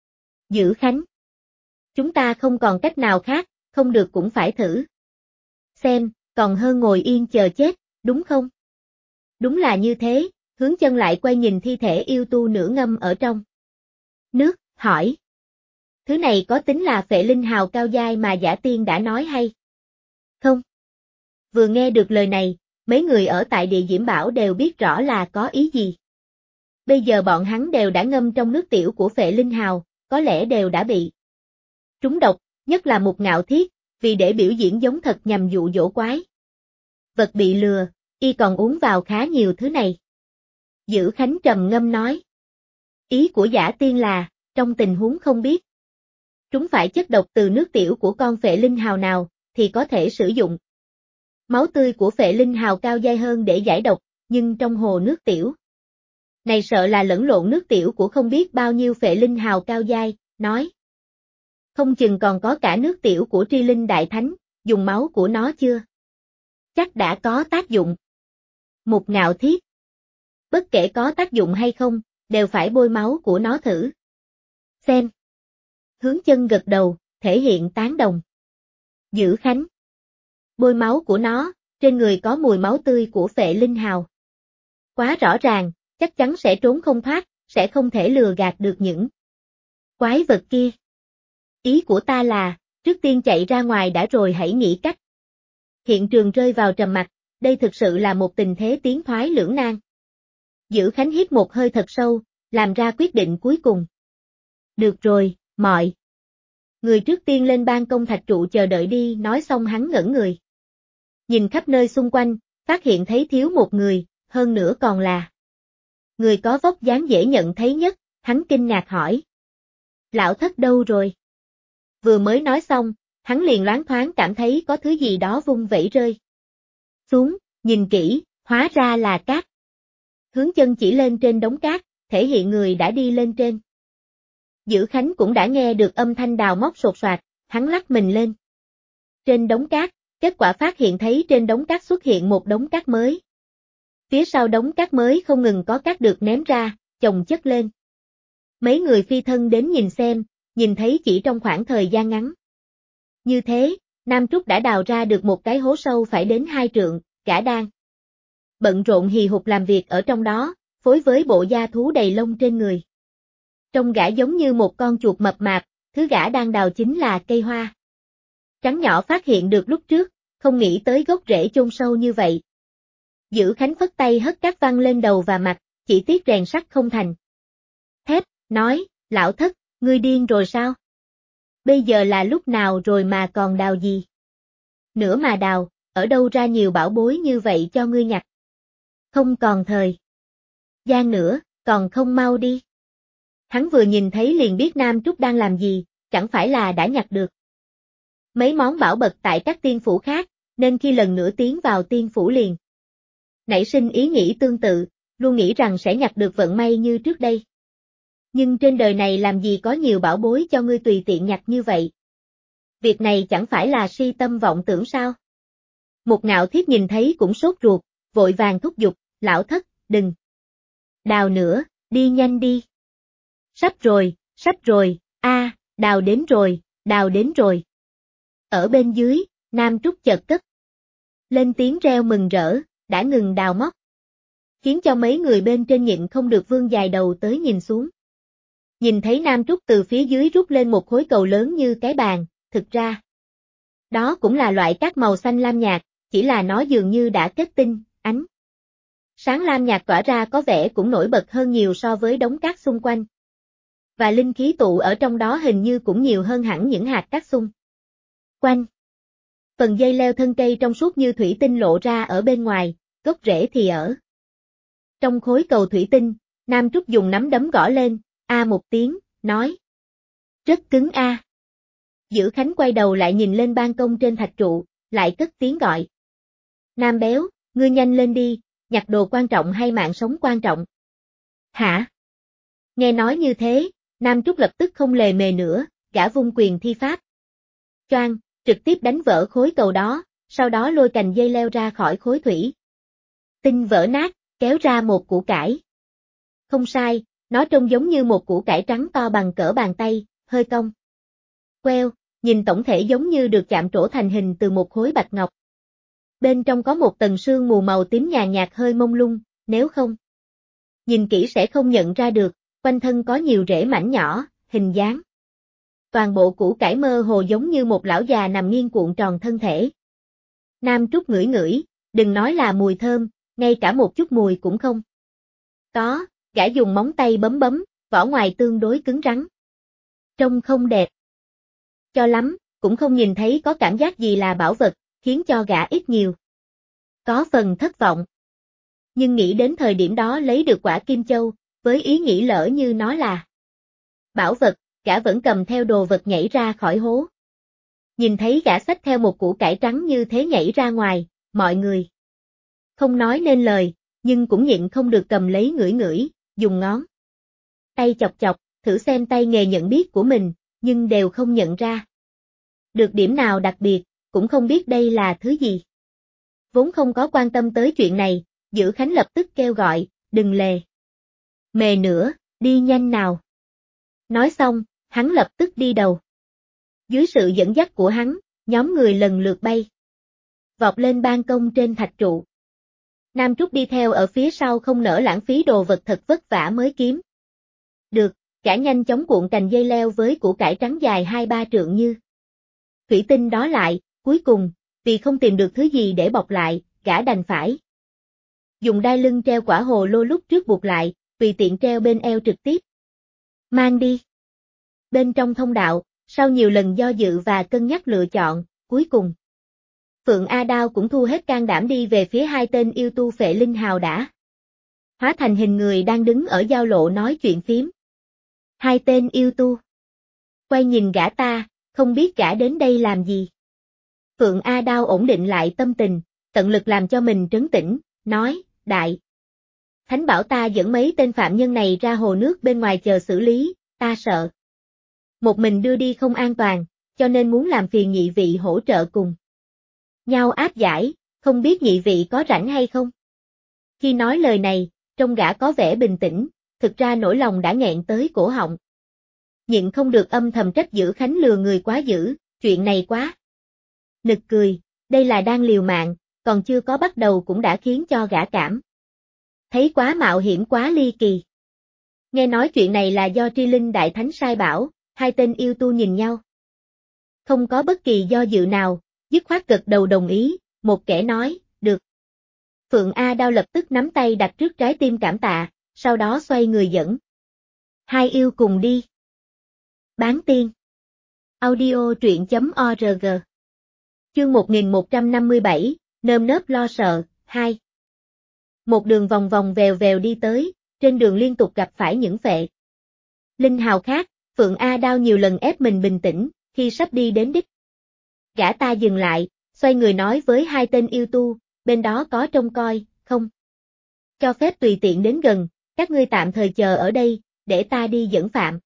Dữ Khánh. Chúng ta không còn cách nào khác, không được cũng phải thử. Xem, còn hơn ngồi yên chờ chết, đúng không? Đúng là như thế, Hướng Chân lại quay nhìn thi thể yêu tu nửa ngâm ở trong nước, hỏi. Thứ này có tính là Phệ Linh Hào cao giai mà Giả Tiên đã nói hay không? Vừa nghe được lời này, mấy người ở tại Địa Diễm Bảo đều biết rõ là có ý gì. Bây giờ bọn hắn đều đã ngâm trong nước tiểu của Phệ Linh Hào, có lẽ đều đã bị trúng độc, nhất là Mục Ngạo Thiết, vì để biểu diễn giống thật nhằm dụ dỗ quái vật bị lừa, y còn uống vào khá nhiều thứ này. Dữ Khánh trầm ngâm nói. Ý của Giả Tiên là, trong tình huống không biết trúng phải chất độc từ nước tiểu của con Phệ Linh Hào nào, thì có thể sử dụng máu tươi của Phệ Linh Hào cao giai hơn để giải độc, nhưng trong hồ nước tiểu này sợ là lẫn lộn nước tiểu của không biết bao nhiêu Phệ Linh Hào cao giai, nói. Không chừng còn có cả nước tiểu của Tri Linh Đại Thánh, dùng máu của nó chưa? Chắc đã có tác dụng. Mục Ngạo Thiết. Bất kể có tác dụng hay không, đều phải bôi máu của nó thử. Xem. Hướng Chân gật đầu, thể hiện tán đồng. Dữ Khánh. Bôi máu của nó, trên người có mùi máu tươi của Phệ Linh Hào. Quá rõ ràng, chắc chắn sẽ trốn không thoát, sẽ không thể lừa gạt được những quái vật kia. Ý của ta là, trước tiên chạy ra ngoài đã rồi hãy nghĩ cách. Hiện trường rơi vào trầm mặc, đây thực sự là một tình thế tiến thoái lưỡng nan. Dữ Khánh hít một hơi thật sâu, làm ra quyết định cuối cùng. Được rồi, mọi người trước tiên lên ban công thạch trụ chờ đợi đi, nói xong hắn ngẩn người. Nhìn khắp nơi xung quanh, phát hiện thấy thiếu một người, hơn nữa còn là người có vóc dáng dễ nhận thấy nhất, hắn kinh ngạc hỏi. Lão Thất đâu rồi? Vừa mới nói xong, hắn liền loáng thoáng cảm thấy có thứ gì đó vung vẩy rơi xuống, nhìn kỹ, hóa ra là cát. Hướng Chân chỉ lên trên đống cát, thể hiện người đã đi lên trên. Dữ Khánh cũng đã nghe được âm thanh đào móc sột soạt, hắn lắc mình lên. Trên đống cát, kết quả phát hiện thấy trên đống cát xuất hiện một đống cát mới. Phía sau đống cát mới không ngừng có cát được ném ra, chồng chất lên. Mấy người phi thân đến nhìn xem, nhìn thấy chỉ trong khoảng thời gian ngắn như thế, Nam Trúc đã đào ra được một cái hố sâu phải đến 2 trượng, gã đang bận rộn hì hục làm việc ở trong đó, phối với bộ da thú đầy lông trên người. Trông gã giống như một con chuột mập mạp, thứ gã đang đào chính là cây hoa trắng nhỏ phát hiện được lúc trước, không nghĩ tới gốc rễ chôn sâu như vậy. Dữ Khánh phất tay hất cát văng lên đầu và mặt, chỉ tiếc rèn sắt không thành thép, nói, lão thất, ngươi điên rồi sao? Bây giờ là lúc nào rồi mà còn đào gì? Nữa mà đào, ở đâu ra nhiều bảo bối như vậy cho ngươi nhặt? Không còn thời gian nữa, còn không mau đi. Hắn vừa nhìn thấy liền biết Nam Trúc đang làm gì, chẳng phải là đã nhặt được mấy món bảo bật tại các tiên phủ khác, nên khi lần nữa tiến vào tiên phủ liền nảy sinh ý nghĩ tương tự, luôn nghĩ rằng sẽ nhặt được vận may như trước đây. Nhưng trên đời này làm gì có nhiều bảo bối cho ngươi tùy tiện nhặt như vậy? Việc này chẳng phải là si tâm vọng tưởng sao? Một Ngạo Thiết nhìn thấy cũng sốt ruột, vội vàng thúc giục, lão thất, đừng đào nữa, đi nhanh đi. Sắp rồi, đào đến rồi, đào đến rồi. Ở bên dưới, Nam Trúc chợt cất lên tiếng reo mừng rỡ, đã ngừng đào móc. Khiến cho mấy người bên trên nhịn không được vươn dài đầu tới nhìn xuống. Nhìn thấy Nam Trúc từ phía dưới rút lên một khối cầu lớn như cái bàn, thực ra đó cũng là loại cát màu xanh lam nhạt, chỉ là nó dường như đã kết tinh, ánh sáng lam nhạt tỏa ra có vẻ cũng nổi bật hơn nhiều so với đống cát xung quanh. Và linh khí tụ ở trong đó hình như cũng nhiều hơn hẳn những hạt cát xung quanh. Phần dây leo thân cây trong suốt như thủy tinh lộ ra ở bên ngoài, gốc rễ thì ở trong khối cầu thủy tinh. Nam Trúc dùng nắm đấm gõ lên, một tiếng, nói. Rất cứng a. Dữ Khánh quay đầu lại nhìn lên ban công trên thạch trụ, lại cất tiếng gọi. Nam béo, ngươi nhanh lên đi, nhặt đồ quan trọng hay mạng sống quan trọng? Hả? Nghe nói như thế, Nam Trúc lập tức không lề mề nữa, gã vung quyền thi pháp. Choang, trực tiếp đánh vỡ khối cầu đó, sau đó lôi cành dây leo ra khỏi khối thủy tinh vỡ nát, kéo ra một củ cải. Không sai, nó trông giống như một củ cải trắng to bằng cỡ bàn tay, hơi cong. Queo, nhìn tổng thể giống như được chạm trổ thành hình từ một khối bạch ngọc. Bên trong có một tầng sương mù màu tím nhàn nhạt hơi mông lung, nếu không nhìn kỹ sẽ không nhận ra được, quanh thân có nhiều rễ mảnh nhỏ, hình dáng. Toàn bộ củ cải mơ hồ giống như một lão già nằm nghiêng cuộn tròn thân thể. Nam Trúc ngửi ngửi, đừng nói là mùi thơm, ngay cả một chút mùi cũng không có, gã dùng móng tay bấm bấm, vỏ ngoài tương đối cứng rắn. Trông không đẹp cho lắm, cũng không nhìn thấy có cảm giác gì là bảo vật, khiến cho gã ít nhiều có phần thất vọng. Nhưng nghĩ đến thời điểm đó lấy được quả kim châu, với ý nghĩ lỡ như nó là bảo vật, gã vẫn cầm theo đồ vật nhảy ra khỏi hố. Nhìn thấy gã xách theo một củ cải trắng như thế nhảy ra ngoài, mọi người không nói nên lời, nhưng cũng nhịn không được cầm lấy ngửi ngửi, dùng ngón tay chọc chọc, thử xem tay nghề nhận biết của mình, nhưng đều không nhận ra được điểm nào đặc biệt, cũng không biết đây là thứ gì. Vốn không có quan tâm tới chuyện này, Dữ Khánh lập tức kêu gọi, đừng lề mề nữa, đi nhanh nào. Nói xong, hắn lập tức đi đầu. Dưới sự dẫn dắt của hắn, nhóm người lần lượt bay vọt lên ban công trên thạch trụ. Nam Trúc đi theo ở phía sau không nỡ lãng phí đồ vật thật vất vả mới kiếm được, gã nhanh chóng cuộn cành dây leo với củ cải trắng dài 2-3 trượng như thủy tinh đó lại, cuối cùng, vì không tìm được thứ gì để bọc lại, gã đành phải dùng đai lưng treo quả hồ lô lúc trước buộc lại, tùy tiện treo bên eo trực tiếp mang đi. Bên trong thông đạo, sau nhiều lần do dự và cân nhắc lựa chọn, cuối cùng Phượng A Đao cũng thu hết can đảm đi về phía hai tên yêu tu phệ linh hào đã hóa thành hình người đang đứng ở giao lộ nói chuyện phím. Hai tên yêu tu quay nhìn gã ta, không biết gã đến đây làm gì. Phượng A Đao ổn định lại tâm tình, tận lực làm cho mình trấn tĩnh, nói, đại Thánh bảo ta dẫn mấy tên phạm nhân này ra hồ nước bên ngoài chờ xử lý, ta sợ một mình đưa đi không an toàn, cho nên muốn làm phiền nhị vị hỗ trợ cùng nhau áp giải, không biết nhị vị có rảnh hay không? Khi nói lời này, trông gã có vẻ bình tĩnh, thực ra nỗi lòng đã nghẹn tới cổ họng. Nhịn không được âm thầm trách Dữ Khánh lừa người quá dữ, chuyện này quá Nực cười, đây là đang liều mạng, còn chưa có bắt đầu cũng đã khiến cho gã cảm thấy quá mạo hiểm quá ly kỳ. Nghe nói chuyện này là do Tri Linh Đại Thánh sai bảo, hai tên yêu tu nhìn nhau. Không có bất kỳ do dự nào, dứt khoát gật đầu đồng ý, một kẻ nói, được. Phượng A Đao lập tức nắm tay đặt trước trái tim cảm tạ, sau đó xoay người dẫn. Hai yêu cùng đi. Bán tiên. Audio truyện.org. Chương 1157, nơm nớp lo sợ, 2. Một đường vòng vòng vèo vèo đi tới, trên đường liên tục gặp phải những phệ linh hào khác, Phượng A Đao nhiều lần ép mình bình tĩnh, khi sắp đi đến đích. Gã ta dừng lại, xoay người nói với hai tên yêu tu, bên đó có trông coi, không cho phép tùy tiện đến gần, các ngươi tạm thời chờ ở đây, để ta đi dẫn phạm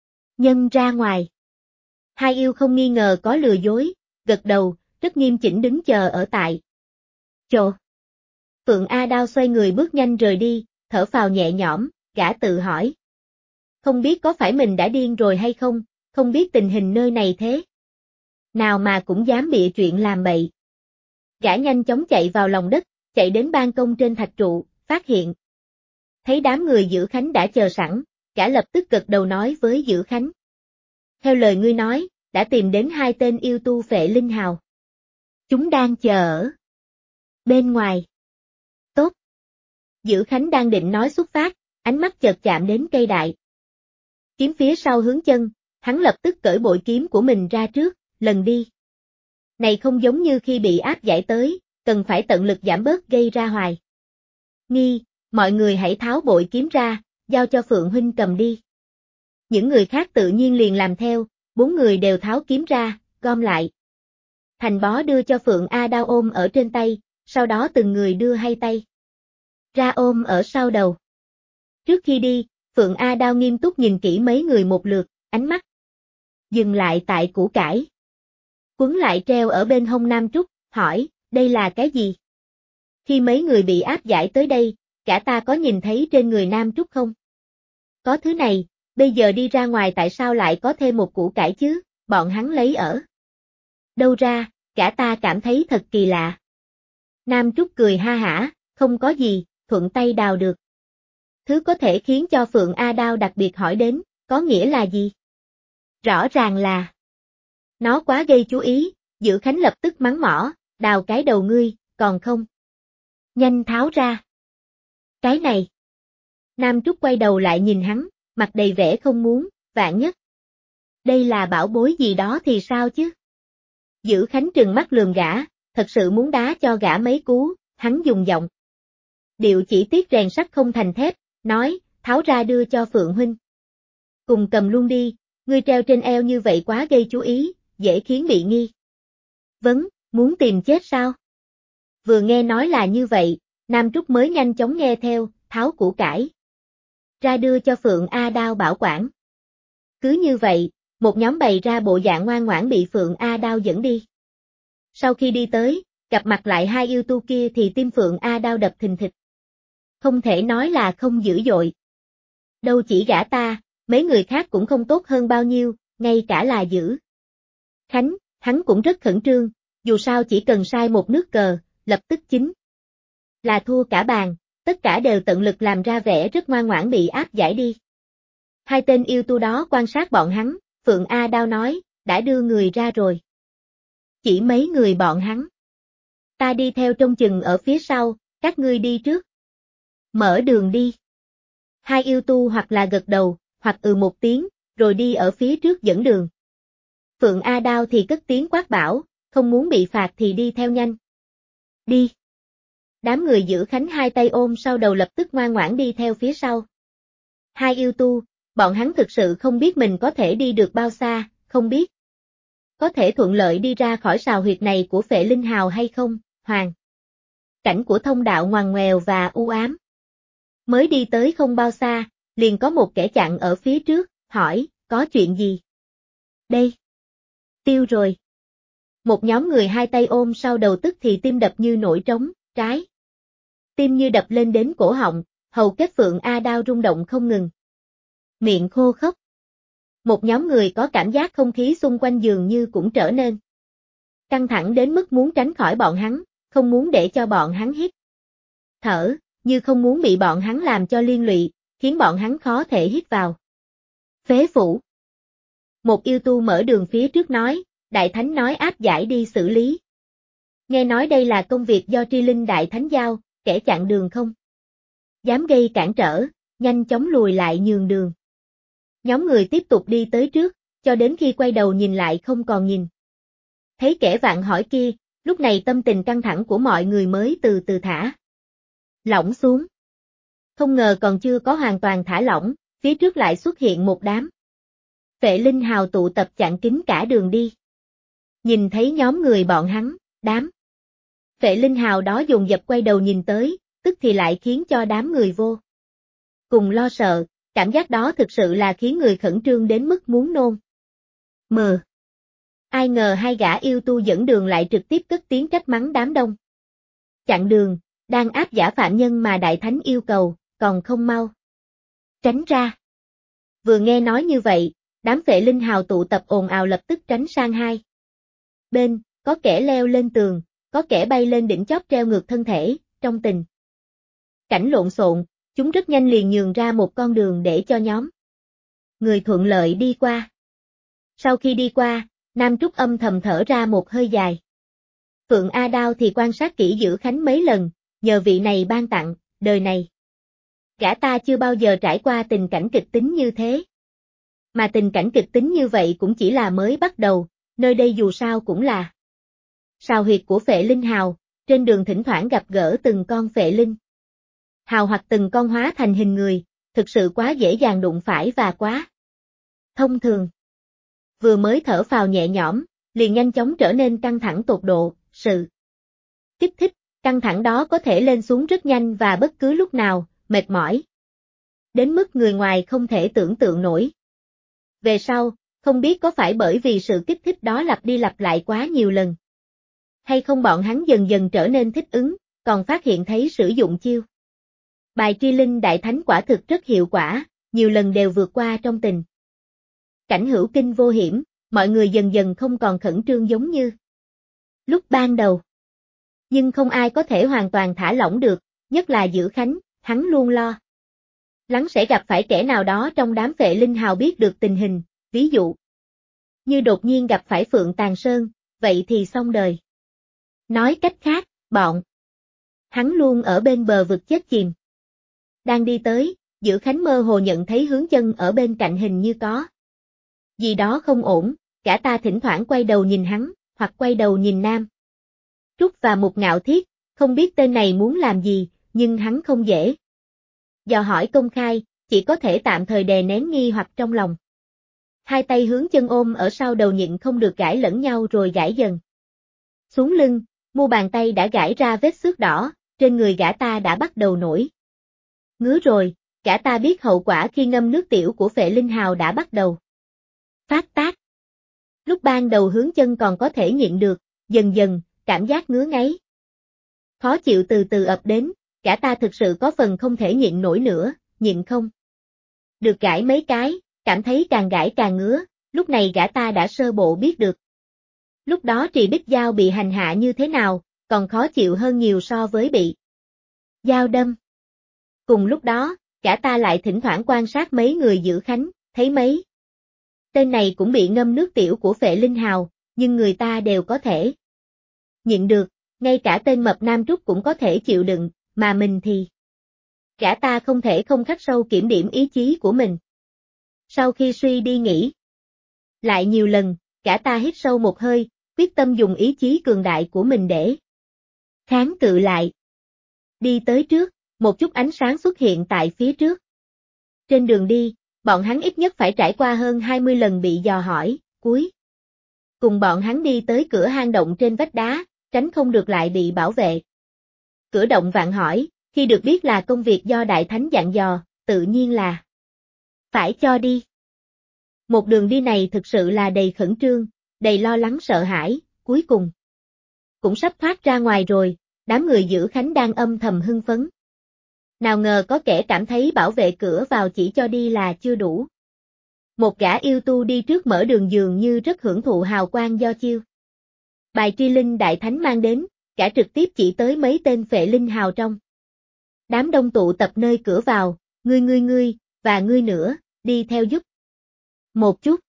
nhân ra ngoài. Hai yêu không nghi ngờ có lừa dối, gật đầu, rất nghiêm chỉnh đứng chờ ở tại chỗ. Phượng A Đao xoay người bước nhanh rời đi, thở phào nhẹ nhõm, gã tự hỏi. Không biết có phải mình đã điên rồi hay không, không biết tình hình nơi này thế nào mà cũng dám bịa chuyện làm bậy. Gã nhanh chóng chạy vào lòng đất, chạy đến ban công trên thạch trụ, phát hiện. Thấy đám người Dữ Khánh đã chờ sẵn, gã lập tức gật đầu nói với Dữ Khánh. Theo lời ngươi nói, đã tìm đến hai tên yêu tu phệ linh hào. Chúng đang chờ ở bên ngoài. Tốt. Dữ Khánh đang định nói xuất phát, ánh mắt chợt chạm đến cây đại kiếm phía sau hướng chân, hắn lập tức cởi bội kiếm của mình ra trước, lần đi này không giống như khi bị áp giải tới, cần phải tận lực giảm bớt gây ra hoài nghi, mọi người hãy tháo bội kiếm ra, giao cho Phượng huynh cầm đi. Những người khác tự nhiên liền làm theo, 4 người đều tháo kiếm ra, gom lại. Thành bó đưa cho Phượng A Đao ôm ở trên tay, sau đó từng người đưa hai tay ra ôm ở sau đầu. Trước khi đi, Phượng A Đao nghiêm túc nhìn kỹ mấy người một lượt, ánh mắt dừng lại tại củ cải quấn lại treo ở bên hông Nam Trúc, hỏi, đây là cái gì? Khi mấy người bị áp giải tới đây, cả ta có nhìn thấy trên người Nam Trúc không? Có thứ này, bây giờ đi ra ngoài tại sao lại có thêm một củ cải chứ, bọn hắn lấy ở đâu ra, cả ta cảm thấy thật kỳ lạ. Nam Trúc cười ha hả, không có gì, thuận tay đào được. Thứ có thể khiến cho Phượng A Đao đặc biệt hỏi đến, có nghĩa là gì? Rõ ràng là nó quá gây chú ý, Dữ Khánh lập tức mắng mỏ, đào cái đầu ngươi, còn không nhanh tháo ra. Cái này. Nam Trúc quay đầu lại nhìn hắn, mặt đầy vẻ không muốn, vạn nhất. Đây là bảo bối gì đó thì sao chứ? Dữ Khánh trừng mắt lườm gã, thật sự muốn đá cho gã mấy cú, hắn dùng giọng điệu chỉ tiếc rèn sắt không thành thép, nói, tháo ra đưa cho Phượng huynh. Cùng cầm luôn đi, ngươi treo trên eo như vậy quá gây chú ý, dễ khiến bị nghi vấn, muốn tìm chết sao? Vừa nghe nói là như vậy, Nam Trúc mới nhanh chóng nghe theo, tháo củ cải ra đưa cho Phượng A Đao bảo quản. Cứ như vậy, một nhóm bày ra bộ dạng ngoan ngoãn bị Phượng A Đao dẫn đi. Sau khi đi tới, gặp mặt lại hai yêu tu kia thì tim Phượng A Đao đập thình thịch. Không thể nói là không dữ dội. Đâu chỉ gã ta, mấy người khác cũng không tốt hơn bao nhiêu, ngay cả là Dữ Khánh, hắn cũng rất khẩn trương, dù sao chỉ cần sai một nước cờ, lập tức chính là thua cả bàn, tất cả đều tận lực làm ra vẻ rất ngoan ngoãn bị áp giải đi. Hai tên yêu tu đó quan sát bọn hắn, Phượng A Đao nói, đã đưa người ra rồi. Chỉ mấy người bọn hắn. Ta đi theo trông chừng ở phía sau, các ngươi đi trước. Mở đường đi. Hai yêu tu hoặc là gật đầu, hoặc một tiếng, rồi đi ở phía trước dẫn đường. Phượng A Đao thì cất tiếng quát bảo, không muốn bị phạt thì đi theo nhanh. Đi. Đám người Dữ Khánh hai tay ôm sau đầu lập tức ngoan ngoãn đi theo phía sau. Hai yêu tu, bọn hắn thực sự không biết mình có thể đi được bao xa, không biết có thể thuận lợi đi ra khỏi sào huyệt này của phệ linh hào hay không, hoàn cảnh của thông đạo ngoằn ngoèo và u ám. Mới đi tới không bao xa, liền có một kẻ chặn ở phía trước, hỏi, có chuyện gì? Đây. Tiêu rồi. Một nhóm người hai tay ôm sau đầu tức thì tim đập như nổi trống, trái tim như đập lên đến cổ họng, hầu kết Phượng A Đao rung động không ngừng. Miệng khô khốc. Một nhóm người có cảm giác không khí xung quanh dường như cũng trở nên căng thẳng đến mức muốn tránh khỏi bọn hắn, không muốn để cho bọn hắn hít thở, như không muốn bị bọn hắn làm cho liên lụy, khiến bọn hắn khó thể hít vào. Phế phủ. Một yêu tu mở đường phía trước nói, Đại Thánh nói áp giải đi xử lý. Nghe nói đây là công việc do Tri Linh Đại Thánh giao, kẻ chặn đường không dám gây cản trở, nhanh chóng lùi lại nhường đường. Nhóm người tiếp tục đi tới trước, cho đến khi quay đầu nhìn lại không còn nhìn. Thấy kẻ vạn hỏi kia, lúc này tâm tình căng thẳng của mọi người mới từ từ thả lỏng xuống. Không ngờ còn chưa có hoàn toàn thả lỏng, phía trước lại xuất hiện một đám Vệ Linh Hào tụ tập chặn kín cả đường đi. Nhìn thấy nhóm người bọn hắn, đám Vệ Linh Hào đó dồn dập quay đầu nhìn tới, tức thì lại khiến cho đám người vô cùng lo sợ, cảm giác đó thực sự là khiến người khẩn trương đến mức muốn nôn mờ. Ai ngờ hai gã yêu tu dẫn đường lại trực tiếp cất tiếng trách mắng đám đông. Chặn đường, đang áp giải phạm nhân mà Đại Thánh yêu cầu, còn không mau tránh ra. Vừa nghe nói như vậy, đám Vệ Linh Hào tụ tập ồn ào lập tức tránh sang hai bên, có kẻ leo lên tường, có kẻ bay lên đỉnh chóp treo ngược thân thể, trong tình cảnh lộn xộn, chúng rất nhanh liền nhường ra một con đường để cho nhóm người thuận lợi đi qua. Sau khi đi qua, Nam Trúc âm thầm thở ra một hơi dài. Phượng A Đao thì quan sát kỹ Dữ Khánh mấy lần, nhờ vị này ban tặng, đời này gã ta chưa bao giờ trải qua tình cảnh kịch tính như thế. Mà tình cảnh kịch tính như vậy cũng chỉ là mới bắt đầu, nơi đây dù sao cũng là sào huyệt của Phệ Linh Hào, trên đường thỉnh thoảng gặp gỡ từng con Phệ Linh Hào hoặc từng con hóa thành hình người, thực sự quá dễ dàng đụng phải và quá thông thường. Vừa mới thở phào nhẹ nhõm, liền nhanh chóng trở nên căng thẳng tột độ, sự kích thích, căng thẳng đó có thể lên xuống rất nhanh và bất cứ lúc nào, mệt mỏi đến mức người ngoài không thể tưởng tượng nổi. Về sau, không biết có phải bởi vì sự kích thích đó lặp đi lặp lại quá nhiều lần, hay không bọn hắn dần dần trở nên thích ứng, còn phát hiện thấy sử dụng chiêu bài Tri Linh Đại Thánh quả thực rất hiệu quả, nhiều lần đều vượt qua trong tình cảnh hữu kinh vô hiểm, mọi người dần dần không còn khẩn trương giống như lúc ban đầu. Nhưng không ai có thể hoàn toàn thả lỏng được, nhất là Dữ Khánh, hắn luôn lo lắng sẽ gặp phải kẻ nào đó trong đám Vệ Linh Hào biết được tình hình, ví dụ như đột nhiên gặp phải Phượng Tàn Sơn, vậy thì xong đời. Nói cách khác, bọn hắn luôn ở bên bờ vực chết chìm. Đang đi tới, Dữ Khánh mơ hồ nhận thấy hướng chân ở bên cạnh hình như có gì đó không ổn, cả ta thỉnh thoảng quay đầu nhìn hắn, hoặc quay đầu nhìn Nam Trúc và Mục Ngạo Thiết, không biết tên này muốn làm gì, nhưng hắn không dễ dò hỏi công khai, chỉ có thể tạm thời đè nén nghi hoặc trong lòng. Hai tay hướng chân ôm ở sau đầu nhịn không được gãi lẫn nhau rồi gãi dần xuống lưng, mu bàn tay đã gãi ra vết xước đỏ, trên người gã ta đã bắt đầu nổi ngứa rồi, gã ta biết hậu quả khi ngâm nước tiểu của Phệ Linh Hào đã bắt đầu phát tác. Lúc ban đầu hướng chân còn có thể nhịn được, dần dần, cảm giác ngứa ngáy khó chịu từ từ ập đến, gã ta thực sự có phần không thể nhịn nổi nữa, nhịn không được gãi mấy cái, cảm thấy càng gãi càng ngứa, lúc này gã ta đã sơ bộ biết được. Lúc đó Trì Bích Giao bị hành hạ như thế nào, còn khó chịu hơn nhiều so với bị dao đâm. Cùng lúc đó, gã ta lại thỉnh thoảng quan sát mấy người Dữ Khánh, thấy mấy tên này cũng bị ngâm nước tiểu của Phệ Linh Hào, nhưng người ta đều có thể nhịn được, ngay cả tên mập Nam Trúc cũng có thể chịu đựng, mà mình thì gã ta không thể không khắc sâu kiểm điểm ý chí của mình. Sau khi suy đi nghĩ lại nhiều lần, gã ta hít sâu một hơi, quyết tâm dùng ý chí cường đại của mình để kháng cự lại. Đi tới trước, một chút ánh sáng xuất hiện tại phía trước. Trên đường đi, bọn hắn ít nhất phải trải qua hơn 20 lần bị dò hỏi, cuối cùng bọn hắn đi tới cửa hang động trên vách đá, tránh không được lại bị bảo vệ. Cửa động vạn hỏi, khi được biết là công việc do Đại Thánh dặn dò, tự nhiên là phải cho đi. Một đường đi này thực sự là đầy khẩn trương, đầy lo lắng sợ hãi, cuối cùng cũng sắp thoát ra ngoài rồi, đám người Dữ Khánh đang âm thầm hưng phấn. Nào ngờ có kẻ cảm thấy bảo vệ cửa vào chỉ cho đi là chưa đủ. Một gã yêu tu đi trước mở đường dường như rất hưởng thụ hào quang do chiêu Bài tri linh đại thánh mang đến, cả trực tiếp chỉ tới mấy tên phệ linh hào trong. Đám đông tụ tập nơi cửa vào, ngươi, và ngươi nữa, đi theo giúp. Một chút.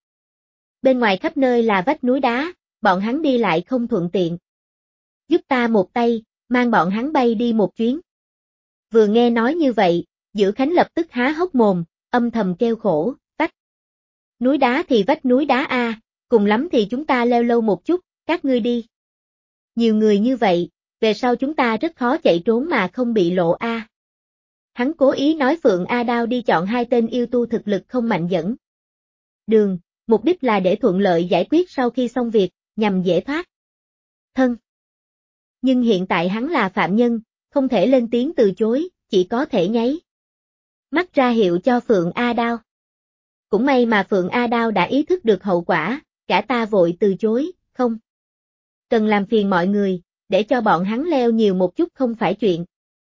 Bên ngoài khắp nơi là vách núi đá, bọn hắn đi lại không thuận tiện. Giúp ta một tay, mang bọn hắn bay đi một chuyến. Vừa nghe nói như vậy, Dữ Khánh lập tức há hốc mồm, âm thầm kêu khổ, vách. Núi đá thì vách núi đá a, cùng lắm thì chúng ta leo lâu một chút, các ngươi đi. Nhiều người như vậy, về sau chúng ta rất khó chạy trốn mà không bị lộ a. Hắn cố ý nói Phượng A Đao đi chọn hai tên yêu tu thực lực không mạnh dẫn. Đường, mục đích là để thuận lợi giải quyết sau khi xong việc, nhằm dễ thoát thân. Nhưng hiện tại hắn là phạm nhân, không thể lên tiếng từ chối, chỉ có thể nháy mắt ra hiệu cho Phượng A Đao. Cũng may mà Phượng A Đao đã ý thức được hậu quả, cả ta vội từ chối, không cần làm phiền mọi người, để cho bọn hắn leo nhiều một chút không phải chuyện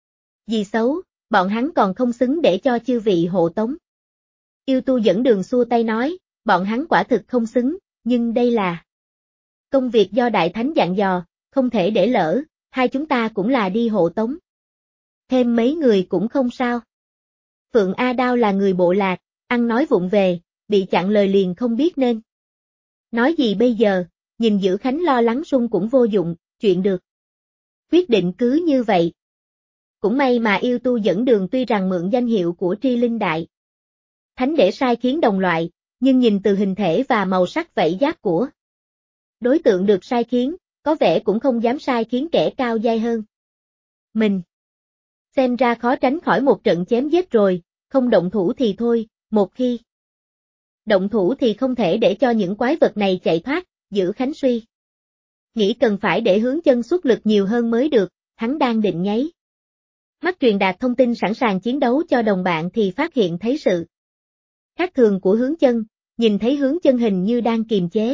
gì xấu, bọn hắn còn không xứng để cho chư vị hộ tống. Yêu tu dẫn đường xua tay nói, bọn hắn quả thực không xứng, nhưng đây là công việc do Đại Thánh dặn dò, không thể để lỡ, hai chúng ta cũng là đi hộ tống. Thêm mấy người cũng không sao. Phượng A Đao là người bộ lạc, ăn nói vụng về, bị chặn lời liền không biết nên nói gì bây giờ, nhìn Dữ Khánh lo lắng sung cũng vô dụng, chuyện được quyết định cứ như vậy. Cũng may mà yêu tu dẫn đường tuy rằng mượn danh hiệu của Tri Linh Đại Thánh để sai khiến đồng loại, nhưng nhìn từ hình thể và màu sắc vảy giáp của đối tượng được sai khiến, có vẻ cũng không dám sai khiến kẻ cao giai hơn mình. Xem ra khó tránh khỏi một trận chém giết rồi, không động thủ thì thôi, một khi động thủ thì không thể để cho những quái vật này chạy thoát, Dữ Khánh suy nghĩ cần phải để Hướng Chân xuất lực nhiều hơn mới được, hắn đang định nháy mắt truyền đạt thông tin sẵn sàng chiến đấu cho đồng bạn thì phát hiện thấy sự khác thường của Hướng Chân, nhìn thấy Hướng Chân hình như đang kiềm chế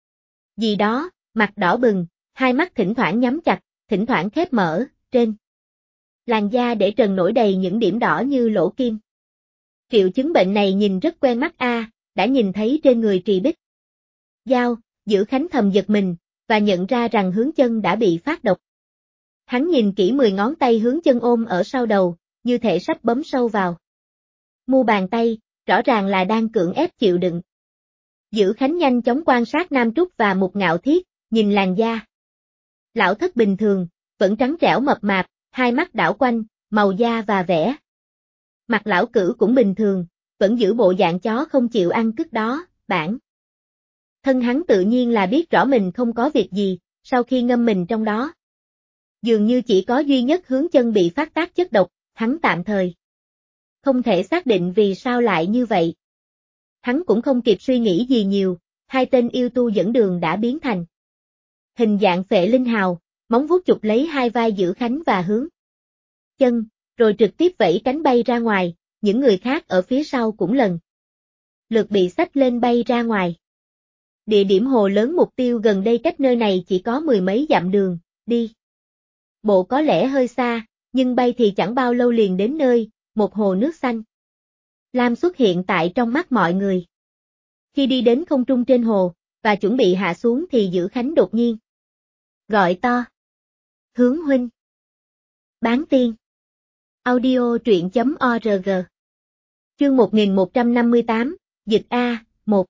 gì đó, mặt đỏ bừng, hai mắt thỉnh thoảng nhắm chặt, thỉnh thoảng khép mở, trên làn da để trần nổi đầy những điểm đỏ như lỗ kim. Triệu chứng bệnh này nhìn rất quen mắt a, đã nhìn thấy trên người Trì Bích Giao, Dữ Khánh thầm giật mình, và nhận ra rằng Hướng Chân đã bị phát độc. Hắn nhìn kỹ 10 ngón tay Hướng Chân ôm ở sau đầu, như thể sắp bấm sâu vào mu bàn tay, rõ ràng là đang cưỡng ép chịu đựng. Dữ Khánh nhanh chóng quan sát Nam Trúc và Mục Ngạo Thiết, nhìn làn da lão thất bình thường, vẫn trắng trẻo mập mạp, hai mắt đảo quanh, màu da và vẻ mặt lão cửu cũng bình thường, vẫn giữ bộ dạng chó không chịu ăn cứt đó, bản thân hắn tự nhiên là biết rõ mình không có việc gì, sau khi ngâm mình trong đó. Dường như chỉ có duy nhất Hướng Chân bị phát tác chất độc, hắn tạm thời không thể xác định vì sao lại như vậy. Hắn cũng không kịp suy nghĩ gì nhiều, hai tên yêu tu dẫn đường đã biến thành hình dạng phệ linh hào, móng vuốt chụp lấy hai vai Dữ Khánh và Hướng Chân, rồi trực tiếp vẫy cánh bay ra ngoài, những người khác ở phía sau cũng lần lượt bị xách lên bay ra ngoài. Địa điểm hồ lớn mục tiêu gần đây cách nơi này chỉ có 10 mấy dặm đường, đi bộ có lẽ hơi xa, nhưng bay thì chẳng bao lâu liền đến nơi, một hồ nước xanh lam xuất hiện tại trong mắt mọi người. Khi đi đến không trung trên hồ, và chuẩn bị hạ xuống thì Dữ Khánh đột nhiên gọi to. Hướng huynh. Bán tiên. Audio truyện.org. Chương 1158, Dịch A, 1.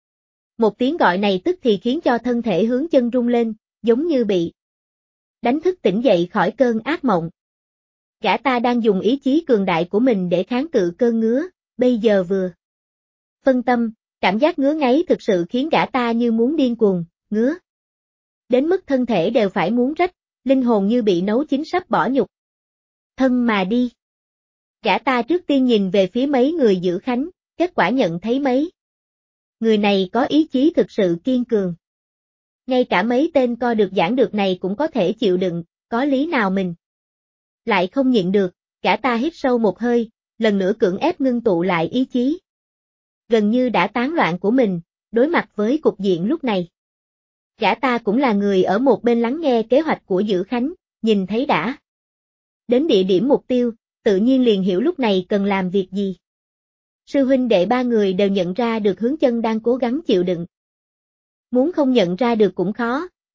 Một tiếng gọi này tức thì khiến cho thân thể Hướng Chân rung lên, giống như bị đánh thức tỉnh dậy khỏi cơn ác mộng. Gã ta đang dùng ý chí cường đại của mình để kháng cự cơn ngứa, bây giờ vừa phân tâm, cảm giác ngứa ngáy thực sự khiến gã ta như muốn điên cuồng, ngứa đến mức thân thể đều phải muốn rách, linh hồn như bị nấu chín sắp bỏ nhục thân mà đi. Gã ta trước tiên nhìn về phía mấy người Dữ Khánh, kết quả nhận thấy mấy người này có ý chí thực sự kiên cường. Ngay cả mấy tên co được giảng được này cũng có thể chịu đựng, có lý nào mình lại không nhịn được, gã ta hít sâu một hơi, lần nữa cưỡng ép ngưng tụ lại ý chí gần như đã tán loạn của mình, đối mặt với cục diện lúc này. Gã ta cũng là người ở một bên lắng nghe kế hoạch của Dữ Khánh, nhìn thấy đã đến địa điểm mục tiêu, tự nhiên liền hiểu lúc này cần làm việc gì. Sư huynh đệ ba người đều nhận ra được Hướng Chân đang cố gắng chịu đựng. Muốn không nhận ra được cũng khó,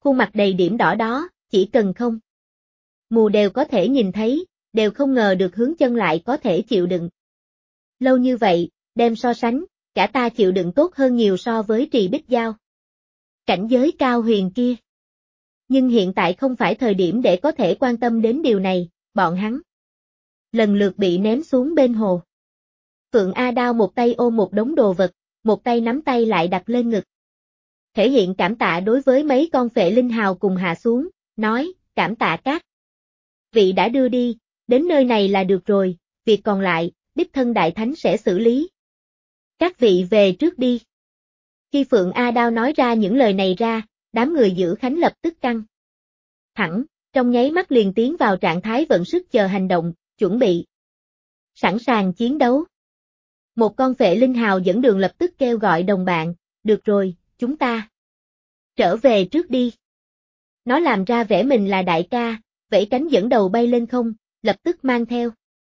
khuôn mặt đầy điểm đỏ đó, chỉ cần không mù đều có thể nhìn thấy, đều không ngờ được Hướng Chân lại có thể chịu đựng. Lâu như vậy, đem so sánh, cả ta chịu đựng tốt hơn nhiều so với Trì Bích Giao. Cảnh giới cao huyền kia. Nhưng hiện tại không phải thời điểm để có thể quan tâm đến điều này, bọn hắn lần lượt bị ném xuống bên hồ. Phượng A Đao một tay ôm một đống đồ vật, một tay nắm tay lại đặt lên ngực. Thể hiện cảm tạ đối với mấy con phệ linh hào cùng hạ xuống, nói, cảm tạ các vị đã đưa đi, đến nơi này là được rồi, việc còn lại, đích thân đại thánh sẽ xử lý. Các vị về trước đi. Khi Phượng A Đao nói ra những lời này ra, đám người giữ khánh lập tức căng thẳng, trong nháy mắt liền tiến vào trạng thái vận sức chờ hành động, chuẩn bị sẵn sàng chiến đấu. Một con phệ linh hào dẫn đường lập tức kêu gọi đồng bạn, được rồi, chúng ta trở về trước đi. Nó làm ra vẻ mình là đại ca, vẫy cánh dẫn đầu bay lên không, lập tức mang theo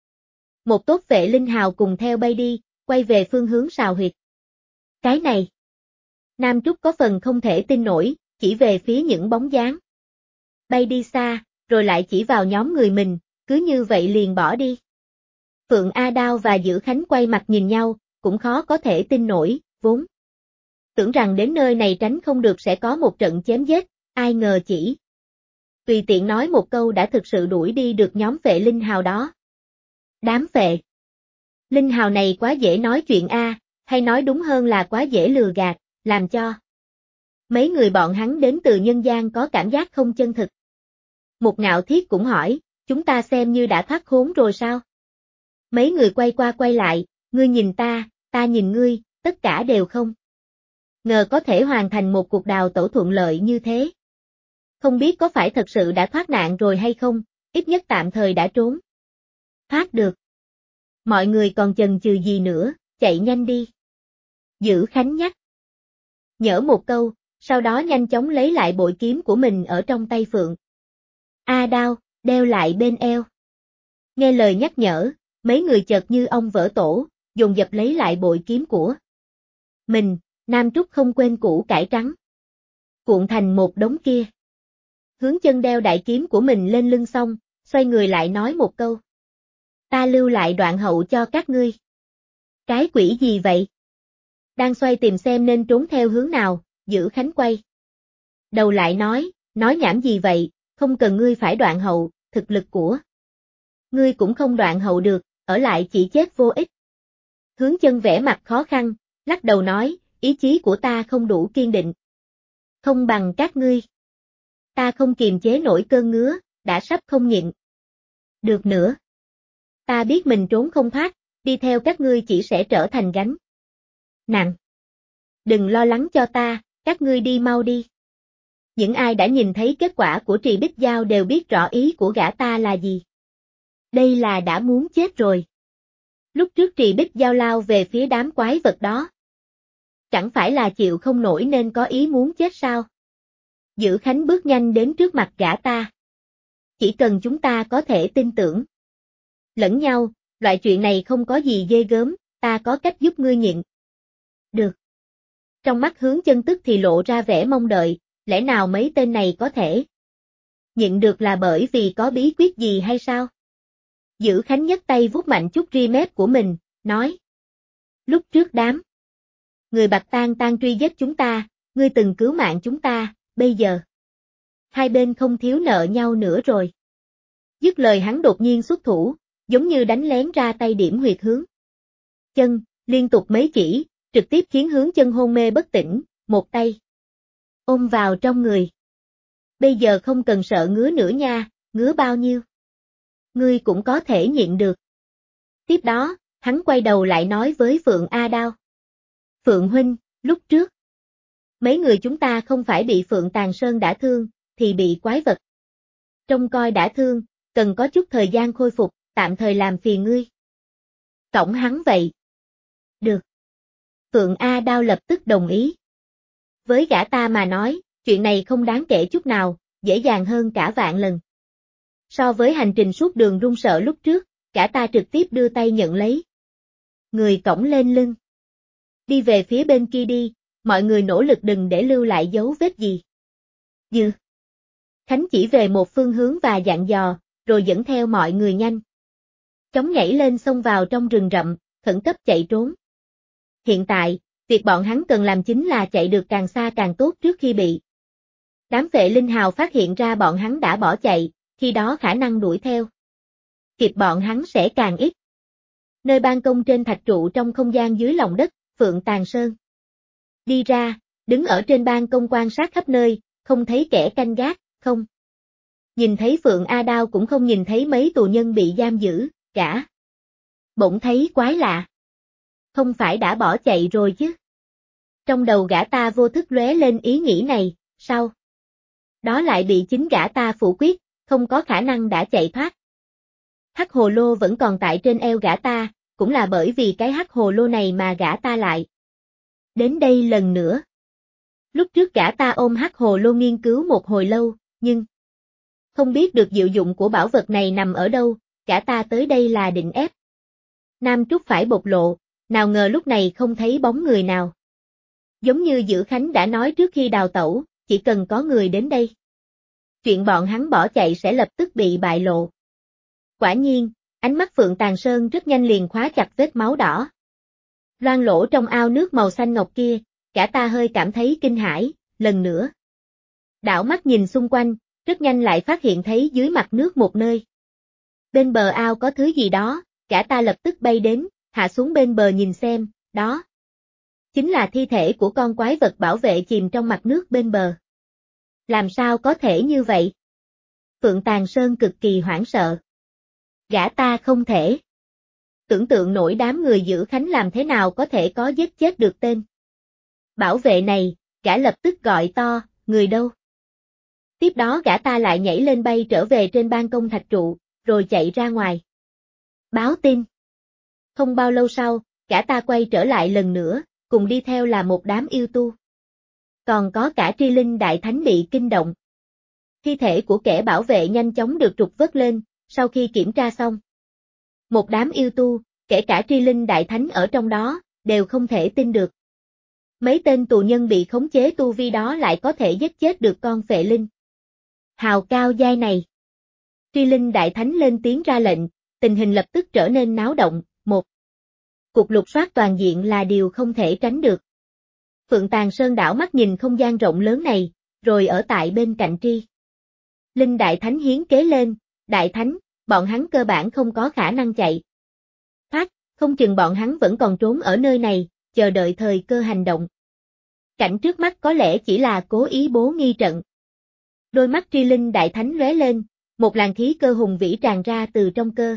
một tốt phệ linh hào cùng theo bay đi, quay về phương hướng sào huyệt. Cái này, Nam Trúc có phần không thể tin nổi, chỉ về phía những bóng dáng bay đi xa, rồi lại chỉ vào nhóm người mình, cứ như vậy liền bỏ đi. Phượng A Đao và Dữ Khánh quay mặt nhìn nhau, cũng khó có thể tin nổi, vốn tưởng rằng đến nơi này tránh không được sẽ có một trận chém giết, ai ngờ chỉ tùy tiện nói một câu đã thực sự đuổi đi được nhóm phệ linh hào đó. Đám phệ linh hào này quá dễ nói chuyện hay nói đúng hơn là quá dễ lừa gạt, làm cho mấy người bọn hắn đến từ nhân gian có cảm giác không chân thực. Một Ngạo Thiết cũng hỏi, chúng ta xem như đã thoát khốn rồi sao? Mấy người quay qua quay lại, ngươi nhìn ta nhìn ngươi, tất cả đều không ngờ có thể hoàn thành một cuộc đào tẩu thuận lợi như thế. Không biết có phải thật sự đã thoát nạn rồi hay không, ít nhất tạm thời đã trốn thoát được. Mọi người còn chần chừ gì nữa, chạy nhanh đi. Dữ Khánh nhắc nhở một câu, sau đó nhanh chóng lấy lại bội kiếm của mình ở trong tay Phượng A Đao, đeo lại bên eo. Nghe lời nhắc nhở, mấy người chợt như ong vỡ tổ, dồn dập lấy lại bội kiếm của mình, Nam Trúc không quên củ cải trắng cuộn thành một đống kia. Hướng Chân đeo đại kiếm của mình lên lưng xong, xoay người lại nói một câu. Ta lưu lại đoạn hậu cho các ngươi. Cái quỷ gì vậy? Đang xoay tìm xem nên trốn theo hướng nào, Dữ Khánh quay đầu lại nói nhảm gì vậy, không cần ngươi phải đoạn hậu, thực lực của ngươi cũng không đoạn hậu được, ở lại chỉ chết vô ích. Hướng Chân vẻ mặt khó khăn, lắc đầu nói, ý chí của ta không đủ kiên định. Không bằng các ngươi. Ta không kiềm chế nổi cơn ngứa, đã sắp không nhịn được nữa. Ta biết mình trốn không thoát, đi theo các ngươi chỉ sẽ trở thành gánh nặng. Đừng lo lắng cho ta, các ngươi đi mau đi. Những ai đã nhìn thấy kết quả của Trì Bích Giao đều biết rõ ý của gã ta là gì. Đây là đã muốn chết rồi. Lúc trước Trì Bích Giao lao về phía đám quái vật đó. Chẳng phải là chịu không nổi nên có ý muốn chết sao? Dữ Khánh bước nhanh đến trước mặt gã ta. Chỉ cần chúng ta có thể tin tưởng lẫn nhau, loại chuyện này không có gì ghê gớm, ta có cách giúp ngươi nhịn được. Trong mắt Hướng Chân tức thì lộ ra vẻ mong đợi, lẽ nào mấy tên này có thể nhịn được là bởi vì có bí quyết gì hay sao? Dữ Khánh nhấc tay vuốt mạnh chút ri mép của mình, nói. Lúc trước đám người Bạch Tang truy giết chúng ta, ngươi từng cứu mạng chúng ta, bây giờ hai bên không thiếu nợ nhau nữa rồi. Dứt lời hắn đột nhiên xuất thủ, giống như đánh lén ra tay điểm huyệt Hướng Chân, liên tục mấy chỉ, trực tiếp khiến Hướng Chân hôn mê bất tỉnh, một tay ôm vào trong người. Bây giờ không cần sợ ngứa nữa nha, ngứa bao nhiêu ngươi cũng có thể nhịn được. Tiếp đó, hắn quay đầu lại nói với Phượng A Đao. Phượng huynh, lúc trước mấy người chúng ta không phải bị Phượng Tàn Sơn đả thương, thì bị quái vật trông coi đả thương, cần có chút thời gian khôi phục, tạm thời làm phiền ngươi. Cõng hắn vậy. Được. Phượng A Đao lập tức đồng ý. Với gã ta mà nói, chuyện này không đáng kể chút nào, dễ dàng hơn cả vạn lần. So với hành trình suốt đường run sợ lúc trước, gã ta trực tiếp đưa tay nhận lấy người cõng lên lưng. Đi về phía bên kia đi, mọi người nỗ lực đừng để lưu lại dấu vết gì. Dư Khánh chỉ về một phương hướng và dặn dò, rồi dẫn theo mọi người nhanh chóng nhảy lên xông vào trong rừng rậm, khẩn cấp chạy trốn. Hiện tại, việc bọn hắn cần làm chính là chạy được càng xa càng tốt trước khi bị đám Vệ Linh Hào phát hiện ra bọn hắn đã bỏ chạy, khi đó khả năng đuổi theo kịp bọn hắn sẽ càng ít. Nơi ban công trên thạch trụ trong không gian dưới lòng đất, Phượng Tàn Sơn đi ra, đứng ở trên ban công quan sát khắp nơi, không thấy kẻ canh gác, không nhìn thấy Phượng A Đao cũng không nhìn thấy mấy tù nhân bị giam giữ, cả bỗng thấy quái lạ. Không phải đã bỏ chạy rồi chứ? Trong đầu gã ta vô thức lóe lên ý nghĩ này, sao? Đó lại bị chính gã ta phủ quyết, không có khả năng đã chạy thoát. Hắc hồ lô vẫn còn tại trên eo gã ta, cũng là bởi vì cái hắc hồ lô này mà gã ta lại đến đây lần nữa. Lúc trước gã ta ôm hắc hồ lô nghiên cứu một hồi lâu, nhưng không biết được diệu dụng của bảo vật này nằm ở đâu, gã ta tới đây là định ép Nam Trúc phải bộc lộ, nào ngờ lúc này không thấy bóng người nào. Giống như Dữ Khánh đã nói trước khi đào tẩu, chỉ cần có người đến đây, chuyện bọn hắn bỏ chạy sẽ lập tức bị bại lộ. Quả nhiên, ánh mắt Phượng Tàn Sơn rất nhanh liền khóa chặt vết máu đỏ loang lỗ trong ao nước màu xanh ngọc kia, cả ta hơi cảm thấy kinh hãi, lần nữa đảo mắt nhìn xung quanh, rất nhanh lại phát hiện thấy dưới mặt nước một nơi. Bên bờ ao có thứ gì đó, cả ta lập tức bay đến, hạ xuống bên bờ nhìn xem, đó chính là thi thể của con quái vật bảo vệ chìm trong mặt nước bên bờ. Làm sao có thể như vậy? Phượng Tàn Sơn cực kỳ hoảng sợ. Gã ta không thể tưởng tượng nổi đám người Dữ Khánh làm thế nào có thể có giết chết được tên bảo vệ này, gã lập tức gọi to, người đâu? Tiếp đó gã ta lại nhảy lên bay trở về trên ban công thạch trụ, rồi chạy ra ngoài báo tin. Không bao lâu sau, gã ta quay trở lại lần nữa, cùng đi theo là một đám yêu tu. Còn có cả Tri Linh Đại Thánh bị kinh động. Thi thể của kẻ bảo vệ nhanh chóng được trục vớt lên, sau khi kiểm tra xong. Một đám yêu tu, kể cả Tri Linh Đại Thánh ở trong đó, đều không thể tin được. Mấy tên tù nhân bị khống chế tu vi đó lại có thể giết chết được con Phệ Linh Hào cao giai này. Tri Linh Đại Thánh lên tiếng ra lệnh, tình hình lập tức trở nên náo động, một cuộc lục soát toàn diện là điều không thể tránh được. Phượng Tàn Sơn đảo mắt nhìn không gian rộng lớn này, rồi ở tại bên cạnh Tri Linh Đại Thánh hiến kế lên, Đại Thánh, bọn hắn cơ bản không có khả năng chạy thoát, không chừng bọn hắn vẫn còn trốn ở nơi này, chờ đợi thời cơ hành động. Cảnh trước mắt có lẽ chỉ là cố ý bố nghi trận. Đôi mắt Tri Linh Đại Thánh lóe lên, một làn khí cơ hùng vĩ tràn ra từ trong cơ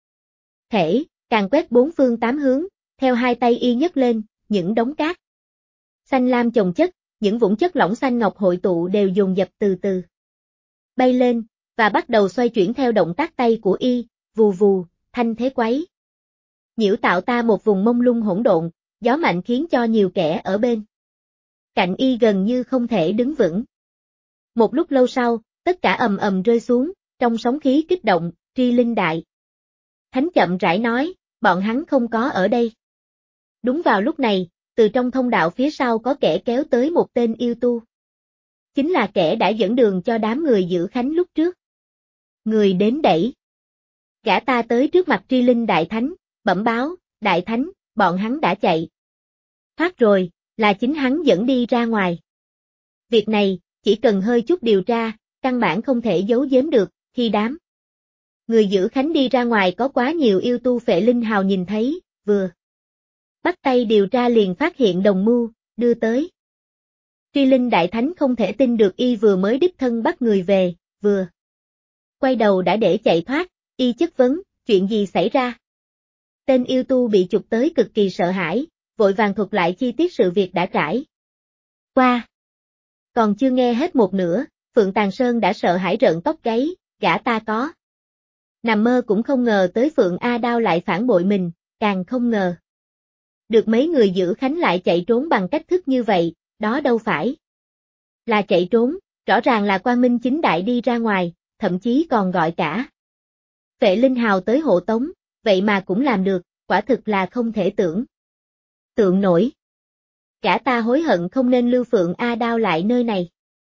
thể, càng quét bốn phương tám hướng, theo hai tay y nhấc lên, những đống cát xanh lam chồng chất, những vũng chất lỏng xanh ngọc hội tụ đều dồn dập từ từ bay lên, và bắt đầu xoay chuyển theo động tác tay của y, vù vù, thanh thế quấy nhiễu tạo ta một vùng mông lung hỗn độn, gió mạnh khiến cho nhiều kẻ ở bên cạnh y gần như không thể đứng vững. Một lúc lâu sau, tất cả ầm ầm rơi xuống, trong sóng khí kích động, Tri Linh Đại Thánh chậm rãi nói, bọn hắn không có ở đây. Đúng vào lúc này, từ trong thông đạo phía sau có kẻ kéo tới một tên yêu tu. Chính là kẻ đã dẫn đường cho đám người Dữ Khánh lúc trước. Người đến đẩy. Gã ta tới trước mặt Tri Linh Đại Thánh, bẩm báo, Đại Thánh, bọn hắn đã chạy thoát rồi, là chính hắn dẫn đi ra ngoài. Việc này, chỉ cần hơi chút điều tra, căn bản không thể giấu giếm được, khi đám người Dữ Khánh đi ra ngoài có quá nhiều yêu tu Phệ Linh Hào nhìn thấy, vừa bắt tay điều tra liền phát hiện đồng mưu, đưa tới. Tri Linh Đại Thánh không thể tin được y vừa mới đích thân bắt người về, vừa quay đầu đã để chạy thoát, y chất vấn, chuyện gì xảy ra? Tên yêu tu bị chụp tới cực kỳ sợ hãi, vội vàng thuật lại chi tiết sự việc đã trải qua. Còn chưa nghe hết một nửa, Phượng Tàn Sơn đã sợ hãi rợn tóc gáy, gã ta có nằm mơ cũng không ngờ tới Phượng A Đao lại phản bội mình, càng không ngờ được mấy người Dữ Khánh lại chạy trốn bằng cách thức như vậy, đó đâu phải là chạy trốn, rõ ràng là quang minh chính đại đi ra ngoài, thậm chí còn gọi cả Phệ Linh Hào tới hộ tống, vậy mà cũng làm được, quả thực là không thể tưởng tượng nổi. Cả ta hối hận không nên lưu Phượng A Đao lại nơi này.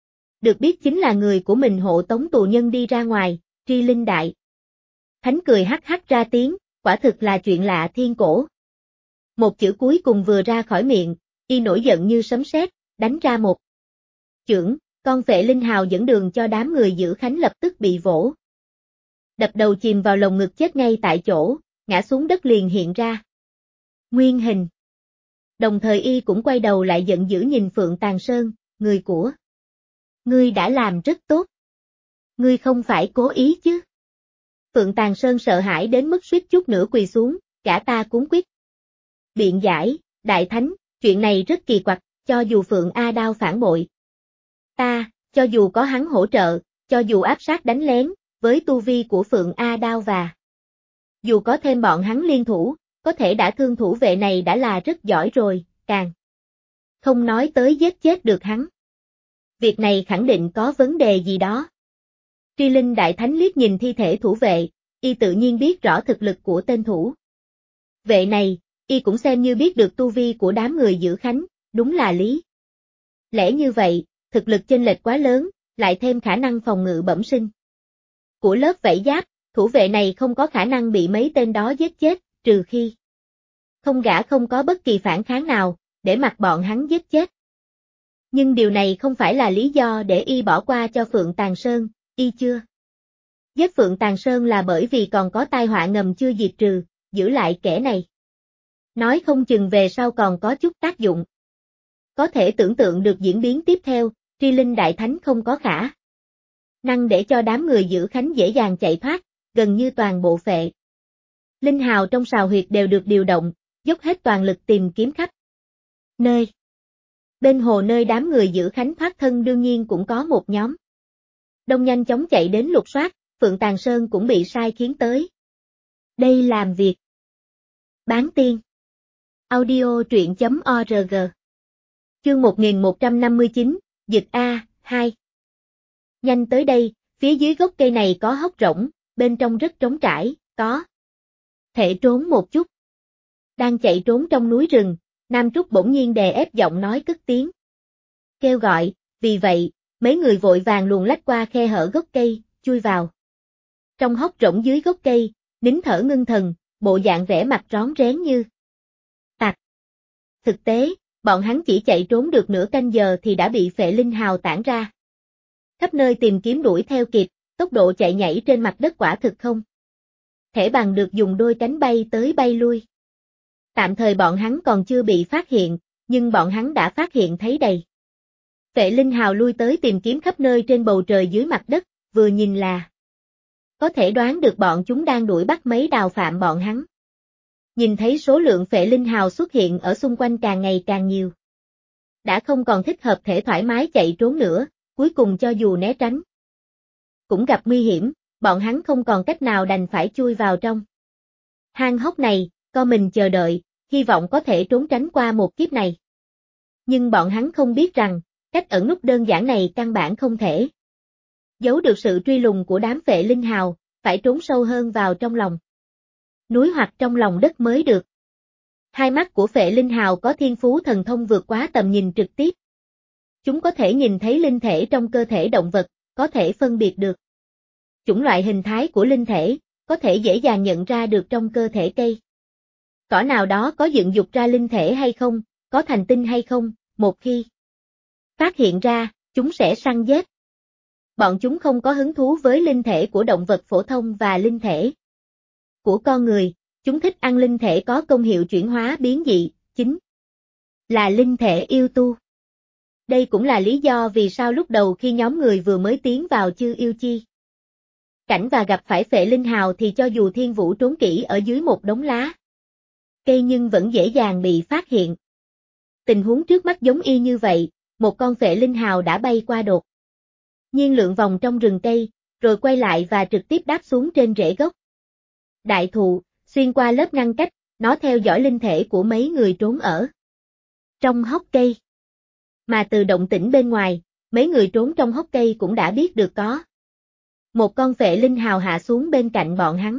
được biết chính là người của mình hộ tống tù nhân đi ra ngoài, Tri Linh Đại Thánh cười hắc hắc ra tiếng, quả thực là chuyện lạ thiên cổ. Một chữ cuối cùng vừa ra khỏi miệng, y nổi giận như sấm sét, đánh ra một chưởng, con Phệ Linh Hào dẫn đường cho đám người giữ khánh lập tức bị vỗ. Đập đầu chìm vào lồng ngực chết ngay tại chỗ, ngã xuống đất liền hiện ra nguyên hình. Đồng thời y cũng quay đầu lại giận dữ nhìn Phượng Tàn Sơn, người của ngươi đã làm rất tốt. Ngươi không phải cố ý chứ? Phượng Tàn Sơn sợ hãi đến mức suýt chút nữa quỳ xuống, cả ta cuống quýt biện giải, Đại Thánh, chuyện này rất kỳ quặc, cho dù Phượng A Đao phản bội ta, cho dù có hắn hỗ trợ, cho dù áp sát đánh lén, với tu vi của Phượng A Đao và dù có thêm bọn hắn liên thủ, có thể đã thương thủ vệ này đã là rất giỏi rồi, càng không nói tới giết chết được hắn. Việc này khẳng định có vấn đề gì đó. Tri Linh Đại Thánh liếc nhìn thi thể thủ vệ, y tự nhiên biết rõ thực lực của tên thủ vệ này, y cũng xem như biết được tu vi của đám người giữ khánh, đúng là lý lẽ như vậy, thực lực chênh lệch quá lớn, lại thêm khả năng phòng ngự bẩm sinh của lớp vảy giáp, thủ vệ này không có khả năng bị mấy tên đó giết chết, trừ khi gã không có bất kỳ phản kháng nào, để mặc bọn hắn giết chết. Nhưng điều này không phải là lý do để y bỏ qua cho Phượng Tàn Sơn, y chưa giết Phượng Tàn Sơn là bởi vì còn có tai họa ngầm chưa diệt trừ, giữ lại kẻ này. Nói không chừng về sau còn có chút tác dụng. Có thể tưởng tượng được diễn biến tiếp theo, Tri Linh Đại Thánh không có khả năng để cho đám người giữ khánh dễ dàng chạy thoát, gần như toàn bộ Phệ Linh Hào trong sào huyệt đều được điều động, dốc hết toàn lực tìm kiếm khắp nơi. Bên hồ nơi đám người giữ khánh thoát thân đương nhiên cũng có một nhóm đông nhanh chóng chạy đến lục soát, Phượng Tàn Sơn cũng bị sai khiến tới đây làm việc. Bán tiên audio truyện.org Chương 1159, Dịch A, 2 Nhanh tới đây, phía dưới gốc cây này có hốc rỗng, bên trong rất trống trải, có thể trốn một chút. Đang chạy trốn trong núi rừng, Nam Trúc bỗng nhiên đè ép giọng nói cất tiếng kêu gọi, vì vậy, mấy người vội vàng luồn lách qua khe hở gốc cây, chui vào trong hốc rỗng dưới gốc cây, nín thở ngưng thần, bộ dạng vẻ mặt rón rén như tạc. Thực tế, bọn hắn chỉ chạy trốn được nửa canh giờ thì đã bị Phệ Linh Hào tản ra. Khắp nơi tìm kiếm đuổi theo kịp, tốc độ chạy nhảy trên mặt đất quả thực không thể bằng được dùng đôi cánh bay tới bay lui. Tạm thời bọn hắn còn chưa bị phát hiện, nhưng bọn hắn đã phát hiện thấy đầy Phệ Linh Hào lui tới tìm kiếm khắp nơi trên bầu trời dưới mặt đất, vừa nhìn là có thể đoán được bọn chúng đang đuổi bắt mấy đào phạm bọn hắn. Nhìn thấy số lượng Phệ Linh Hào xuất hiện ở xung quanh càng ngày càng nhiều. Đã không còn thích hợp thể thoải mái chạy trốn nữa, cuối cùng cho dù né tránh cũng gặp nguy hiểm, bọn hắn không còn cách nào đành phải chui vào trong hang hốc này, co mình chờ đợi, hy vọng có thể trốn tránh qua một kiếp này. Nhưng bọn hắn không biết rằng, cách ẩn núp đơn giản này căn bản không thể giấu được sự truy lùng của đám Phệ Linh Hào, phải trốn sâu hơn vào trong lòng núi hoặc trong lòng đất mới được. Hai mắt của Phệ Linh Hào có thiên phú thần thông vượt quá tầm nhìn trực tiếp. Chúng có thể nhìn thấy linh thể trong cơ thể động vật, có thể phân biệt được chủng loại hình thái của linh thể, có thể dễ dàng nhận ra được trong cơ thể cây cỏ nào đó có dựng dục ra linh thể hay không, có thành tinh hay không, một khi phát hiện ra, chúng sẽ săn giết. Bọn chúng không có hứng thú với linh thể của động vật phổ thông và linh thể của con người, chúng thích ăn linh thể có công hiệu chuyển hóa biến dị, chính là linh thể yêu tu. Đây cũng là lý do vì sao lúc đầu khi nhóm người vừa mới tiến vào Chư Yêu Chi cảnh và gặp phải Phệ Linh Hào thì cho dù Thiên Vũ trốn kỹ ở dưới một đống lá cây nhưng vẫn dễ dàng bị phát hiện. Tình huống trước mắt giống y như vậy, một con Phệ Linh Hào đã bay qua đột nhiên lượn vòng trong rừng cây, rồi quay lại và trực tiếp đáp xuống trên rễ gốc đại thụ, xuyên qua lớp ngăn cách, nó theo dõi linh thể của mấy người trốn ở trong hốc cây. Mà từ động tĩnh bên ngoài, mấy người trốn trong hốc cây cũng đã biết được có một con Phệ Linh Hào hạ xuống bên cạnh bọn hắn.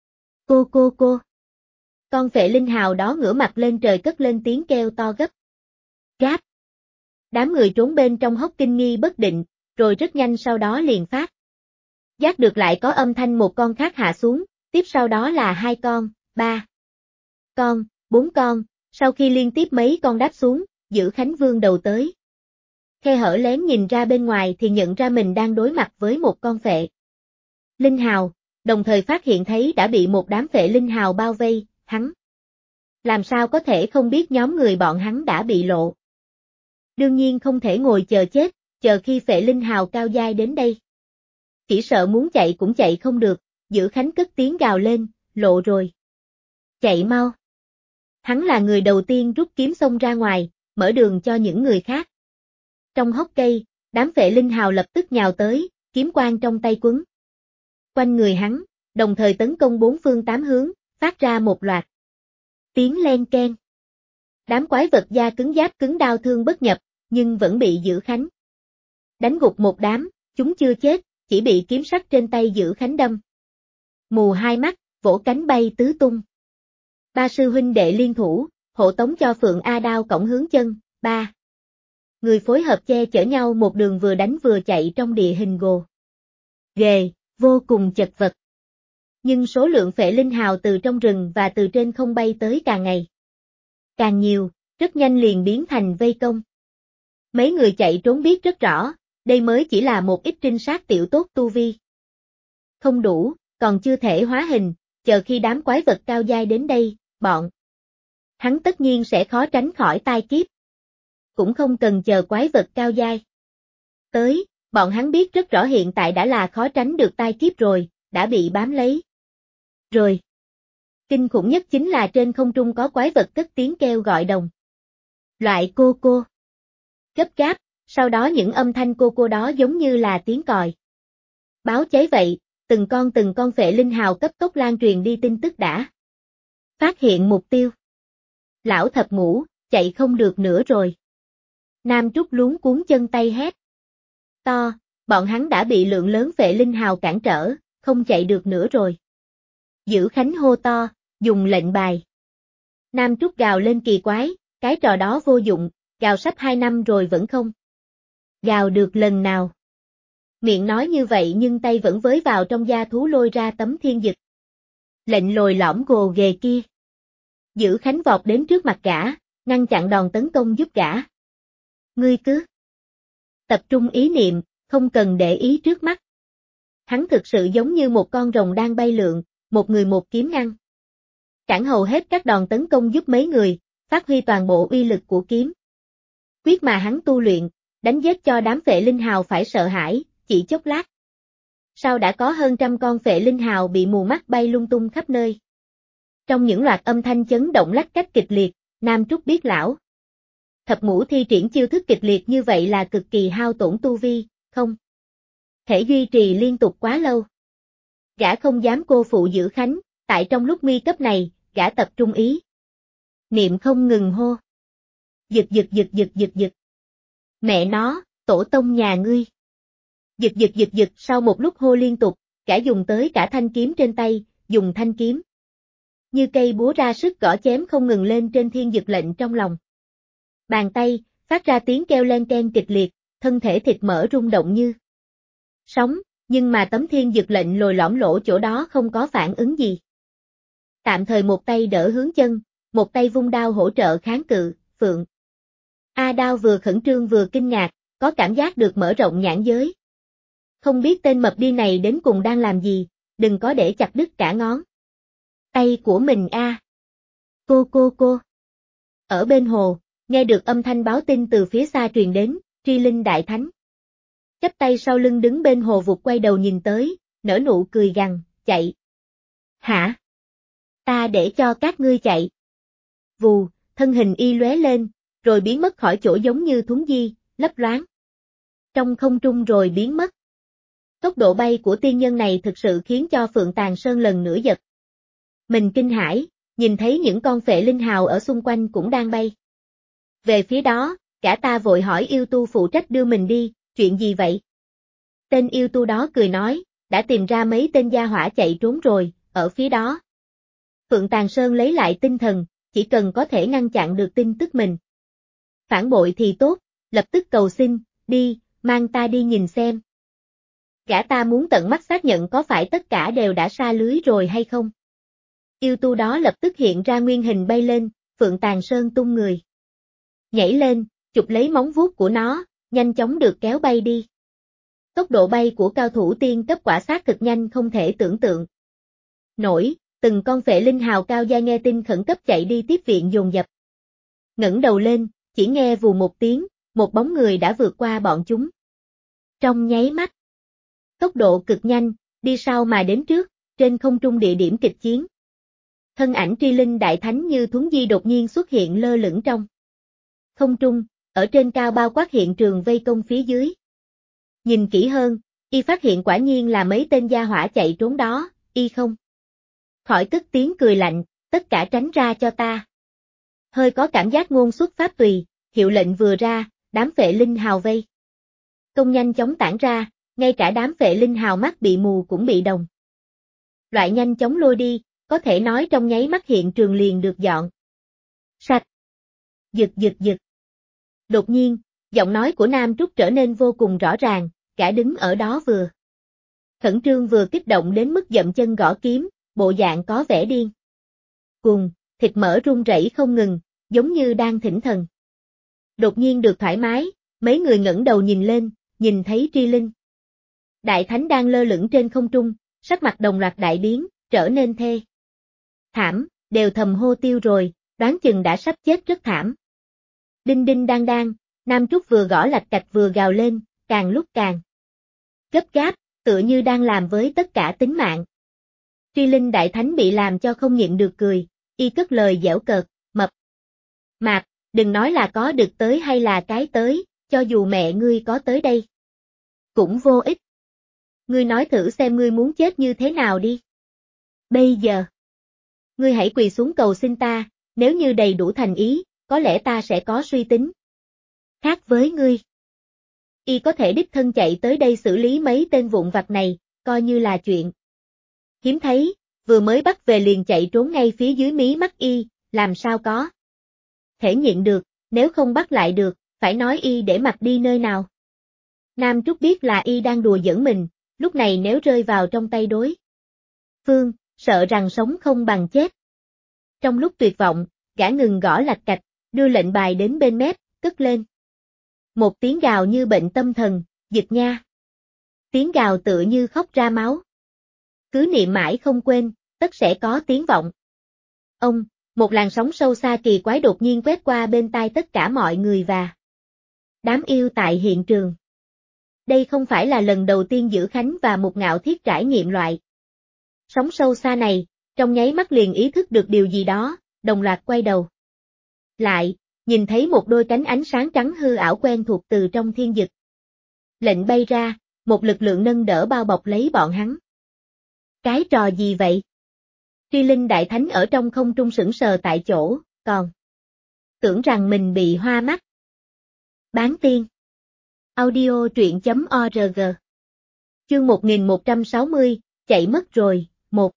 Cô. Con Phệ Linh Hào đó ngửa mặt lên trời cất lên tiếng kêu to gấp gáp. Đám người trốn bên trong hốc kinh nghi bất định, rồi rất nhanh sau đó liền phát giác được lại có âm thanh một con khác hạ xuống, tiếp sau đó là 2 con, 3 con, 4 con, sau khi liên tiếp mấy con đáp xuống, Dữ Khánh vươn đầu tới. Khe hở lén nhìn ra bên ngoài thì nhận ra mình đang đối mặt với một con phệ linh hào, đồng thời phát hiện thấy đã bị một đám phệ linh hào bao vây, hắn làm sao có thể không biết nhóm người bọn hắn đã bị lộ. Đương nhiên không thể ngồi chờ chết, chờ khi phệ linh hào cao giai đến đây. Chỉ sợ muốn chạy cũng chạy không được, Dữ Khánh cất tiếng gào lên, lộ rồi. Chạy mau. Hắn là người đầu tiên rút kiếm xông ra ngoài, mở đường cho những người khác. Trong hốc cây, đám phệ linh hào lập tức nhào tới, kiếm quang trong tay quấn quanh người hắn, đồng thời tấn công bốn phương tám hướng, phát ra một loạt tiếng len keng. Đám quái vật da cứng giáp cứng đao thương bất nhập, nhưng vẫn bị Dữ Khánh đánh gục một đám, chúng chưa chết, chỉ bị kiếm sắt trên tay Dữ Khánh đâm mù hai mắt, vỗ cánh bay tứ tung. Ba sư huynh đệ liên thủ, hộ tống cho Phượng A Đao cổng hướng chân, ba người phối hợp che chở nhau một đường vừa đánh vừa chạy trong địa hình gồ ghề, vô cùng chật vật. Nhưng số lượng phệ linh hào từ trong rừng và từ trên không bay tới càng ngày càng nhiều, rất nhanh liền biến thành vây công. Mấy người chạy trốn biết rất rõ, đây mới chỉ là một ít trinh sát tiểu tốt tu vi. Không đủ, còn chưa thể hóa hình, chờ khi đám quái vật cao giai đến đây, bọn hắn tất nhiên sẽ khó tránh khỏi tai kiếp. Cũng không cần chờ quái vật cao giai tới, bọn hắn biết rất rõ hiện tại đã là khó tránh được tai kiếp rồi, đã bị bám lấy. Rồi. Kinh khủng nhất chính là trên không trung có quái vật cất tiếng kêu gọi đồng loại cô cô. Gấp gáp, sau đó những âm thanh cô cô đó giống như là tiếng còi báo cháy vậy, từng con phệ linh hào cấp tốc lan truyền đi tin tức đã. Phát hiện mục tiêu. Lão thập ngũ, chạy không được nữa rồi. Nam Trúc luống cuốn chân tay hét to, bọn hắn đã bị lượng lớn phệ linh hào cản trở, không chạy được nữa rồi. Dữ Khánh hô to, dùng lệnh bài. Nam Trúc gào lên kỳ quái, cái trò đó vô dụng, gào sắp 2 năm rồi vẫn không gào được lần nào. Miệng nói như vậy nhưng tay vẫn với vào trong da thú lôi ra tấm thiên dực. Lệnh lồi lõm gồ ghề kia. Dữ Khánh vọt đến trước mặt gã, ngăn chặn đòn tấn công giúp gã. Ngươi cứ tập trung ý niệm, không cần để ý trước mắt. Hắn thực sự giống như một con rồng đang bay lượn, một người một kiếm ngăn cản hầu hết các đòn tấn công giúp mấy người, phát huy toàn bộ uy lực của kiếm quyết mà hắn tu luyện, đánh giết cho đám phệ linh hào phải sợ hãi, chỉ chốc lát. Sau đã có hơn trăm con phệ linh hào bị mù mắt bay lung tung khắp nơi. Trong những loạt âm thanh chấn động lách cách kịch liệt, Nam Trúc biết lão thập ngũ thi triển chiêu thức kịch liệt như vậy là cực kỳ hao tổn tu vi, không thể duy trì liên tục quá lâu. Gã không dám cô phụ Dữ Khánh, tại trong lúc nguy cấp này, gã tập trung ý niệm không ngừng hô. Giật giật giật giật giật giật. Mẹ nó, tổ tông nhà ngươi. Giật giật giật giật sau một lúc hô liên tục, gã dùng tới cả thanh kiếm trên tay, dùng thanh kiếm như cây búa ra sức gõ chém không ngừng lên trên thiên dực lệnh trong lòng. Bàn tay, phát ra tiếng kêu len keng kịch liệt, thân thể thịt mỡ rung động như sóng, nhưng mà tấm thiên dực lệnh lồi lõm lỗ chỗ đó không có phản ứng gì. Tạm thời một tay đỡ hướng chân, một tay vung đao hỗ trợ kháng cự, Phượng A Đao vừa khẩn trương vừa kinh ngạc, có cảm giác được mở rộng nhãn giới. Không biết tên mập đi này đến cùng đang làm gì, đừng có để chặt đứt cả ngón tay của mình a. Cô. Ở bên hồ, nghe được âm thanh báo tin từ phía xa truyền đến, Tri Linh Đại Thánh chắp tay sau lưng đứng bên hồ vụt quay đầu nhìn tới, nở nụ cười gằn, chạy. Hả? Ta để cho các ngươi chạy. Vù, thân hình y lóe lên, rồi biến mất khỏi chỗ giống như thuấn di, lấp loáng trong không trung rồi biến mất. Tốc độ bay của tiên nhân này thực sự khiến cho Phượng Tàn Sơn lần nữa giật mình kinh hãi, nhìn thấy những con phệ linh hào ở xung quanh cũng đang bay về phía đó, cả ta vội hỏi yêu tu phụ trách đưa mình đi, chuyện gì vậy? Tên yêu tu đó cười nói, đã tìm ra mấy tên gia hỏa chạy trốn rồi, ở phía đó. Phượng Tàn Sơn lấy lại tinh thần, chỉ cần có thể ngăn chặn được tin tức mình phản bội thì tốt, lập tức cầu xin, đi, mang ta đi nhìn xem. Gã ta muốn tận mắt xác nhận có phải tất cả đều đã sa lưới rồi hay không. Yêu tu đó lập tức hiện ra nguyên hình bay lên, Phượng Tàn Sơn tung người. Nhảy lên, chụp lấy móng vuốt của nó, nhanh chóng được kéo bay đi. Tốc độ bay của cao thủ tiên cấp quả xác thực nhanh không thể tưởng tượng nổi, từng con phệ linh hào cao giai nghe tin khẩn cấp chạy đi tiếp viện dồn dập. Ngẩng đầu lên, chỉ nghe vù một tiếng, một bóng người đã vượt qua bọn chúng. Trong nháy mắt, tốc độ cực nhanh, đi sau mà đến trước, trên không trung địa điểm kịch chiến. Thân ảnh Tri Linh Đại Thánh như thuấn di đột nhiên xuất hiện lơ lửng trong không trung, ở trên cao bao quát hiện trường vây công phía dưới. Nhìn kỹ hơn, y phát hiện quả nhiên là mấy tên gia hỏa chạy trốn đó, y không khỏi cất tiếng cười lạnh, tất cả tránh ra cho ta. Hơi có cảm giác ngôn xuất pháp tùy, hiệu lệnh vừa ra, đám phệ linh hào vây công nhanh chóng tản ra, ngay cả đám phệ linh hào mắt bị mù cũng bị đồng loại nhanh chóng lôi đi, có thể nói trong nháy mắt hiện trường liền được dọn sạch. Giật giật giật. Đột nhiên, giọng nói của Nam Trúc trở nên vô cùng rõ ràng, cả đứng ở đó vừa khẩn trương vừa kích động đến mức dậm chân gõ kiếm, bộ dạng có vẻ điên cuồng, thịt mỡ run rẩy không ngừng, giống như đang thỉnh thần. Đột nhiên được thoải mái, mấy người ngẩng đầu nhìn lên, nhìn thấy Tri Linh Đại Thánh đang lơ lửng trên không trung, sắc mặt đồng loạt đại biến, trở nên thê thảm, đều thầm hô tiêu rồi, đoán chừng đã sắp chết rất thảm. Đinh đinh đang đang, Nam Trúc vừa gõ lạch cạch vừa gào lên, càng lúc càng gấp gáp, tựa như đang làm với tất cả tính mạng. Tri Linh Đại Thánh bị làm cho không nhịn được cười, y cất lời giễu cợt, mập mạp, đừng nói là có được tới hay là cái tới, cho dù mẹ ngươi có tới đây cũng vô ích. Ngươi nói thử xem ngươi muốn chết như thế nào đi. Bây giờ, ngươi hãy quỳ xuống cầu xin ta, nếu như đầy đủ thành ý, có lẽ ta sẽ có suy tính khác với ngươi. Y có thể đích thân chạy tới đây xử lý mấy tên vụn vặt này, coi như là chuyện hiếm thấy, vừa mới bắt về liền chạy trốn ngay phía dưới mí mắt y, làm sao có thể nhịn được, nếu không bắt lại được, phải nói y để mặc đi nơi nào. Nam Trúc biết là y đang đùa giỡn mình, lúc này nếu rơi vào trong tay đối phương, sợ rằng sống không bằng chết. Trong lúc tuyệt vọng, gã ngừng gõ lạch cạch, đưa lệnh bài đến bên mép, cất lên một tiếng gào như bệnh tâm thần, giật nha. Tiếng gào tựa như khóc ra máu. Cứ niệm mãi không quên, tất sẽ có tiếng vọng. Ông, một làn sóng sâu xa kỳ quái đột nhiên quét qua bên tai tất cả mọi người và đám yêu tại hiện trường. Đây không phải là lần đầu tiên Dữ Khánh và Mục Ngạo Thiết trải nghiệm loại sóng sâu xa này, trong nháy mắt liền ý thức được điều gì đó, đồng loạt quay đầu lại, nhìn thấy một đôi cánh ánh sáng trắng hư ảo quen thuộc từ trong thiên vực lệnh bay ra, một lực lượng nâng đỡ bao bọc lấy bọn hắn. Cái trò gì vậy? Tri Linh Đại Thánh ở trong không trung sững sờ tại chỗ, còn tưởng rằng mình bị hoa mắt. Bán tiên. Audio truyện.org. Chương 1160, chạy mất rồi, 1.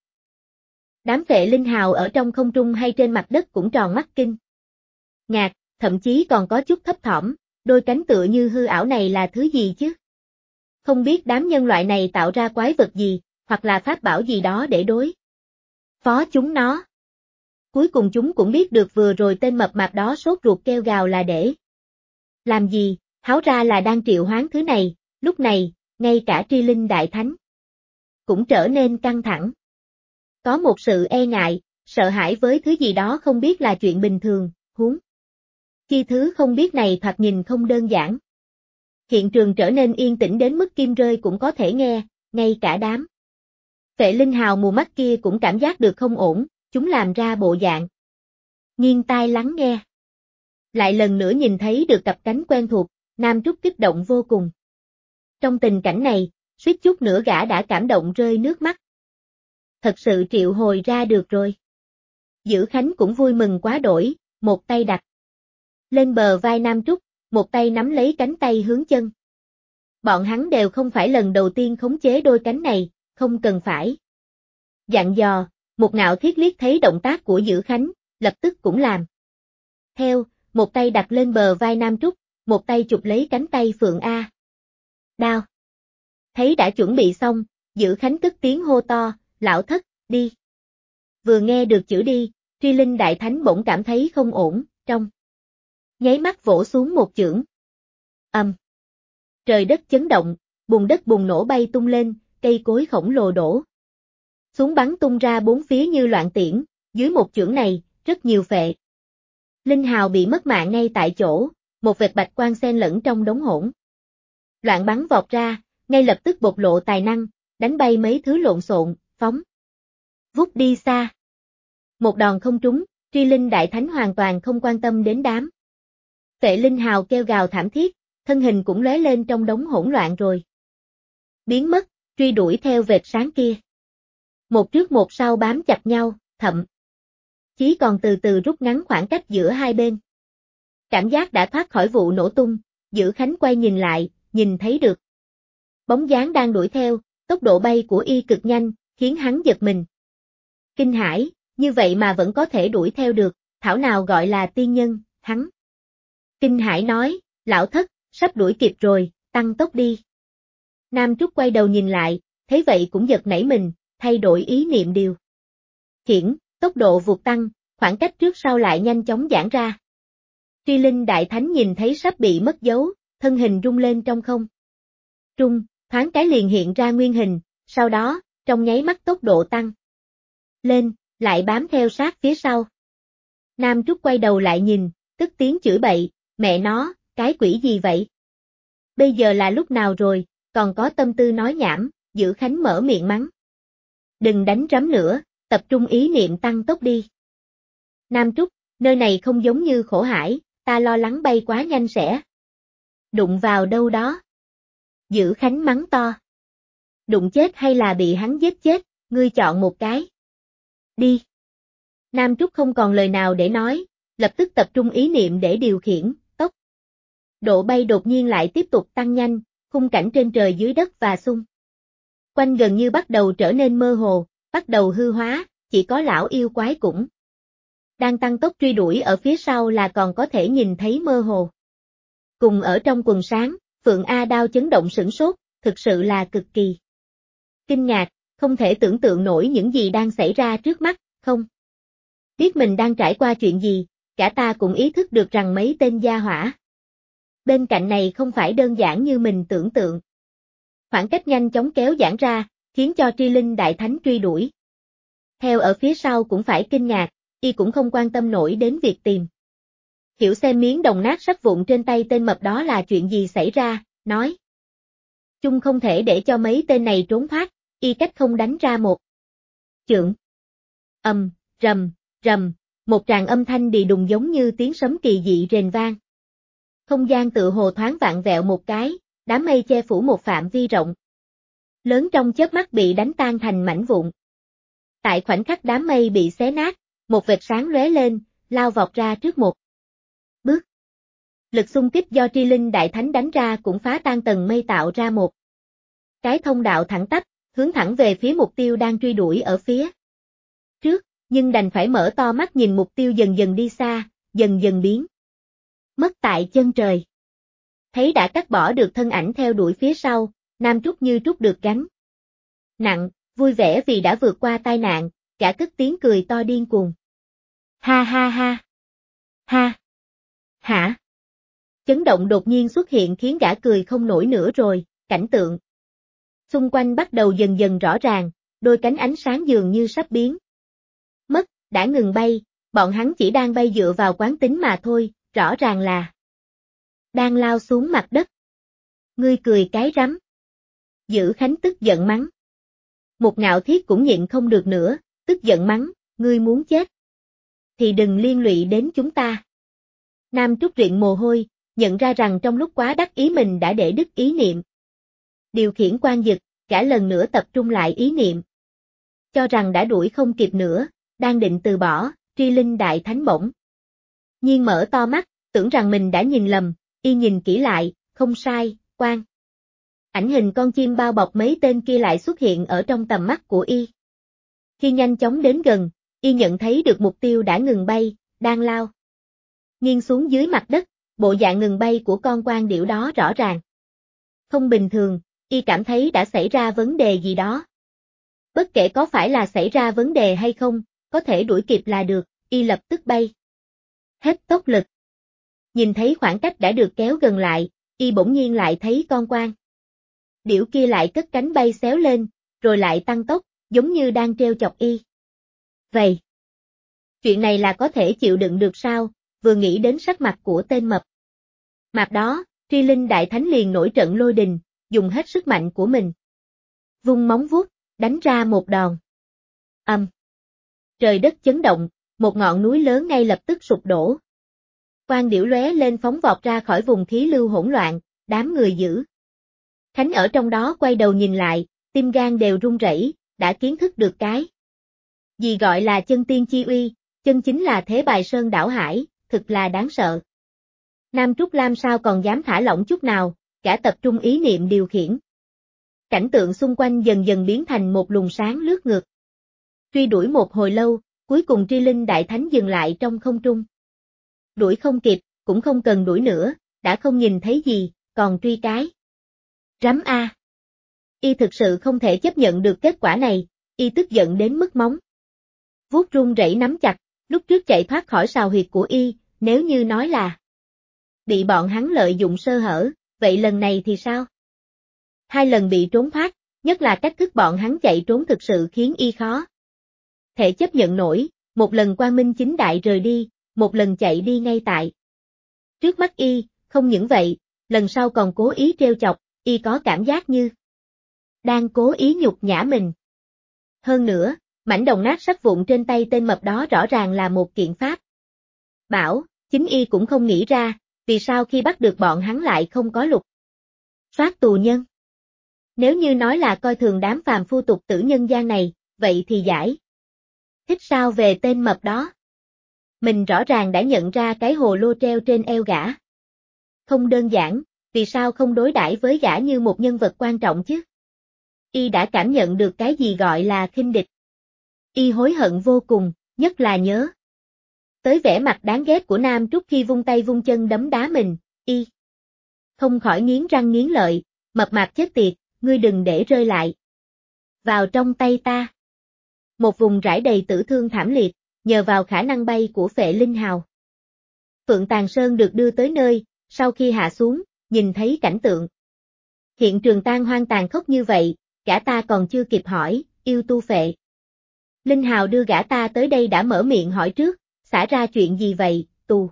Đám phệ linh hào ở trong không trung hay trên mặt đất cũng tròn mắt kinh ngạc, thậm chí còn có chút thấp thỏm, đôi cánh tựa như hư ảo này là thứ gì chứ? Không biết đám nhân loại này tạo ra quái vật gì, hoặc là pháp bảo gì đó để đối phó chúng nó. Cuối cùng chúng cũng biết được vừa rồi tên mập mạp đó sốt ruột kêu gào là để làm gì, háo ra là đang triệu hoán thứ này, lúc này, ngay cả Tri Linh Đại Thánh cũng trở nên căng thẳng. Có một sự e ngại, sợ hãi với thứ gì đó không biết là chuyện bình thường, huống chi thứ không biết này thoạt nhìn không đơn giản. Hiện trường trở nên yên tĩnh đến mức kim rơi cũng có thể nghe, ngay cả đám phệ linh hào mù mắt kia cũng cảm giác được không ổn, chúng làm ra bộ dạng nghiêng tai lắng nghe. Lại lần nữa nhìn thấy được cặp cánh quen thuộc, Nam Trúc kích động vô cùng. Trong tình cảnh này, suýt chút nữa gã đã cảm động rơi nước mắt. Thật sự triệu hồi ra được rồi. Dữ Khánh cũng vui mừng quá đổi, một tay đặt lên bờ vai Nam Trúc, một tay nắm lấy cánh tay hướng chân. Bọn hắn đều không phải lần đầu tiên khống chế đôi cánh này, không cần phải dặn dò, Mục Ngạo Thiết liếc thấy động tác của Dữ Khánh, lập tức cũng làm theo, một tay đặt lên bờ vai Nam Trúc, một tay chụp lấy cánh tay Phượng A. Đao. Thấy đã chuẩn bị xong, Dữ Khánh cất tiếng hô to, lão thất, đi. Vừa nghe được chữ đi, Truy Linh Đại Thánh bỗng cảm thấy không ổn, trong nháy mắt vỗ xuống một chưởng. Trời đất chấn động, bùn đất bùng nổ bay tung lên, cây cối khổng lồ đổ xuống bắn tung ra bốn phía như loạn tiễn, dưới một chưởng này, rất nhiều phệ linh hào bị mất mạng ngay tại chỗ, một vệt bạch quang xen lẫn trong đống hỗn loạn bắn vọt ra, ngay lập tức bộc lộ tài năng, đánh bay mấy thứ lộn xộn, phóng vút đi xa. Một đòn không trúng, Truy Linh Đại Thánh hoàn toàn không quan tâm đến đám phệ linh hào kêu gào thảm thiết, thân hình cũng lóe lên trong đống hỗn loạn rồi biến mất, truy đuổi theo vệt sáng kia. Một trước một sau bám chặt nhau, thậm chí còn từ từ rút ngắn khoảng cách giữa hai bên. Cảm giác đã thoát khỏi vụ nổ tung, Dữ Khánh quay nhìn lại, nhìn thấy được bóng dáng đang đuổi theo, tốc độ bay của y cực nhanh, khiến hắn giật mình. Kinh hãi, như vậy mà vẫn có thể đuổi theo được, thảo nào gọi là tiên nhân, hắn. Kinh hãi nói, lão thất, sắp đuổi kịp rồi, tăng tốc đi. Nam Trúc quay đầu nhìn lại, thấy vậy cũng giật nảy mình, thay đổi ý niệm điều khiển, tốc độ vụt tăng, khoảng cách trước sau lại nhanh chóng giãn ra. Truy Linh Đại Thánh nhìn thấy sắp bị mất dấu, thân hình rung lên trong không trung, thoáng cái liền hiện ra nguyên hình, sau đó, trong nháy mắt tốc độ tăng lên, lại bám theo sát phía sau. Nam Trúc quay đầu lại nhìn, tức tiếng chửi bậy, mẹ nó, cái quỷ gì vậy? Bây giờ là lúc nào rồi, còn có tâm tư nói nhảm, Dữ Khánh mở miệng mắng. Đừng đánh rắm nữa, tập trung ý niệm tăng tốc đi. Nam Trúc, nơi này không giống như Khổ Hải, ta lo lắng bay quá nhanh sẽ đụng vào đâu đó. Dữ Khánh mắng to. Đụng chết hay là bị hắn giết chết, ngươi chọn một cái. Đi. Nam Trúc không còn lời nào để nói, lập tức tập trung ý niệm để điều khiển, tốc độ bay đột nhiên lại tiếp tục tăng nhanh, khung cảnh trên trời dưới đất và xung quanh gần như bắt đầu trở nên mơ hồ, bắt đầu hư hóa, chỉ có lão yêu quái cũng đang tăng tốc truy đuổi ở phía sau là còn có thể nhìn thấy mơ hồ. Cùng ở trong quần sáng, Phượng A Đao chấn động sửng sốt, thực sự là cực kỳ kinh ngạc, không thể tưởng tượng nổi những gì đang xảy ra trước mắt, không biết mình đang trải qua chuyện gì, cả ta cũng ý thức được rằng mấy tên gia hỏa bên cạnh này không phải đơn giản như mình tưởng tượng. Khoảng cách nhanh chóng kéo giãn ra, khiến cho Truy Linh Đại Thánh truy đuổi. Theo ở phía sau cũng phải kinh ngạc, y cũng không quan tâm nổi đến việc tìm hiểu xem miếng đồng nát sắp vụn trên tay tên mập đó là chuyện gì xảy ra, nói. Chung không thể để cho mấy tên này trốn thoát, y cách không đánh ra một chưởng. Rầm, rầm, một tràng âm thanh đì đùng giống như tiếng sấm kỳ dị rền vang. Không gian tự hồ thoáng vạn vẹo một cái, đám mây che phủ một phạm vi rộng lớn trong chớp mắt bị đánh tan thành mảnh vụn. Tại khoảnh khắc đám mây bị xé nát, một vệt sáng lóe lên, lao vọt ra trước một bước. Lực xung kích do Tri Linh Đại Thánh đánh ra cũng phá tan tầng mây tạo ra một cái thông đạo thẳng tắp, hướng thẳng về phía mục tiêu đang truy đuổi ở phía trước, nhưng đành phải mở to mắt nhìn mục tiêu dần dần đi xa, dần dần biến mất tại chân trời. Thấy đã cắt bỏ được thân ảnh theo đuổi phía sau, Nam Trúc như trút được gánh nặng, vui vẻ vì đã vượt qua tai nạn, cả cất tiếng cười to điên cuồng. Ha ha ha. Ha. Hả? Chấn động đột nhiên xuất hiện khiến gã cười không nổi nữa rồi, cảnh tượng xung quanh bắt đầu dần dần rõ ràng, đôi cánh ánh sáng dường như sắp biến mất, đã ngừng bay, bọn hắn chỉ đang bay dựa vào quán tính mà thôi, rõ ràng là đang lao xuống mặt đất. Ngươi cười cái rắm. Dữ Khánh tức giận mắng. Một Ngạo Thiết cũng nhịn không được nữa, tức giận mắng, ngươi muốn chết thì đừng liên lụy đến chúng ta. Nam Trúc rịn mồ hôi, nhận ra rằng trong lúc quá đắc ý mình đã để đứt ý niệm điều khiển quan dực, cả lần nữa tập trung lại ý niệm. Cho rằng đã đuổi không kịp nữa, đang định từ bỏ, Tri Linh Đại Thánh bỗng nhiên mở to mắt, tưởng rằng mình đã nhìn lầm, y nhìn kỹ lại, không sai, quan ảnh hình con chim bao bọc mấy tên kia lại xuất hiện ở trong tầm mắt của y. Khi nhanh chóng đến gần, y nhận thấy được mục tiêu đã ngừng bay, đang lao nghiêng xuống dưới mặt đất, bộ dạng ngừng bay của con quan điểu đó rõ ràng Không bình thường, y cảm thấy đã xảy ra vấn đề gì đó. Bất kể có phải là xảy ra vấn đề hay không, có thể đuổi kịp là được, y lập tức bay. Hết tốc lực. Nhìn thấy khoảng cách đã được kéo gần lại, y bỗng nhiên lại thấy con quang. Điểu kia lại cất cánh bay xéo lên, rồi lại tăng tốc, giống như đang trêu chọc y. Vậy, chuyện này là có thể chịu đựng được sao, vừa nghĩ đến sắc mặt của tên mập. Mạp đó, Tri Linh Đại Thánh liền nổi trận lôi đình, dùng hết sức mạnh của mình. Vung móng vuốt, đánh ra một đòn. Trời đất chấn động, một ngọn núi lớn ngay lập tức sụp đổ. Quang điểu lóe lên phóng vọt ra khỏi vùng khí lưu hỗn loạn, đám người giữ. Khánh ở trong đó quay đầu nhìn lại, tim gan đều run rẩy, đã kiến thức được cái gì gọi là chân tiên chi uy, chân chính là thế bài sơn đảo hải, thực là đáng sợ. Nam Trúc Lam sao còn dám thả lỏng chút nào, cả tập trung ý niệm điều khiển. Cảnh tượng xung quanh dần dần biến thành một luồng sáng lướt ngược. Truy đuổi một hồi lâu, cuối cùng Tri Linh Đại Thánh dừng lại trong không trung. Đuổi không kịp, cũng không cần đuổi nữa, đã không nhìn thấy gì, còn truy cái. Rắm a. Y thực sự không thể chấp nhận được kết quả này, y tức giận đến mức móng vuốt run rẩy nắm chặt, lúc trước chạy thoát khỏi sào huyệt của y, nếu như nói là bị bọn hắn lợi dụng sơ hở, vậy lần này thì sao? 2 lần bị trốn thoát, nhất là cách thức bọn hắn chạy trốn thực sự khiến y khó thể chấp nhận nổi, một lần quang minh chính đại rời đi, một lần chạy đi ngay tại trước mắt y, không những vậy, lần sau còn cố ý trêu chọc, y có cảm giác như đang cố ý nhục nhã mình. Hơn nữa, mảnh đồng nát sắt vụn trên tay tên mập đó rõ ràng là một kiện pháp bảo, chính y cũng không nghĩ ra, vì sao khi bắt được bọn hắn lại không có lục soát tù nhân. Nếu như nói là coi thường đám phàm phu tục tử nhân gian này, vậy thì giải thích sao về tên mập đó? Mình rõ ràng đã nhận ra cái hồ lô treo trên eo gã. Không đơn giản, vì sao không đối đãi với gã như một nhân vật quan trọng chứ? Y đã cảm nhận được cái gì gọi là khinh địch. Y hối hận vô cùng, nhất là nhớ tới vẻ mặt đáng ghét của Nam Trúc khi vung tay vung chân đấm đá mình, y không khỏi nghiến răng nghiến lợi, mập mạp chết tiệt, ngươi đừng để rơi lại vào trong tay ta. Một vùng rải đầy tử thương thảm liệt, nhờ vào khả năng bay của Phệ Linh Hào. Phượng Tàng Sơn được đưa tới nơi, sau khi hạ xuống, nhìn thấy cảnh tượng hiện trường tan hoang tàn khốc như vậy, gã ta còn chưa kịp hỏi, yêu tu Phệ Linh Hào đưa gã ta tới đây đã mở miệng hỏi trước, xả ra chuyện gì vậy, tù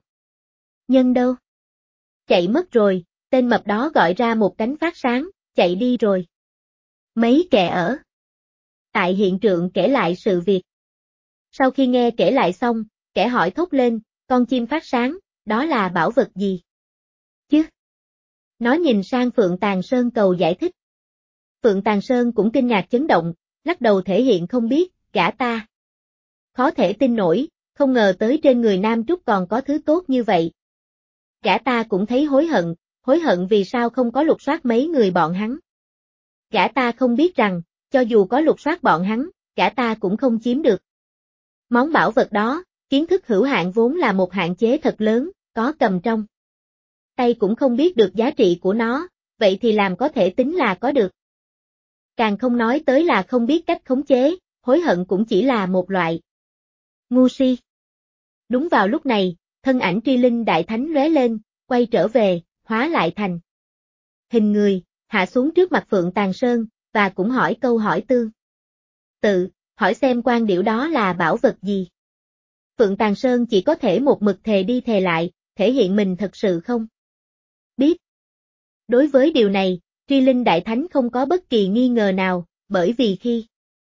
nhân đâu? Chạy mất rồi, tên mập đó gọi ra một cánh phát sáng, chạy đi rồi. Mấy kẻ ở tại hiện trường kể lại sự việc. Sau khi nghe kể lại xong, kẻ hỏi thốt lên, con chim phát sáng, đó là bảo vật gì? Chứ? Nó nhìn sang Phượng Tàng Sơn cầu giải thích. Phượng Tàng Sơn cũng kinh ngạc chấn động, lắc đầu thể hiện không biết, gã ta khó thể tin nổi, không ngờ tới trên người Nam Trúc còn có thứ tốt như vậy. Gã ta cũng thấy hối hận vì sao không có lục soát mấy người bọn hắn. Gã ta không biết rằng, cho dù có lục soát bọn hắn, gã ta cũng không chiếm được món bảo vật đó, kiến thức hữu hạn vốn là một hạn chế thật lớn, có cầm trong tay cũng không biết được giá trị của nó, vậy thì làm có thể tính là có được. Càng không nói tới là không biết cách khống chế, hối hận cũng chỉ là một loại ngu si. Đúng vào lúc này, thân ảnh Tri Linh Đại Thánh lóe lên, quay trở về, hóa lại thành hình người, hạ xuống trước mặt Phượng Tàng Sơn, và cũng hỏi câu hỏi tương tự, hỏi xem quan điểu đó là bảo vật gì. Phượng Tàng Sơn chỉ có thể một mực thề đi thề lại, thể hiện mình thật sự không biết. Đối với điều này, Tri Linh Đại Thánh không có bất kỳ nghi ngờ nào, bởi vì khi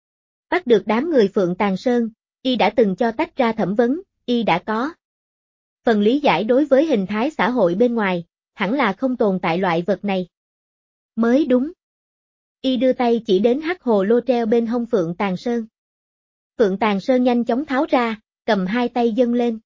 bắt được đám người Phượng Tàng Sơn, y đã từng cho tách ra thẩm vấn, y đã có phần lý giải đối với hình thái xã hội bên ngoài, hẳn là không tồn tại loại vật này mới đúng. Y đưa tay chỉ đến hắc hồ lô treo bên hông Phượng Tàng Sơn. Phượng Tàng Sơn nhanh chóng tháo ra, cầm hai tay dâng lên.